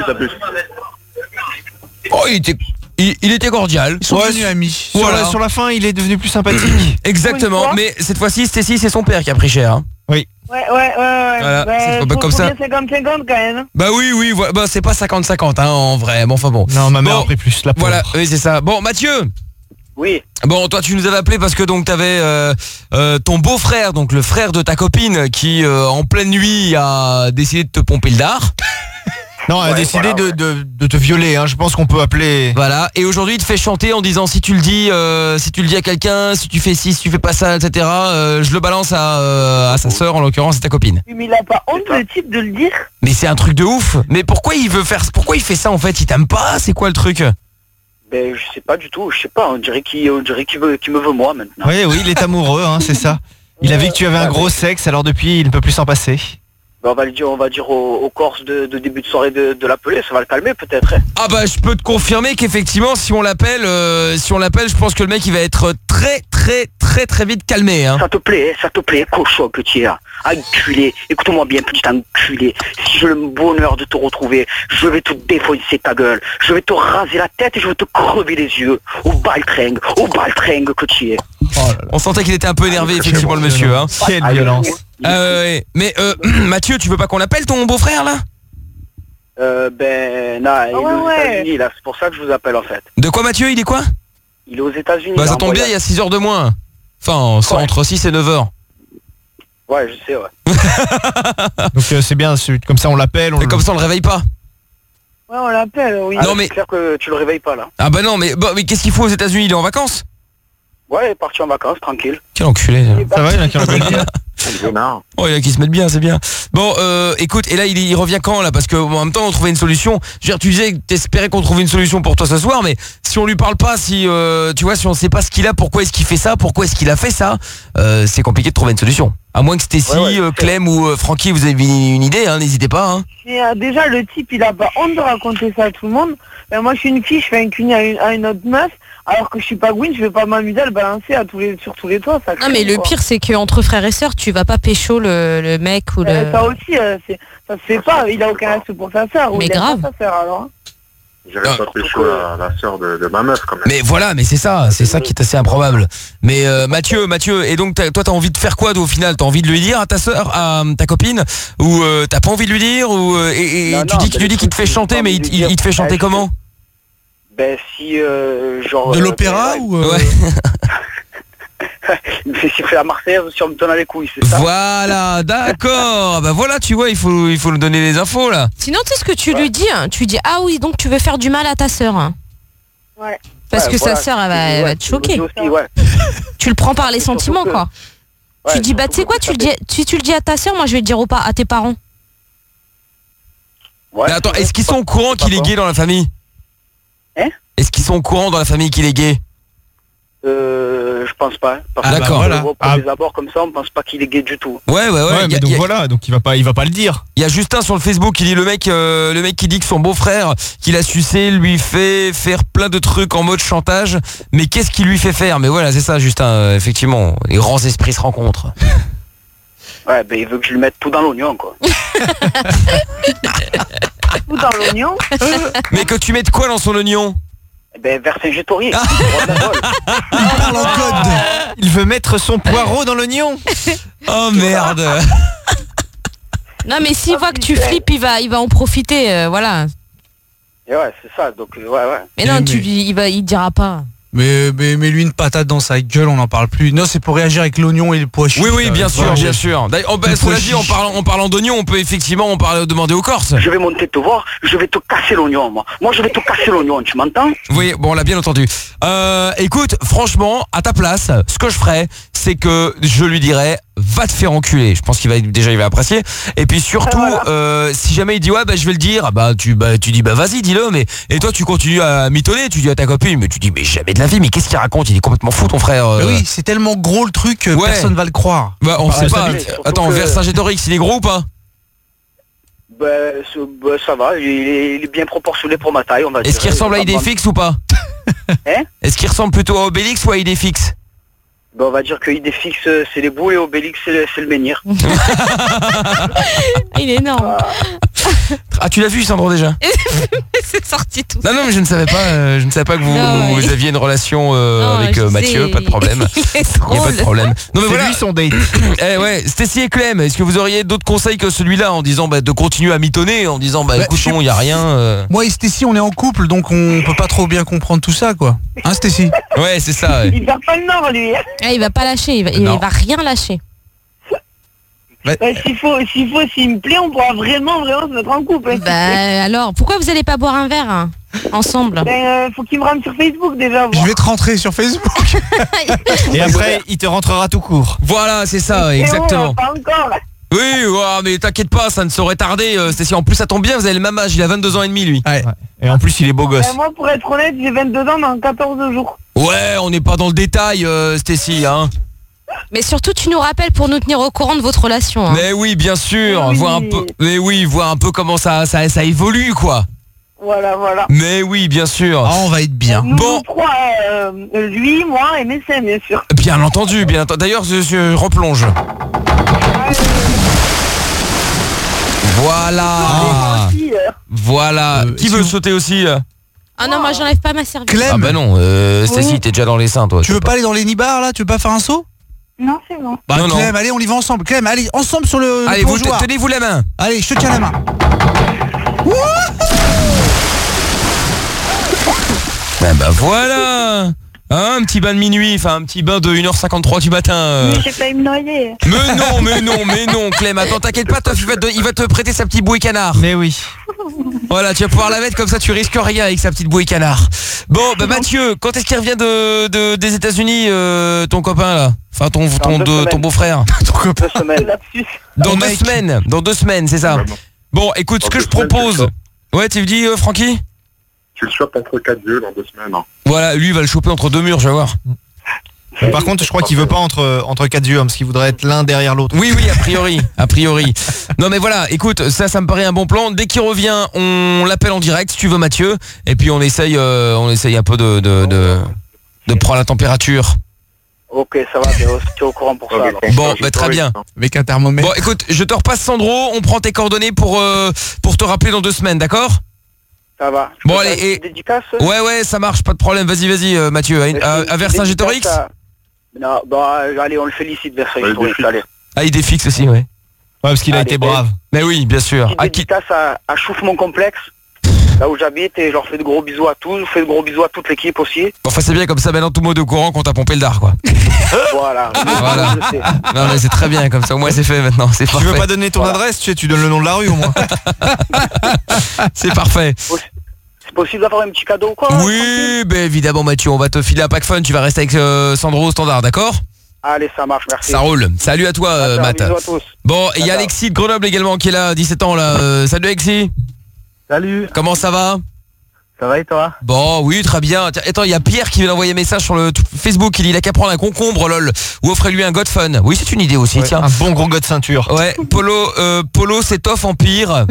Speaker 4: Oh, il était cordial.
Speaker 5: Ils sont devenus amis.
Speaker 1: Sur la fin, il est devenu plus sympathique.
Speaker 4: Exactement, mais cette fois-ci, Stacy, c'est son père qui a pris cher. Hein.
Speaker 1: Oui.
Speaker 17: Ouais.
Speaker 4: Voilà, c'est pas comme ça.
Speaker 17: 50-50 quand même.
Speaker 4: Bah oui, bah, c'est pas 50-50 hein, en vrai. Bon, enfin bon.
Speaker 1: Non, ma mère a pris plus.
Speaker 4: Voilà, oui, c'est ça. Bon, Mathieu.
Speaker 8: Oui.
Speaker 4: Bon, toi, tu nous avais appelé parce que donc t'avais ton beau-frère, donc le frère de ta copine, qui en pleine nuit a décidé de te pomper le dard.
Speaker 1: Non, elle a décidé de te violer, hein. Je pense qu'on peut appeler...
Speaker 4: Voilà, et aujourd'hui il te fait chanter en disant si tu le dis à quelqu'un, si tu fais ci, si tu fais pas ça, etc. Je le balance à sa sœur, en l'occurrence c'est ta copine.
Speaker 17: Mais il a pas honte le type de le dire.
Speaker 4: Mais c'est un truc de ouf. Mais pourquoi il fait ça en fait? Il t'aime pas? C'est quoi le truc?
Speaker 8: Ben je sais pas du tout, on dirait qu'il me veut moi maintenant.
Speaker 1: Oui, il est amoureux, hein, c'est ça. Il a vu que tu avais un gros sexe, alors depuis il ne peut plus s'en passer.
Speaker 8: On va dire au Corse de début de soirée de l'appeler, ça va le calmer peut-être.
Speaker 4: Ah bah je peux te confirmer qu'effectivement si on l'appelle, je pense que le mec il va être très vite calmé. Hein.
Speaker 8: Ça te plaît, cochon petit, enculé. Écoute-moi bien, petit enculé. Si j'ai le bonheur de te retrouver, je vais te défoncer ta gueule. Je vais te raser la tête et je vais te crever les yeux. Au baltringue que tu es.
Speaker 4: On sentait qu'il était un peu énervé effectivement le monsieur. Hein.
Speaker 1: Quelle violence.
Speaker 4: Mais Mathieu, tu veux pas qu'on appelle ton beau-frère là?
Speaker 8: Ben non, il est aux États-Unis là, c'est pour ça que je vous appelle en fait.
Speaker 4: De quoi Mathieu, il est quoi?
Speaker 8: Il est aux États-Unis.
Speaker 4: Bah ça tombe bien, il y a 6 heures de moins. Enfin, entre 6 et 9 heures.
Speaker 8: Ouais, je sais, ouais.
Speaker 1: Donc c'est bien, comme ça on l'appelle.
Speaker 4: Comme ça on le réveille pas.
Speaker 17: Ouais, on l'appelle, oui.
Speaker 8: Non mais c'est clair que tu le réveilles pas là.
Speaker 4: Ah bah non, mais qu'est-ce qu'il faut aux États-Unis? Il est en vacances?
Speaker 8: Ouais, il est parti en vacances, tranquille.
Speaker 4: Quel enculé.
Speaker 1: Ça va, il a qui
Speaker 4: Oh, il y a qui se mettent bien, c'est bien. Bon, écoute, et là, il revient quand, là? Parce que en même temps, on trouvait une solution. Je veux dire, tu disais que t'espérais qu'on trouve une solution pour toi ce soir, mais si on lui parle pas, si on sait pas ce qu'il a, pourquoi est-ce qu'il fait ça, pourquoi est-ce qu'il a fait ça, c'est compliqué de trouver une solution. À moins que Stacy, Clem ou Francky, vous avez une idée, hein, n'hésitez pas. Hein.
Speaker 17: Et, déjà, le type, il a pas honte de raconter ça à tout le monde. Ben, moi, je suis une fille, je fais un cuni à une autre meuf. Alors que je suis pas Gwyn, je vais pas m'amuser à le balancer sur tous les toits. Ça
Speaker 2: non mais le pire c'est qu'entre frères et sœurs, tu vas pas pécho le mec ou le...
Speaker 17: Ça aussi, ça se fait pas, il a aucun respect pour sa sœur.
Speaker 2: Mais grave.
Speaker 17: Sa sœur, alors.
Speaker 21: J'avais pas pécho la sœur de ma meuf quand même.
Speaker 4: Mais voilà, mais c'est ça qui est assez improbable. Mais Mathieu, et donc toi t'as envie de faire quoi au final? T'as envie de lui dire à ta sœur, à ta copine, ou t'as pas envie de lui dire, ou tu dis qu'il te fait chanter, mais il te fait chanter comment?
Speaker 8: Ben si genre...
Speaker 5: De l'opéra ou...
Speaker 4: Ouais.
Speaker 8: Il me fait siffler la Marseillaise si on me donne les couilles, c'est ça?
Speaker 4: Voilà, d'accord. Bah voilà, tu vois, il faut nous donner les infos là.
Speaker 2: Sinon, tu sais ce que tu lui dis, hein. Tu lui dis ah oui, donc tu veux faire du mal à ta sœur. Hein.
Speaker 17: Ouais.
Speaker 2: Parce que sa sœur, elle va être choquée. Aussi, tu le prends par les sentiments, quoi. Tu dis bah tu sais quoi, si tu le dis à ta sœur, moi je vais le dire à tes parents.
Speaker 4: Mais attends, est-ce qu'ils sont au courant qu'il est gay dans la famille? Est-ce qu'ils sont au courant dans la famille qu'il est gay?
Speaker 8: Je pense pas. Parce
Speaker 4: d'accord.
Speaker 8: Voilà. Pour les abords comme ça, on pense pas qu'il est gay du tout.
Speaker 4: Ouais.
Speaker 1: Mais donc voilà, donc il va pas le dire.
Speaker 4: Il y a Justin sur le Facebook qui dit le mec qui dit que son beau-frère qu'il a sucé lui fait faire plein de trucs en mode chantage. Mais qu'est-ce qu'il lui fait faire? Mais voilà, c'est ça, Justin. Effectivement, les grands esprits se rencontrent.
Speaker 8: Ouais, ben il veut que je lui mette tout dans l'oignon, quoi.
Speaker 17: Tout dans l'oignon.
Speaker 4: Mais que tu mettes quoi dans son oignon?
Speaker 8: Ben Vercingétorix.
Speaker 5: Il parle en code.
Speaker 1: Il veut mettre son poireau dans l'oignon.
Speaker 4: Oh merde.
Speaker 2: Non mais s'il voit que tu flippes, il va en profiter, voilà.
Speaker 8: Et ouais, c'est ça, donc ouais.
Speaker 2: Mais non, il dira pas.
Speaker 5: Mais lui une patate dans sa gueule, on n'en parle plus. Non, c'est pour réagir avec l'oignon et le pois chiche.
Speaker 4: Oui, bien sûr. D'ailleurs, cela dit, en parlant d'oignon, on peut effectivement demander aux Corses.
Speaker 8: Je vais monter te voir, je vais te casser l'oignon, moi. Moi, je vais te casser l'oignon, tu m'entends?
Speaker 4: Oui, bon, on l'a bien entendu. Écoute, franchement, à ta place, ce que je ferais, c'est que je lui dirais, va te faire enculer. Je pense qu'il va apprécier. Et puis surtout, si jamais il dit ouais, bah je vais le dire, tu dis bah vas-y, dis-le. Mais et toi, tu continues à mitonner. Tu dis à ta copine, mais tu dis mais jamais de la vie. Mais qu'est-ce qu'il raconte? Il est complètement fou, ton frère.
Speaker 5: Oui, c'est tellement gros le truc que personne va le croire.
Speaker 4: Bah on sait pas. Attends, Vercingétorix, il est gros ou pas?
Speaker 8: Ça va. Il est bien proportionné pour ma taille, on va dire.
Speaker 4: Est-ce qu'il ressemble à Idéfix ou pas? Est-ce qu'il ressemble plutôt à Obélix ou à Idéfix?
Speaker 8: On va dire que Idéfix c'est les boules et Obélix c'est le menhir.
Speaker 2: Il est énorme.
Speaker 4: Ah, tu l'as vu, Sandro, déjà?
Speaker 2: C'est sorti tout.
Speaker 4: Non, mais je ne savais pas que vous aviez une relation avec Mathieu, pas de problème.
Speaker 2: C'est
Speaker 4: Il n'y a pas de problème. Non, mais
Speaker 1: C'est
Speaker 4: voilà.
Speaker 1: lui son date.
Speaker 4: Ouais, Stécie et Clem, est-ce que vous auriez d'autres conseils que celui-là en disant de continuer à mitonner, en disant écoute, non, il n'y a rien.
Speaker 5: Moi et Stécie, on est en couple, donc on peut pas trop bien comprendre tout ça, quoi. Hein, Stécie?
Speaker 4: Ouais, c'est ça. Ouais.
Speaker 17: Il perd pas le nord, lui.
Speaker 2: Il va pas lâcher, il va rien lâcher.
Speaker 17: S'il me plaît, on pourra vraiment se mettre en couple. Hein.
Speaker 2: Alors, pourquoi vous allez pas boire un verre ensemble?
Speaker 17: Faut qu'il me rame sur Facebook déjà.
Speaker 5: Je vais te rentrer sur Facebook.
Speaker 1: Et après, il te rentrera tout court.
Speaker 4: Voilà, c'est ça, exactement.
Speaker 17: Pas encore.
Speaker 4: Oui, mais t'inquiète pas, ça ne saurait tarder, Stécie. En plus, ça tombe bien, vous avez le même âge, il a 22 ans et demi, lui.
Speaker 1: Ouais. Et en plus, il est beau gosse.
Speaker 17: Moi, pour être honnête, j'ai 22 ans dans 14 jours.
Speaker 4: Ouais, on n'est pas dans le détail, Stécie, hein.
Speaker 2: Mais surtout, tu nous rappelles pour nous tenir au courant de votre relation. Hein.
Speaker 4: Mais oui, bien sûr, voir un peu comment ça évolue, quoi.
Speaker 17: Voilà.
Speaker 4: Mais oui, bien sûr.
Speaker 5: Ah, on va être bien.
Speaker 17: Nous trois, lui, moi et mes seins, bien sûr.
Speaker 4: Bien entendu. D'ailleurs, je replonge. Voilà. Voilà. Qui veut sauter aussi?
Speaker 2: Ah non, moi j'enlève pas ma serviette.
Speaker 5: Clem.
Speaker 4: Ah bah non, Stécie, t'es déjà dans les seins, toi.
Speaker 5: Tu veux pas aller dans les nibards, là? Tu veux pas faire un saut?
Speaker 17: Non, c'est bon.
Speaker 4: Non,
Speaker 5: Clem, allez, on y va ensemble. Clem, allez, ensemble sur le
Speaker 4: allez,
Speaker 5: plongeoir.
Speaker 4: tenez-vous la main.
Speaker 5: Allez, je te tiens la main.
Speaker 4: Bah voilà. Un petit bain de minuit, un petit bain de 1h53 du matin.
Speaker 17: Mais j'ai failli me noyer.
Speaker 4: Mais non, Clem, attends, t'inquiète pas, il va te prêter sa petite bouée canard.
Speaker 1: Mais oui.
Speaker 4: Voilà, tu vas pouvoir la mettre comme ça, tu risques rien avec sa petite bouée canard. Bon, Mathieu, quand est-ce qu'il revient des États-Unis, ton copain là? Enfin, ton beau-frère.
Speaker 8: Ton copain. 2 semaines.
Speaker 4: Dans 2 semaines, c'est ça. Bon, écoute, ce que je propose. Ouais, tu me dis, Francky?
Speaker 21: Tu le chopes entre 4 yeux dans 2 semaines. Hein.
Speaker 4: Voilà, lui il va le choper entre 2 murs, je vais voir.
Speaker 1: Par contre, je crois qu'il veut pas entre 4 yeux, parce qu'il voudrait être l'un derrière l'autre.
Speaker 4: Oui, a priori. Non mais voilà, écoute, ça me paraît un bon plan. Dès qu'il revient, on l'appelle en direct, si tu veux, Mathieu, et puis on essaye un peu de prendre la température.
Speaker 8: Ok, ça va, tu es au courant pour ça. Alors.
Speaker 4: Bon, très bien.
Speaker 5: Avec un thermomètre.
Speaker 4: Bon, écoute, je te repasse Sandro, on prend tes coordonnées pour te rappeler dans 2 semaines, d'accord?
Speaker 8: Ça va.
Speaker 4: Bon, allez,
Speaker 8: dédicace.
Speaker 4: Ouais, ça marche, pas de problème. Vas-y, Mathieu. À Vercingétorix.
Speaker 8: Non, allez, on le félicite, Vercingétorix, allez.
Speaker 4: Ah, il défixe aussi, ouais.
Speaker 1: Ouais, parce qu'il a été brave.
Speaker 4: Mais oui, bien sûr.
Speaker 8: Dédicace à Chouf mon complexe, là où j'habite, et je leur fais de gros bisous à tous. Je fais de gros bisous à toute l'équipe aussi.
Speaker 4: Enfin, c'est bien comme ça, maintenant tout le monde est au courant qu'on t'a pompé le dard, quoi.
Speaker 8: Voilà.
Speaker 4: Non, mais c'est très bien comme ça, au moins c'est fait maintenant. C'est parfait.
Speaker 1: Tu veux pas donner ton adresse, tu donnes le nom de la rue au moins.
Speaker 4: C'est parfait.
Speaker 8: C'est possible d'avoir un petit cadeau ou quoi?
Speaker 4: Oui, évidemment, Mathieu, on va te filer un pack fun, tu vas rester avec Sandro au standard, d'accord?
Speaker 8: Allez, ça marche, merci.
Speaker 4: Ça roule. Salut à toi, Matt.
Speaker 8: Bisous à tous.
Speaker 4: Bon, et il y a Alexis de Grenoble également qui est là, 17 ans là. Salut Alexis.
Speaker 9: Salut.
Speaker 4: Comment ça va?
Speaker 9: Ça va et toi?
Speaker 4: Bon, oui, très bien. Tiens, attends, il y a Pierre qui vient d'envoyer un message sur le Facebook. Il a qu'à prendre un concombre, lol. Ou offrez-lui un God Fun. Oui, c'est une idée aussi, tiens.
Speaker 1: Un bon gros God ceinture.
Speaker 4: Ouais, Polo, c'est Toff Empire.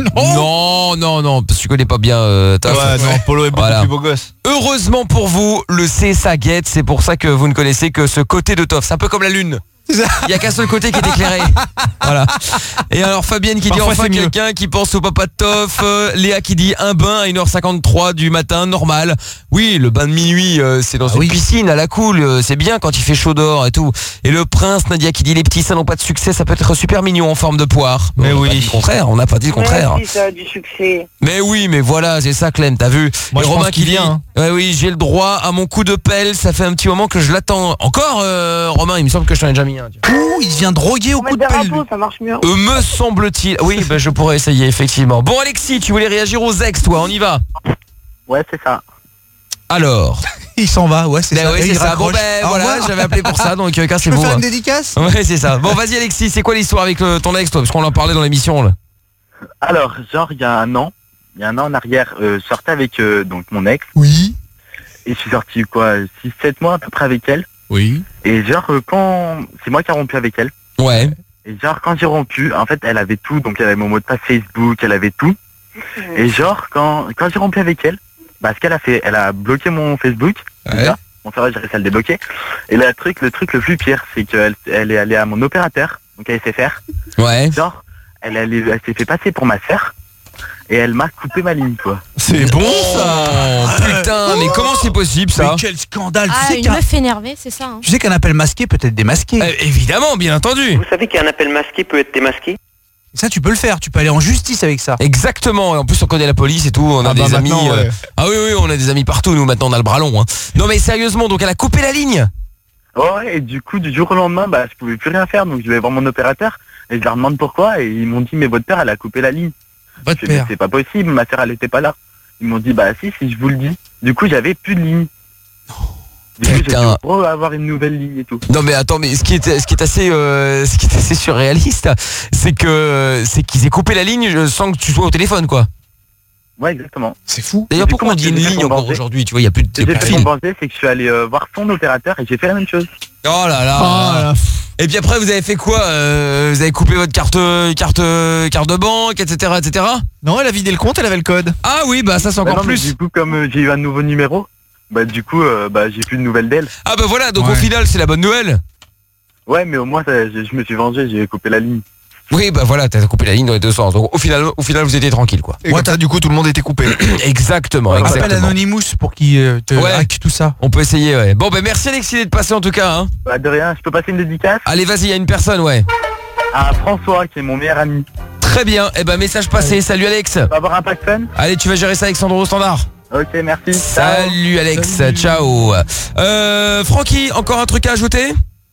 Speaker 4: Non, parce que tu connais pas bien Toff.
Speaker 1: Ouais, non, Polo est beaucoup plus beau gosse.
Speaker 4: Heureusement pour vous, le CSA guette. C'est pour ça que vous ne connaissez que ce côté de Toff. C'est un peu comme la lune. Il y a qu'un seul côté qui est éclairé. Voilà. Et alors Fabienne qui
Speaker 1: Parfois,
Speaker 4: dit enfin quelqu'un qui pense au papa de Toff. Léa qui dit un bain à 1h53 du matin, normal. Oui, le bain de minuit, c'est dans une piscine à la cool. C'est bien quand il fait chaud dehors et tout. Et le prince Nadia qui dit les petits seins n'ont pas de succès, ça peut être super mignon en forme de poire.
Speaker 1: Mais
Speaker 4: on n'a pas dit le contraire, on n'a pas dit le contraire.
Speaker 17: Oui, ça a du succès.
Speaker 4: Mais oui, mais voilà, c'est ça Clem, t'as vu.
Speaker 1: Moi,
Speaker 4: et
Speaker 1: je
Speaker 4: Romain
Speaker 1: pense qu'il
Speaker 4: dit,
Speaker 1: vient.
Speaker 4: Ouais, oui, j'ai le droit à mon coup de pelle, ça fait un petit moment que je l'attends. Encore Romain, il me semble que je t'en ai déjà mis un.
Speaker 5: Ouh, il devient drogué au coup de pelle.
Speaker 17: Ça marche mieux.
Speaker 4: Me semble-t-il. Oui, je pourrais essayer, effectivement. Bon, Alexis, tu voulais réagir aux ex, toi, on y va.
Speaker 9: Ouais, c'est ça.
Speaker 4: Alors.
Speaker 5: Il s'en va, ouais, c'est ça.
Speaker 4: Oui, c'est ça. Bon, voilà, j'avais appelé pour ça, donc cassez-vous.
Speaker 5: Tu peux faire une dédicace?
Speaker 4: Ouais, c'est ça. Bon, vas-y, Alexis, c'est quoi l'histoire avec ton ex, toi? Parce qu'on en parlait dans l'émission, là.
Speaker 9: Alors, genre, il y a un an en arrière, je sortais avec donc mon ex.
Speaker 5: Oui.
Speaker 9: Et je suis sorti, 6-7 mois à peu près avec elle.
Speaker 5: Oui.
Speaker 9: Et genre, quand... C'est moi qui ai rompu avec elle.
Speaker 4: Ouais.
Speaker 9: Et genre, quand j'ai rompu, en fait, elle avait tout. Donc, elle avait mon mot de passe Facebook, elle avait tout. Et genre, quand j'ai rompu avec elle, ce qu'elle a fait, elle a bloqué mon Facebook.
Speaker 4: Ouais.
Speaker 9: Déjà. Bon, ça va, j'ai réussi à le débloquer. Et le truc le plus pire, c'est qu'elle est allée à mon opérateur, donc à SFR.
Speaker 4: Ouais.
Speaker 9: Genre, elle s'est fait passer pour ma sœur. et elle m'a coupé ma ligne, quoi.
Speaker 1: C'est bon ça.
Speaker 4: Putain, mais comment c'est possible ça?
Speaker 5: Mais quel scandale.
Speaker 2: Ah, une meuf énervée, c'est ça. Hein.
Speaker 5: Tu sais qu'un appel masqué peut être démasqué.
Speaker 4: Évidemment, bien entendu.
Speaker 12: Vous savez qu'un appel masqué peut être démasqué?
Speaker 5: Ça, tu peux le faire. Tu peux aller en justice avec ça.
Speaker 4: Exactement. Et en plus, on connaît la police et tout. On a des amis.
Speaker 1: Ouais.
Speaker 4: Ah oui, on a des amis partout. Nous, maintenant, on a le bras long. Hein. Non, mais sérieusement, donc elle a coupé la ligne.
Speaker 9: Ouais, et du coup, du jour au lendemain, bah, je pouvais plus rien faire. Donc, je vais voir mon opérateur et je leur demande pourquoi. Et ils m'ont dit, mais votre père, elle a coupé la ligne.
Speaker 5: Votre père.
Speaker 9: C'est pas possible. Ma sœur, elle était pas là. Ils m'ont dit, bah, si je vous le dis. Du coup, j'avais plus de ligne. Du coup, j'ai dû avoir une nouvelle ligne et tout.
Speaker 4: Non mais attends, mais ce qui est assez surréaliste, c'est qu'ils aient coupé la ligne sans que tu sois au téléphone, quoi.
Speaker 9: Ouais, exactement.
Speaker 5: C'est fou.
Speaker 4: D'ailleurs, pourquoi on dit une ligne encore aujourd'hui? Tu vois, il y a plus de
Speaker 9: fil.
Speaker 4: fil.
Speaker 9: C'est que je suis allé voir son opérateur et j'ai fait la même chose.
Speaker 4: Oh là là. Et puis après, vous avez fait quoi? Vous avez coupé votre carte de banque, etc., etc.
Speaker 1: Non, elle a vidé le compte, elle avait le code.
Speaker 4: Ah oui, bah ça c'est encore plus.
Speaker 9: Du coup, comme j'ai eu un nouveau numéro, bah du coup, j'ai plus de nouvelles d'elle.
Speaker 4: Ah bah voilà, donc au final, c'est la bonne nouvelle.
Speaker 9: Ouais, mais au moins, je me suis vengé, j'ai coupé la ligne.
Speaker 4: Oui, bah voilà, t'as coupé la ligne dans les deux sens. Donc au final vous étiez tranquille, quoi.
Speaker 1: Et du coup, tout le monde était coupé.
Speaker 4: Exactement.
Speaker 5: Appelle Anonymous pour qu'il te hack tout ça.
Speaker 4: On peut essayer, ouais. Bon, bah merci Alexis d'être passé en tout cas. Hein.
Speaker 9: Bah de rien, je peux passer une dédicace?
Speaker 4: Allez, vas-y, il y a une personne, ouais.
Speaker 9: À François, qui est mon meilleur ami.
Speaker 4: Très bien, et ben message passé. Salut Alex.
Speaker 9: On va avoir un pack fun.
Speaker 4: Allez, tu vas gérer ça avec Sandro au standard.
Speaker 9: Ok, merci.
Speaker 4: Salut Alex, ciao. Francky, encore un truc à ajouter?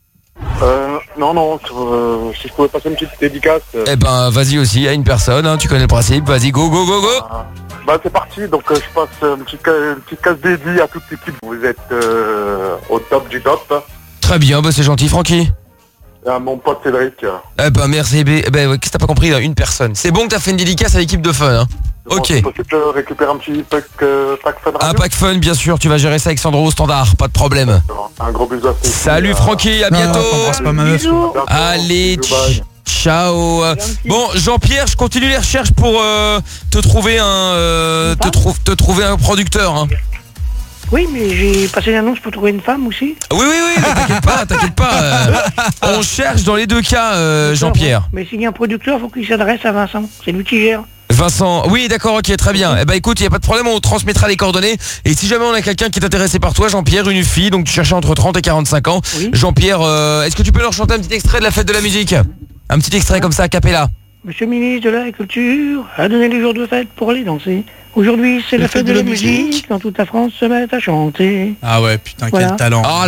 Speaker 21: Non, si je pouvais passer une petite dédicace.
Speaker 4: Eh ben, vas-y aussi, il y a une personne, hein, tu connais le principe, vas-y, go.
Speaker 21: Bah c'est parti, donc je passe une petite case dédiée à toute l'équipe. Vous êtes au top du top.
Speaker 4: Très bien, bah c'est gentil Francky.
Speaker 21: Et à mon pote Cédric.
Speaker 4: Eh ben merci, qu'est-ce que t'as pas compris là? Une personne. C'est bon que t'as fait une dédicace à l'équipe de Fun, hein. Ok.
Speaker 21: C'est possible de récupérer un petit pack Fun radio?
Speaker 4: Un pack Fun, bien sûr, tu vas gérer ça avec Sandro au standard, pas de problème.
Speaker 21: Un gros bisou à tous.
Speaker 4: Salut Francky, à bientôt.
Speaker 5: Pas ma meuf.
Speaker 4: Allez, ciao. Bon, Jean-Pierre, je continue les recherches pour te trouver un producteur. Hein.
Speaker 20: Oui, mais j'ai passé l'annonce pour trouver une femme aussi.
Speaker 4: Oui, mais t'inquiète pas. On cherche dans les deux cas, Jean-Pierre.
Speaker 20: Mais s'il y a un producteur, faut qu'il s'adresse à Vincent. C'est lui qui gère.
Speaker 4: Vincent, oui d'accord, ok, très bien. Eh ben écoute, il n'y a pas de problème, on transmettra les coordonnées. Et si jamais on a quelqu'un qui est intéressé par toi, Jean-Pierre, une fille, donc tu cherchais entre 30 et 45 ans. Oui. Jean-Pierre, est-ce que tu peux leur chanter un petit extrait de la fête de la musique? Un petit extrait comme ça, a cappella.
Speaker 20: Monsieur le ministre de l'Agriculture a donné les jours de fête pour aller danser. Aujourd'hui, c'est la fête de la musique, quand toute la France se met à chanter.
Speaker 5: Ah ouais, putain, quel talent.
Speaker 4: Oh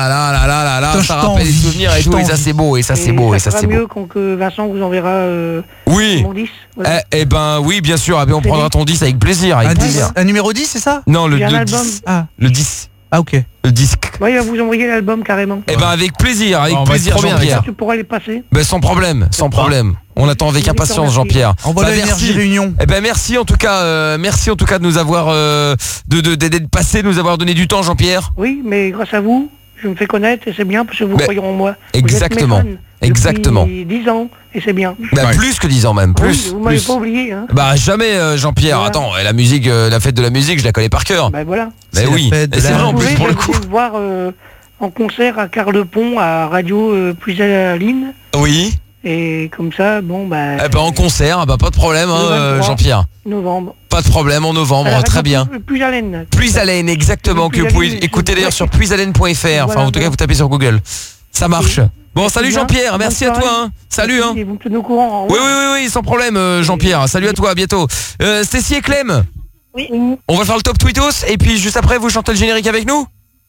Speaker 4: là, ça rappelle les souvenirs et tout, et ça c'est beau, et ça c'est beau.
Speaker 20: Ça sera mieux quand que Vincent vous enverra
Speaker 4: oui.
Speaker 20: mon 10. Voilà.
Speaker 4: Eh ben oui, bien sûr, on prendra ton 10 avec plaisir.
Speaker 5: Un numéro 10, c'est ça?
Speaker 4: Non, le
Speaker 20: 10.
Speaker 4: Ah, le 10.
Speaker 5: Ah ok.
Speaker 4: Le disque.
Speaker 20: Ouais, il va vous envoyer l'album carrément.
Speaker 4: Eh ben avec plaisir, Jean-Pierre.
Speaker 20: Tu pourras les passer.
Speaker 4: Ben sans problème. On attend avec impatience Jean-Pierre.
Speaker 5: Envoie l'énergie réunion.
Speaker 4: Eh ben merci en tout cas de nous avoir d'être passé, de nous avoir donné du temps Jean-Pierre.
Speaker 20: Oui, mais grâce à vous, je me fais connaître et c'est bien parce que vous croyez en moi.
Speaker 4: Exactement. Exactement.
Speaker 20: 10 ans et c'est bien.
Speaker 4: Bah, plus que 10 ans même, plus.
Speaker 20: Oui, vous m'avez pas oublié hein.
Speaker 4: Bah jamais Jean-Pierre. Voilà. Attends, la musique la fête de la musique, je la connais par cœur.
Speaker 20: Bah voilà.
Speaker 4: Mais oui, c'est vrai en plus pour le coup.
Speaker 20: Vous voir en concert à Carlepont à Radio Puisaline.
Speaker 4: Oui.
Speaker 20: Et comme ça, bon bah.
Speaker 4: Eh ben en concert, pas de problème Jean-Pierre.
Speaker 20: Novembre.
Speaker 4: Pas de problème en novembre, très bien.
Speaker 20: Puisalène.
Speaker 4: Puisalène, exactement, que vous pouvez écouter d'ailleurs sur puisalène.fr. Enfin en tout cas vous tapez sur Google. Ça marche. Bon, salut Jean-Pierre, merci à toi. Hein. Salut. Hein.
Speaker 20: Vous me tenez au courant.
Speaker 4: Oui, sans problème Jean-Pierre. Salut à toi, à bientôt. Stécie et Clem.
Speaker 13: Oui.
Speaker 4: On va faire le top tweetos et puis juste après vous chantez le générique avec nous.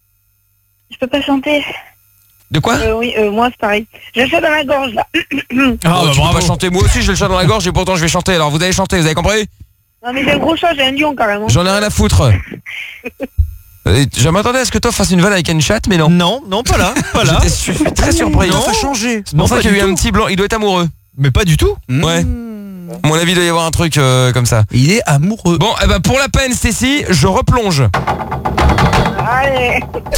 Speaker 13: Je peux pas chanter.
Speaker 4: De quoi?
Speaker 13: Oui, moi c'est pareil. J'ai le chat dans la gorge là.
Speaker 4: Tu peux pas chanter, moi aussi j'ai le chat dans la gorge et pourtant je vais chanter. Alors vous allez chanter, vous avez compris?
Speaker 13: Non mais j'ai un gros chat, j'ai un lion carrément.
Speaker 4: J'en ai rien à foutre. Je m'attendais à ce que toi fasses une vanne avec une chatte, mais non.
Speaker 1: Non, pas là.
Speaker 4: Je suis très surpris.
Speaker 1: Non, ça a changé.
Speaker 4: C'est pour ça qu'il y a eu un petit blanc. Il doit être amoureux.
Speaker 1: Mais pas du tout.
Speaker 4: Ouais. À mon avis, il doit y avoir un truc comme ça.
Speaker 5: Il est amoureux.
Speaker 4: Bon, eh ben pour la peine, Stécie, je replonge.
Speaker 13: Allez.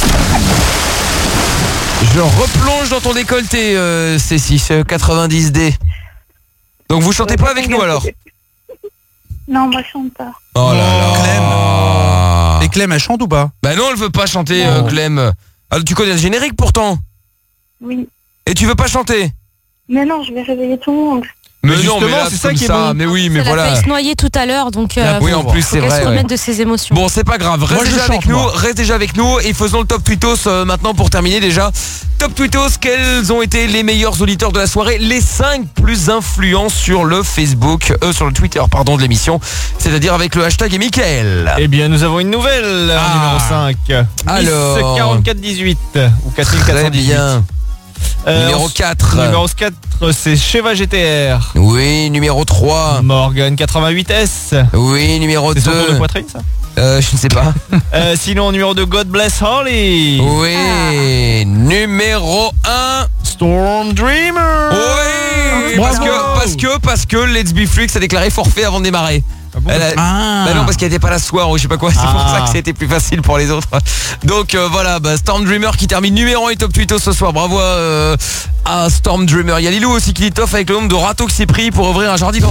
Speaker 4: Je replonge dans ton décolleté, Stécie, 90D. Donc vous chantez pas avec nous alors?
Speaker 13: Non, moi je chante pas.
Speaker 4: Oh là là.
Speaker 5: Clem. Et Clem, elle chante ou pas?
Speaker 4: Bah non, elle veut pas chanter, Clem. Alors, tu connais le générique pourtant?
Speaker 13: Oui.
Speaker 4: Et tu veux pas chanter?
Speaker 13: Mais non, je vais réveiller tout le monde.
Speaker 4: Mais non,
Speaker 1: justement,
Speaker 4: mais là,
Speaker 1: c'est ça
Speaker 4: comme
Speaker 1: qui est bon.
Speaker 4: Mais oui, mais
Speaker 2: Elle a
Speaker 4: voilà.
Speaker 2: failli se noyer tout à l'heure, donc
Speaker 4: Oui, en plus, c'est
Speaker 2: faut qu'elle
Speaker 4: vrai.
Speaker 2: se
Speaker 4: ouais.
Speaker 2: remette de ses émotions.
Speaker 4: Bon, c'est pas grave. Reste déjà avec nous et faisons le top tweetos maintenant pour terminer déjà. Top tweetos, quels ont été les meilleurs auditeurs de la soirée, les 5 plus influents sur le Facebook, sur le Twitter, pardon, de l'émission, c'est-à-dire avec le hashtag et Mickaël.
Speaker 1: Eh bien, nous avons une nouvelle, numéro 5.
Speaker 4: Alors.
Speaker 1: Miss 4418 ou 4418.
Speaker 4: Très bien. Numéro 4.
Speaker 1: Numéro 4, c'est Sheva GTR.
Speaker 4: Oui, numéro 3.
Speaker 1: Morgan 88S.
Speaker 4: Oui, numéro 2.
Speaker 1: C'est son tour de poitrine, ça
Speaker 4: je ne sais pas.
Speaker 1: Sinon, numéro 2, God Bless Holly.
Speaker 4: Oui. Numéro 1.
Speaker 1: Storm Dreamer.
Speaker 4: Oui. Parce que Let's Be Flux a déclaré forfait avant de démarrer. Bah non, parce qu'elle était pas là ce soir ou je sais pas quoi. C'est pour ça que c'était plus facile pour les autres. Donc voilà, Storm Dreamer qui termine numéro 1 et top tweetos ce soir. Bravo à Storm Dreamer. Il y a Lilou aussi qui dit tof avec le nombre de râteaux qui s'est pris pour ouvrir un jardin.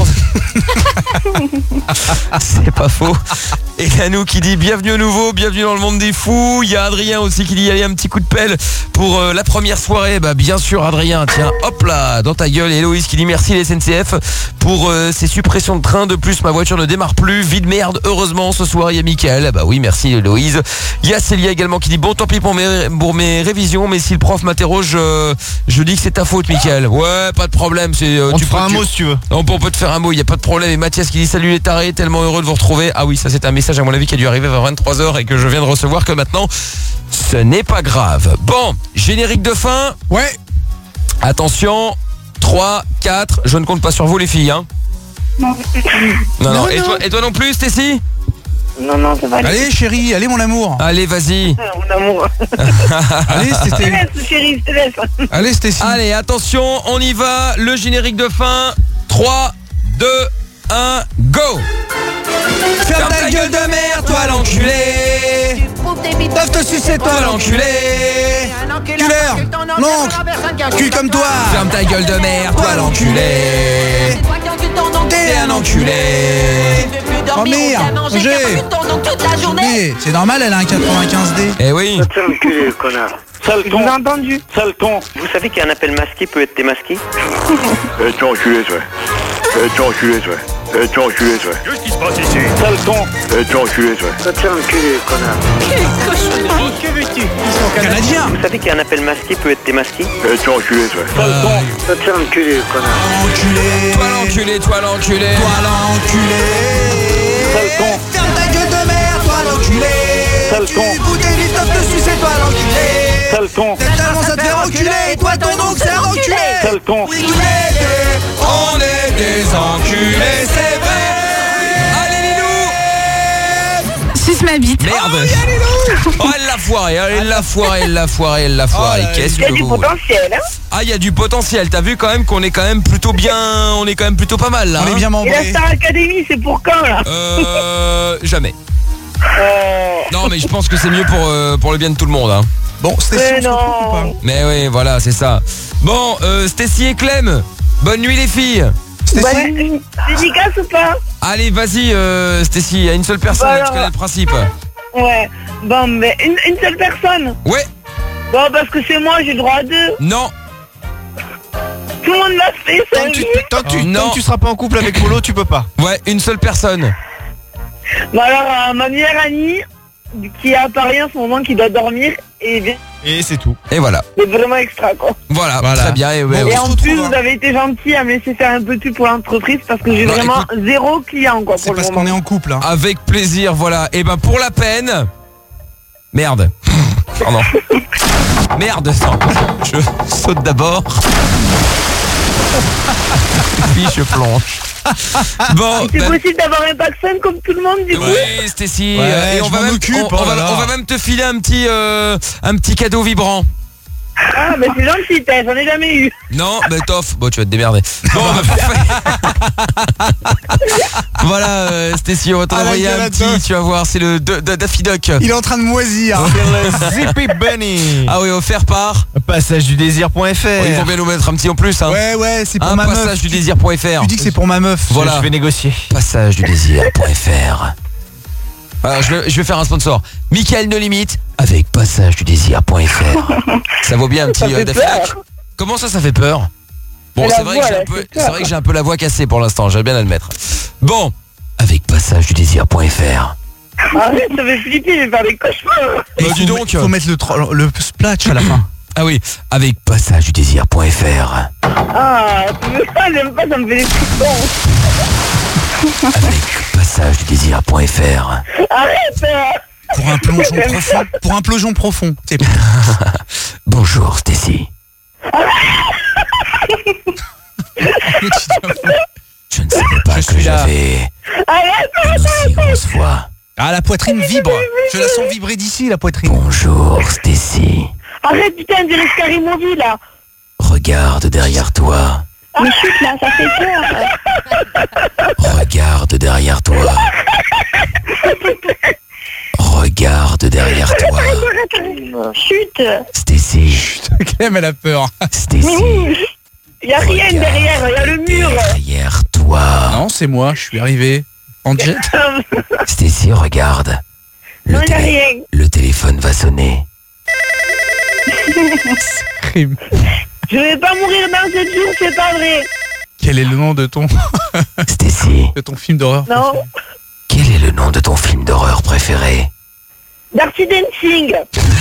Speaker 4: C'est pas faux. Et Nanou qui dit bienvenue au nouveau, bienvenue dans le monde des fous. Il y a Adrien aussi qui dit allez, un petit coup de pelle pour la première soirée. Bah bien sûr Adrien, tiens, hop là, dans ta gueule. Et Héloïse qui dit merci les SNCF pour ces suppressions de train. De plus ma voiture ne démarre plus, vide merde. Heureusement ce soir il y a Mickaël. Bah oui, merci Héloïse. Il y a Célia également qui dit bon tant pis pour mes révisions, mais si le prof m'interroge, je dis que c'est ta faute Mickaël. Ouais, pas de problème.
Speaker 1: On te fera un mot si tu veux.
Speaker 4: On peut te faire un mot, il y a pas de problème. Et Mathias qui dit salut les tarés, tellement heureux de vous retrouver. Ah oui, ça c'est un message à mon avis qui a dû arriver vers 23h et que je viens de recevoir que maintenant ce n'est pas grave. Bon, générique de fin.
Speaker 5: Ouais.
Speaker 4: Attention, 3, 4, je ne compte pas sur vous les filles hein.
Speaker 17: Non.
Speaker 4: Non. Et toi non plus Stécie?
Speaker 17: Non, ça va aller.
Speaker 5: Allez chérie, allez mon amour.
Speaker 4: Allez, vas-y.
Speaker 17: Mon amour.
Speaker 5: Allez,
Speaker 17: Je te laisse, chérie, je te laisse.
Speaker 5: Allez, Stécie.
Speaker 4: Allez, attention, on y va. Le générique de fin. 3, 2, 1, go. Ferme ta gueule de merde, toi l'enculé.
Speaker 5: Doivent te sucer, toi l'enculé. Culeur, l'oncle, cul comme toi.
Speaker 4: Ferme ta gueule de merde, toi l'enculé.
Speaker 5: T'es un enculé. Oh merde, c'est normal, elle a un 95D.
Speaker 4: Eh oui.
Speaker 12: Enculé, connard. Sale con.
Speaker 17: Vous avez entendu?
Speaker 12: Sale con. Vous savez qu'un appel masqué peut être démasqué?
Speaker 14: Tu enculé, toi. Tu enculé, toi. Tu enculé, toi.
Speaker 12: Qu'est-ce qui se passe ici? Sale con.
Speaker 14: Tu enculé, toi.
Speaker 12: Tu enculé, connard.
Speaker 17: Quelle cochonnerie. Que veux-tu? Ils sont
Speaker 5: canadiens.
Speaker 12: Vous savez qu'un appel masqué peut être démasqué?
Speaker 14: Tu enculé, toi.
Speaker 12: Sale con. Tu enculé, connard.
Speaker 4: Toi l'enculé, toi l'enculé.
Speaker 5: Toi l'enculé.
Speaker 12: Sale con.
Speaker 5: Ferme ta gueule de merde, toi l'enculé.
Speaker 12: Sale con.
Speaker 5: Tu bouteilles du top de sucer, toi l'enculé.
Speaker 12: Sale con.
Speaker 5: C'est tellement ça te fait enculer. Toi ton oncle c'est un enculé.
Speaker 12: Sale con.
Speaker 5: Oui, tous les deux, on est des enculés, c'est vrai.
Speaker 4: Allez Lilou.
Speaker 2: Suce ma bite.
Speaker 4: Merde. Oh, elle l'a foiré, elle l'a foiré. Qu'est-ce
Speaker 17: Il y a
Speaker 4: que
Speaker 17: du
Speaker 4: vous...
Speaker 17: potentiel, hein.
Speaker 4: Ah, il y a du potentiel. T'as vu quand même qu'on est quand même plutôt bien, on est quand même plutôt pas mal là.
Speaker 5: On est
Speaker 4: hein.
Speaker 5: bien
Speaker 17: Et
Speaker 5: membrés.
Speaker 17: la Star Academy, c'est pour quand, là?
Speaker 4: Jamais. Non, mais je pense que c'est mieux pour le bien de tout le monde hein.
Speaker 5: Bon, c'était sûr.
Speaker 4: Mais oui, voilà, c'est ça. Bon, Stécie et Clem, bonne nuit les filles.
Speaker 17: Ouais. Dédicace ou pas?
Speaker 4: Allez, vas-y Stécie, il y a une seule personne,
Speaker 17: Bah alors,
Speaker 4: tu connais le principe.
Speaker 17: Ouais. Bon, mais une seule personne?
Speaker 4: Ouais.
Speaker 17: Bon, parce que c'est moi, j'ai droit à 2.
Speaker 4: Non.
Speaker 17: Tout le monde l'a fait, ça.
Speaker 1: Tant que tu seras pas en couple avec Polo, tu peux pas.
Speaker 4: Ouais, une seule personne.
Speaker 17: Bon, alors, ma meilleure amie, qui est à Paris en ce moment, qui doit dormir, et bien.
Speaker 1: Et c'est tout.
Speaker 4: Et voilà.
Speaker 17: C'est vraiment extra, quoi.
Speaker 4: Voilà. Très bien. Et, ouais,
Speaker 17: Et en plus, vous avez été gentil à me laisser faire un peu de pub pour l'entreprise parce que j'ai vraiment zéro client, quoi, pour le moment.
Speaker 5: C'est parce qu'on est en couple. Hein.
Speaker 4: Avec plaisir, voilà. Et ben pour la peine. Merde. Pardon. Merde, non. Je saute d'abord. Puis je plonge. Bon,
Speaker 17: c'est possible d'avoir un vaccin comme tout le monde du coup.
Speaker 4: Oui, Stécie.
Speaker 5: Ouais,
Speaker 4: et on va même te filer un petit cadeau vibrant.
Speaker 17: Ah, bah c'est gentil, j'en ai jamais eu.
Speaker 4: Non, mais tof, bon tu vas te démerder. Bon, voilà, Stécie, on va t'envoyer un petit, tu vas voir, c'est le Daffy Duck.
Speaker 5: Il est en train de moisir.
Speaker 1: C'est le Zippy Bunny.
Speaker 4: Ah oui, offert par
Speaker 1: passageduDésir.fr.
Speaker 4: Ils vont bien nous mettre un petit en plus hein.
Speaker 5: Ouais, c'est pour ma meuf.
Speaker 4: PassageduDésir.fr.
Speaker 5: Tu dis que c'est pour ma meuf.
Speaker 4: Voilà.
Speaker 1: Je vais négocier.
Speaker 4: PassageduDésir.fr. Alors je vais faire un sponsor. Mickaël No Limite avec passageduDésir.fr. Ça vaut bien un petit Daffy Duck. Comment ça fait peur? Bon, c'est vrai que j'ai un peu la voix cassée pour l'instant, j'aime bien l'admettre. Bon, avec passageduDésir.fr.
Speaker 17: Arrête, ça fait flipper, je vais faire des cauchemars.
Speaker 5: Et dis donc, faut mettre le splash à la fin.
Speaker 4: Ah oui, avec passageduDésir.fr.
Speaker 17: Ah, j'aime pas, ça me fait des frissons.
Speaker 4: Avec passageduDésir.fr.
Speaker 17: Arrête.
Speaker 5: Pour un plongeon profond.
Speaker 4: Bonjour Stacy. Je ne savais pas que j'avais une aussi grosse voix.
Speaker 5: Ah, la poitrine vibre. Je la sens vibrer d'ici, la poitrine.
Speaker 4: Bonjour Stacy.
Speaker 17: Arrête, putain, on dirait Scary là.
Speaker 4: Regarde derrière toi.
Speaker 13: Mais chut là, ça fait peur.
Speaker 4: Regarde derrière toi. Regarde derrière toi.
Speaker 13: Chut.
Speaker 4: Stacy.
Speaker 5: Chut, Clem, elle a peur.
Speaker 4: Stacy.
Speaker 17: Il y a rien derrière, il y a le mur.
Speaker 4: Derrière toi.
Speaker 5: Non, c'est moi, je suis arrivé. En jet.
Speaker 4: Stacy, regarde.
Speaker 17: Non, il y a rien.
Speaker 4: Le téléphone va sonner.
Speaker 17: Je vais pas mourir dans 7 jours, c'est pas vrai.
Speaker 5: Quel est le nom de ton...
Speaker 4: Stacy.
Speaker 5: De ton film d'horreur?
Speaker 17: Non.
Speaker 4: Quel est le nom de ton film d'horreur préféré?
Speaker 17: Dirty Dancing.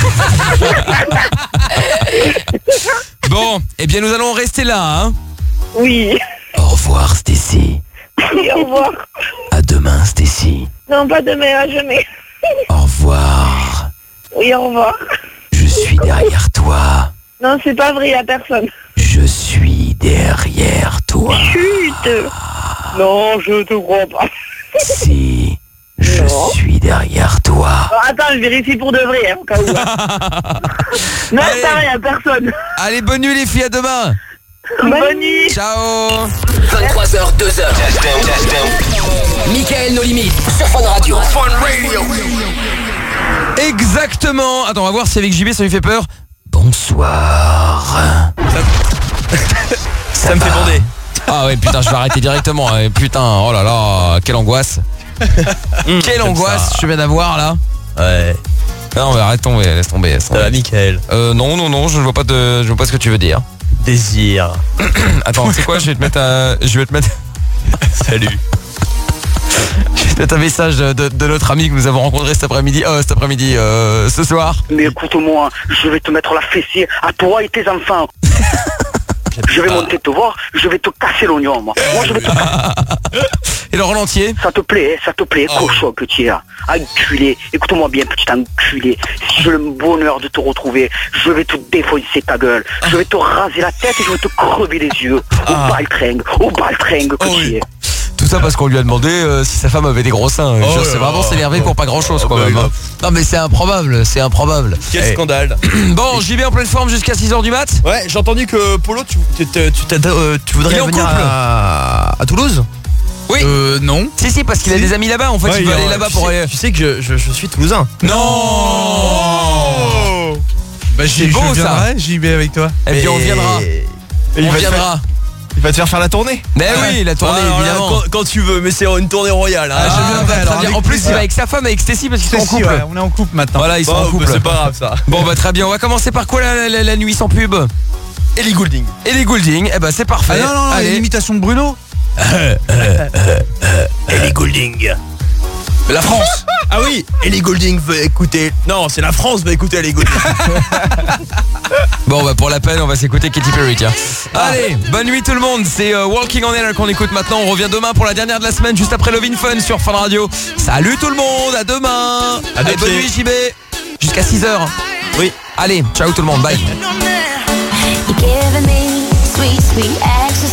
Speaker 4: Bon, eh bien nous allons rester là, hein.
Speaker 17: Oui.
Speaker 4: Au revoir Stacy.
Speaker 17: Oui, au revoir.
Speaker 4: À demain Stacy.
Speaker 17: Non, pas demain, à jamais.
Speaker 4: Au revoir.
Speaker 17: Oui, au revoir.
Speaker 4: Je suis derrière toi.
Speaker 17: Non, c'est pas vrai, y'a personne.
Speaker 4: Je suis derrière toi.
Speaker 17: Chut. Non, je te crois pas.
Speaker 4: Si, je suis derrière toi.
Speaker 17: Oh, attends, je vérifie pour de vrai, hein, au cas où. Non, ça va, y'a personne.
Speaker 4: Allez, bonne nuit les filles, à demain.
Speaker 17: Bonne nuit.
Speaker 4: Ciao.
Speaker 6: 23h, 2h. Mickaël, nos limites, sur Fun Radio.
Speaker 4: Exactement. Attends, on va voir si avec JB ça lui fait peur. Bonsoir.
Speaker 1: Ça me fait bander.
Speaker 4: Ah ouais, putain, je vais arrêter directement. Putain, oh là là, quelle angoisse. Quelle angoisse je viens d'avoir là.
Speaker 1: Ouais.
Speaker 4: Non mais arrête tomber, laisse tomber.
Speaker 1: Ça va, Mickaël?
Speaker 4: Non, je vois pas ce que tu veux dire.
Speaker 1: Désir.
Speaker 4: Attends, c'est quoi? Je vais te mettre
Speaker 1: Salut.
Speaker 4: Je vais te mettre un message de notre ami que nous avons rencontré cet après-midi, ce soir.
Speaker 8: Mais écoute-moi, je vais te mettre la fessier à toi et tes enfants. Je vais monter te voir, je vais te casser l'oignon, moi. Moi, je vais te casser.
Speaker 4: Et le rentier?
Speaker 8: Ça te plaît, cochon que tu es là. Enculé, écoute-moi bien, petit enculé. Si j'ai le bonheur de te retrouver, je vais te défoncer ta gueule. Je vais te raser la tête et je vais te crever les yeux. Au baltringue que tu es.
Speaker 4: Tout ça parce qu'on lui a demandé si sa femme avait des gros seins. C'est vraiment s'énerver pour pas grand chose quoi même. Non mais c'est improbable.
Speaker 1: Quel scandale.
Speaker 4: Bon, j'y vais en pleine forme jusqu'à 6h du mat.
Speaker 1: Ouais, j'ai entendu que Polo, tu voudrais venir à Toulouse.
Speaker 4: Oui.
Speaker 5: Non.
Speaker 4: Si, parce qu'il a des amis là-bas. En fait, il veut aller là-bas pour aller.
Speaker 1: Tu sais que je suis toulousain.
Speaker 4: Non.
Speaker 5: Bah
Speaker 4: c'est beau ça.
Speaker 5: J'y vais avec toi.
Speaker 4: Et puis on viendra.
Speaker 1: Il va te faire la tournée.
Speaker 4: Mais oui, la tournée évidemment.
Speaker 1: Quand tu veux, mais c'est une tournée royale. Hein.
Speaker 4: Très bien. En plus, il va avec sa femme, avec Stacy, parce qu'ils sont en couple.
Speaker 5: Ouais, on est en couple maintenant.
Speaker 4: Voilà, ils sont en couple.
Speaker 1: C'est pas grave ça.
Speaker 4: Bon bah très bien. On va commencer par quoi la nuit sans pub?
Speaker 1: Ellie Goulding.
Speaker 4: Ellie Goulding. Eh ben c'est parfait.
Speaker 5: Ah non,
Speaker 4: allez.
Speaker 5: L'imitation de Bruno.
Speaker 1: Ellie Goulding. La France. Ah oui, Ellie Goulding veut écouter. Non, c'est la France veut écouter Ellie Goulding.
Speaker 4: Bon bah pour la peine on va s'écouter Katy Perry tiens. Allez, bonne nuit tout le monde. C'est Walking on Air qu'on écoute maintenant. On revient demain pour la dernière de la semaine, juste après Love in Fun sur Fun Radio. Salut tout le monde, à demain. Allez, bonne nuit JB. Jusqu'à 6h.
Speaker 1: Oui.
Speaker 4: Allez, ciao tout le monde, bye.
Speaker 7: You're giving me sweet, sweet ecstasy.